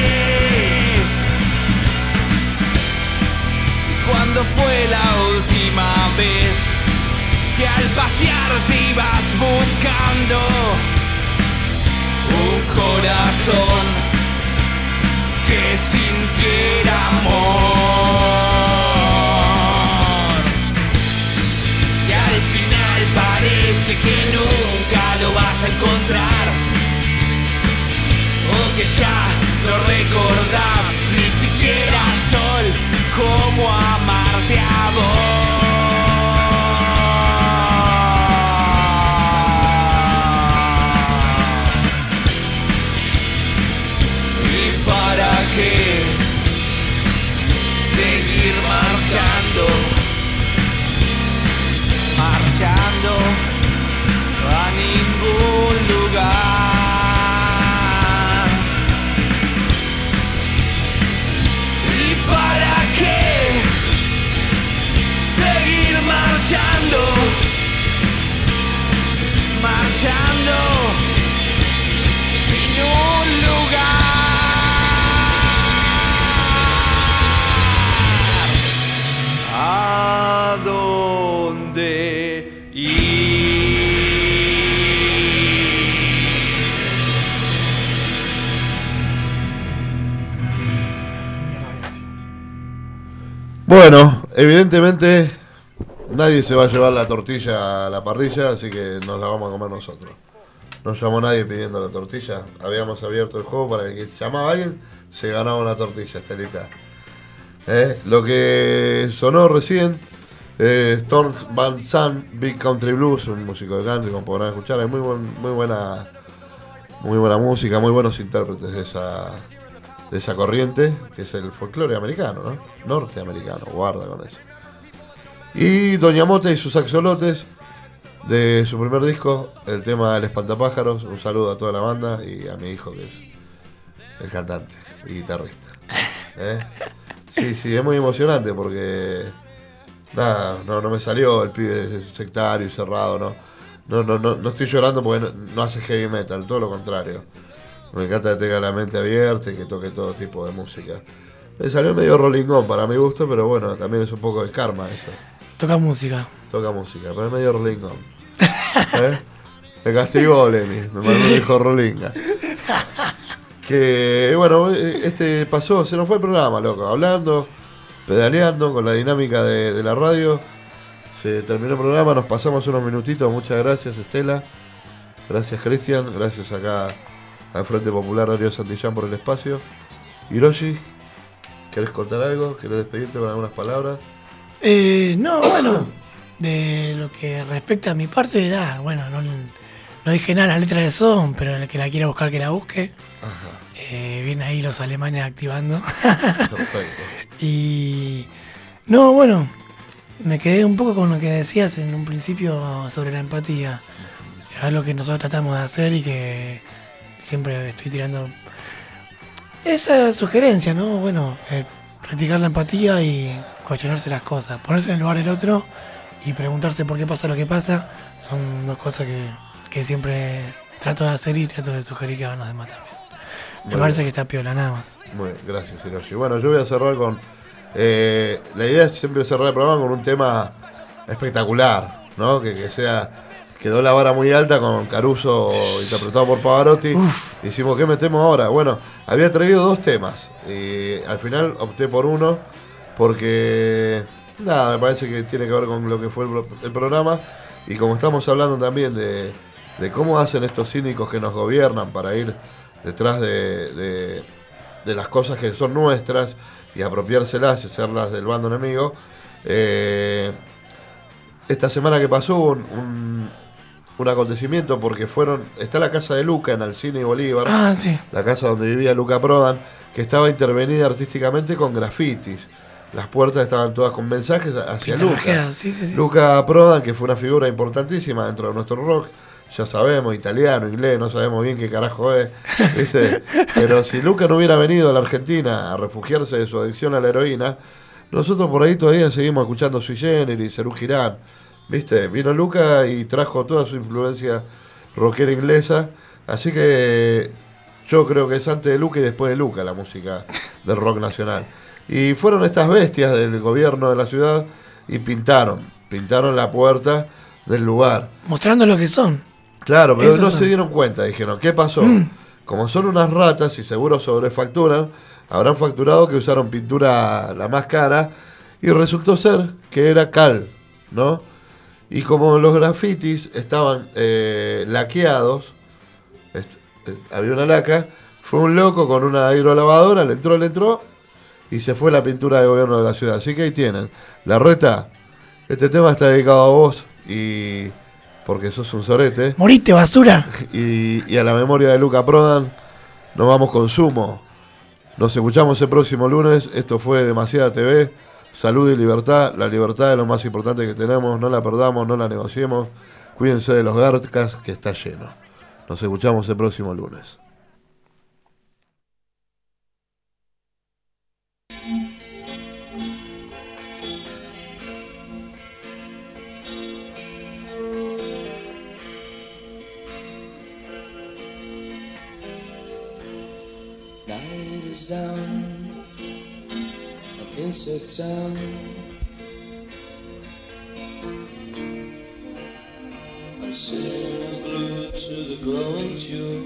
¿Cuándo fue la última vez que al pasear te ibas buscando un corazón que sintiera amor? marchando, marchando a ningún lugar. ¿Y para qué seguir marchando? Marchando sin un lugar. ¿A dónde Bueno, evidentemente nadie se va a llevar la tortilla a la parrilla, así que nos la vamos a comer nosotros. No llamó nadie pidiendo la tortilla. Habíamos abierto el juego para que si llamaba a alguien, se ganaba una tortilla, Estelita. ¿Eh? Lo que sonó recién, eh, Storm Van Zandt, Big Country Blues, un músico de country, como podrán escuchar, hay muy, buen, muy buena muy buena música, muy buenos intérpretes de esa de esa corriente, que es el folclore americano, ¿no? Norteamericano, guarda con eso. Y Doña Mota y sus axolotes, de su primer disco, el tema El Espantapájaros. Un saludo a toda la banda y a mi hijo, que es el cantante y guitarrista. ¿Eh? Sí, sí, es muy emocionante porque nada, no, no me salió el pibe sectario y cerrado, ¿no? No, no, no, no estoy llorando porque no, no hace heavy metal, todo lo contrario. Me encanta que tenga la mente abierta y que toque todo tipo de música. Me salió medio Rolling On para mi gusto, pero bueno, también es un poco de karma eso. Toca música. Toca música, pero es medio Rolling On. ¿Eh? Me castigó Lemmy, me mandó un hijo Rolinga. Que bueno, este pasó, se nos fue el programa, loco, hablando, pedaleando con la dinámica de, de la radio. Se terminó el programa, nos pasamos unos minutitos. Muchas gracias, Estela. Gracias, Cristian. Gracias acá al Frente Popular Darío Santillán por el espacio. Hiroshi, ¿querés contar algo? ¿Querés despedirte con algunas palabras? Eh, no, bueno, de lo que respecta a mi parte, nada, bueno, no, no dije nada, la letra de Son, pero el que la quiera buscar, que la busque. Ajá. Eh, vienen ahí los alemanes activando. Perfecto. Y no, bueno, me quedé un poco con lo que decías en un principio sobre la empatía. Es algo que nosotros tratamos de hacer y que siempre estoy tirando esa sugerencia, ¿no? Bueno, el practicar la empatía y cuestionarse las cosas, ponerse en el lugar del otro y preguntarse por qué pasa lo que pasa, son dos cosas que, que siempre trato de hacer y trato de sugerir que hagan los demás también. Me Muy parece bien. que está piola nada más. Muy bien, gracias, Hiroshi. Bueno, yo voy a cerrar con... Eh, la idea es siempre cerrar el programa con un tema espectacular, ¿no? Que, que sea... Quedó la vara muy alta con Caruso interpretado por Pavarotti. Uf. Hicimos, ¿qué metemos ahora? Bueno, había traído dos temas y al final opté por uno porque nada, me parece que tiene que ver con lo que fue el, el programa y como estamos hablando también de, de cómo hacen estos cínicos que nos gobiernan para ir detrás de, de, de las cosas que son nuestras y apropiárselas y hacerlas del bando enemigo. Eh, esta semana que pasó un, un un acontecimiento porque fueron, está la casa de Luca en Alcina y Bolívar, ah, sí. La casa donde vivía Luca Prodan, que estaba intervenida artísticamente con grafitis. Las puertas estaban todas con mensajes hacia Luca. Sí, sí, sí. Luca Prodan, que fue una figura importantísima dentro de nuestro rock, ya sabemos, italiano, inglés, no sabemos bien qué carajo es, ¿viste? Pero si Luca no hubiera venido a la Argentina a refugiarse de su adicción a la heroína, nosotros por ahí todavía seguimos escuchando Sui Generis, Serú Girán. ¿Viste? Vino Luca y trajo toda su influencia rockera inglesa. Así que yo creo que es antes de Luca y después de Luca la música del rock nacional. Y fueron estas bestias del gobierno de la ciudad y pintaron, pintaron la puerta del lugar. Mostrando lo que son. Claro, pero Esos no son. se dieron cuenta. Dijeron, ¿qué pasó? Mm. Como son unas ratas y seguro sobrefacturan, habrán facturado que usaron pintura la más cara y resultó ser que era cal, ¿no? Y como los grafitis estaban eh, laqueados, est eh, había una laca, fue un loco con una hidrolavadora, le entró, le entró, y se fue la pintura de gobierno de la ciudad. Así que ahí tienen. La Reta, este tema está dedicado a vos, y porque sos un sorete. ¡Morite, basura! Y, y a la memoria de Luca Prodan, nos vamos con Sumo. Nos escuchamos el próximo lunes. Esto fue Demasiada T V, salud y libertad. La libertad es lo más importante que tenemos, no la perdamos, no la negociemos. Cuídense de los Garcas, que está lleno. Nos escuchamos el próximo lunes. Night is down, I'm insect town. I'm sitting glued to the glowing tube.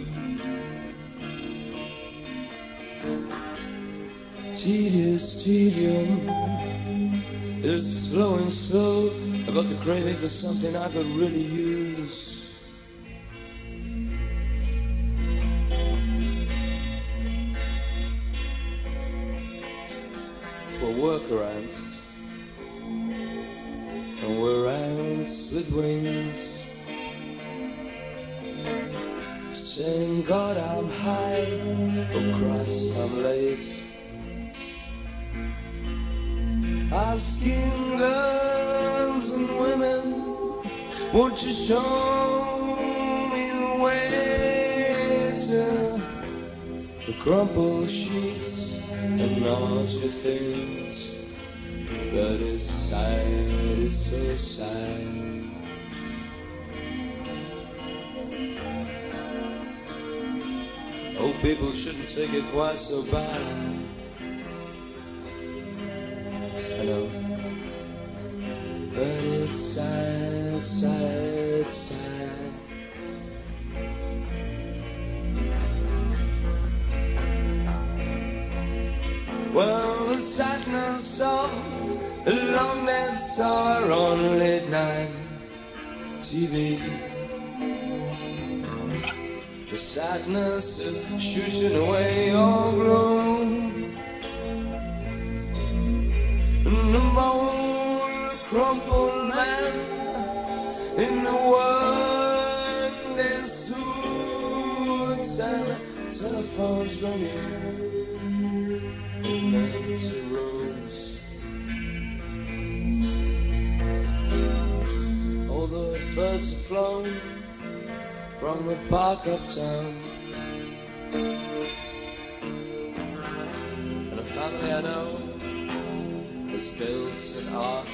Tedious tedium is flowing slow. I got the craving for something I could really use. For workarounds and we're ants with wings, saying God I'm high, oh Christ I'm late. Asking girls and women, won't you show me the way to the crumpled sheets and naughty things? But it's sad, it's so sad. Oh, people shouldn't take it quite so bad. I know, but it's sad, sad, sad. Well, the sadness of a long dead star on late night T V. The sadness of shooting away your gloom. And the old crumpled man in the world is suits and telephones ringing in empty rooms. All the birds have flown from the park uptown, and a family I know has built an ark.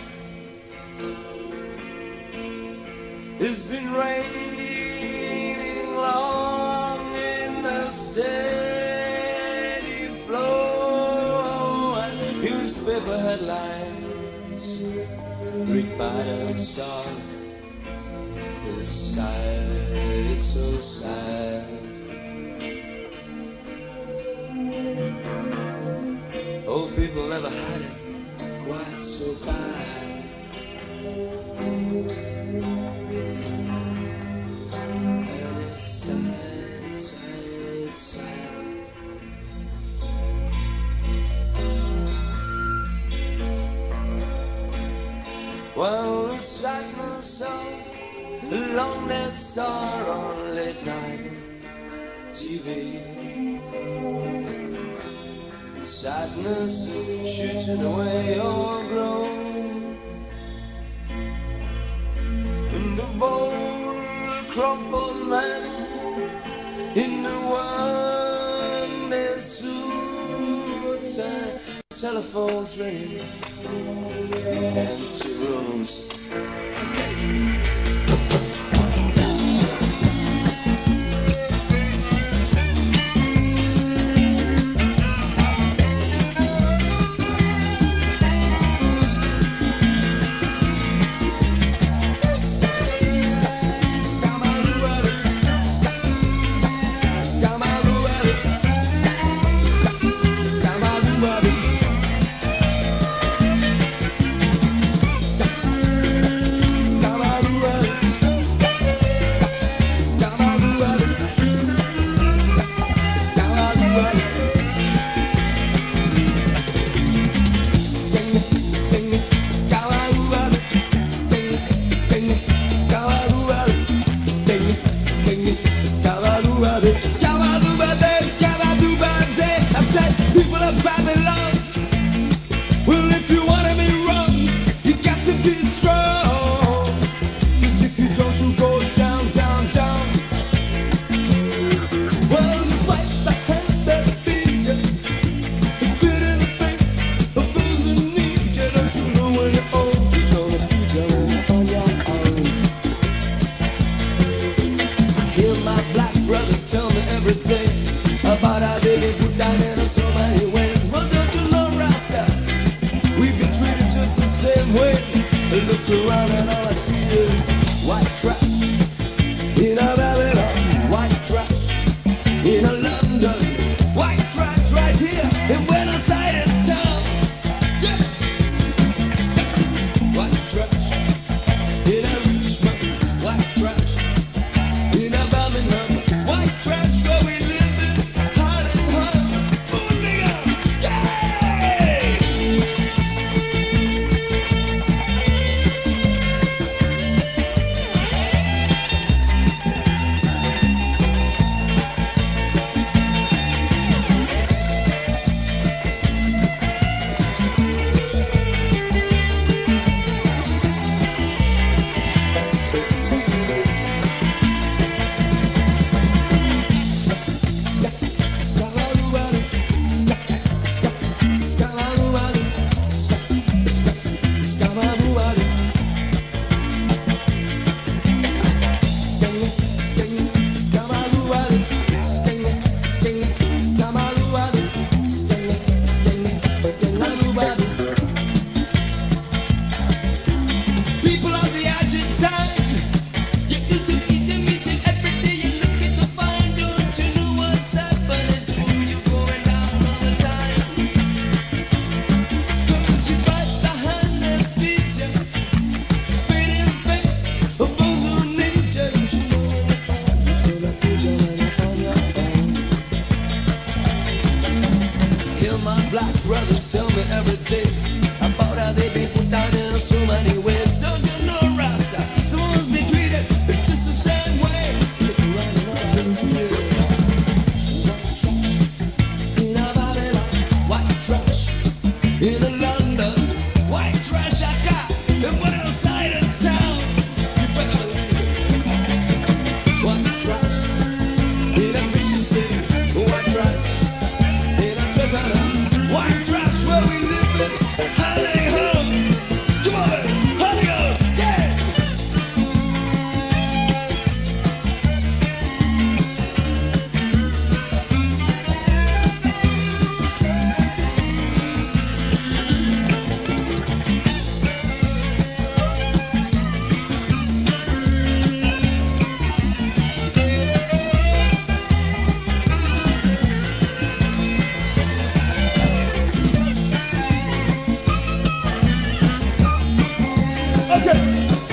It's been raining long in the steady flow, and newspaper headlines read bad and song. It's sad, it's so sad. Old people never had it quite so bad. And it's sad, sad, sad. Well, the sadness of a long dead star on late night T V. The sadness of shooting away your glow. And the bold crumpled man in the world is suits and telephones ringing in empty rooms. We've been treated just the same way. I look around and all I see is white trash. In a Babylon, white trash. In a London, white trash right here in Buenos Aires town. Yeah. White trash. In a Richmond, white trash. In a Birmingham, white trash where we live in Harlem. Boom, nigga. Yay! People of the Argentine, you eating, eating, eating every day. You're looking to find, don't you know what's happening to you? Going down all the time. Cause you bite the hand that feeds you, spit in the face of those who need you. Don't you know who's gonna put your money on your down? Hear my black brothers tell me every day about how they've been put down in so many ways. Don't you know, Rasta? Someone's been treated just the same way. Look around and all I see is in a Babylon, white trash. In a London, white trash I got in Buenos Aires town. You better believe it. White trash. In a Mission City, white trash. In a Tripoli, white trash where we live in Harlem. Come on, Harlem, yeah! Okay.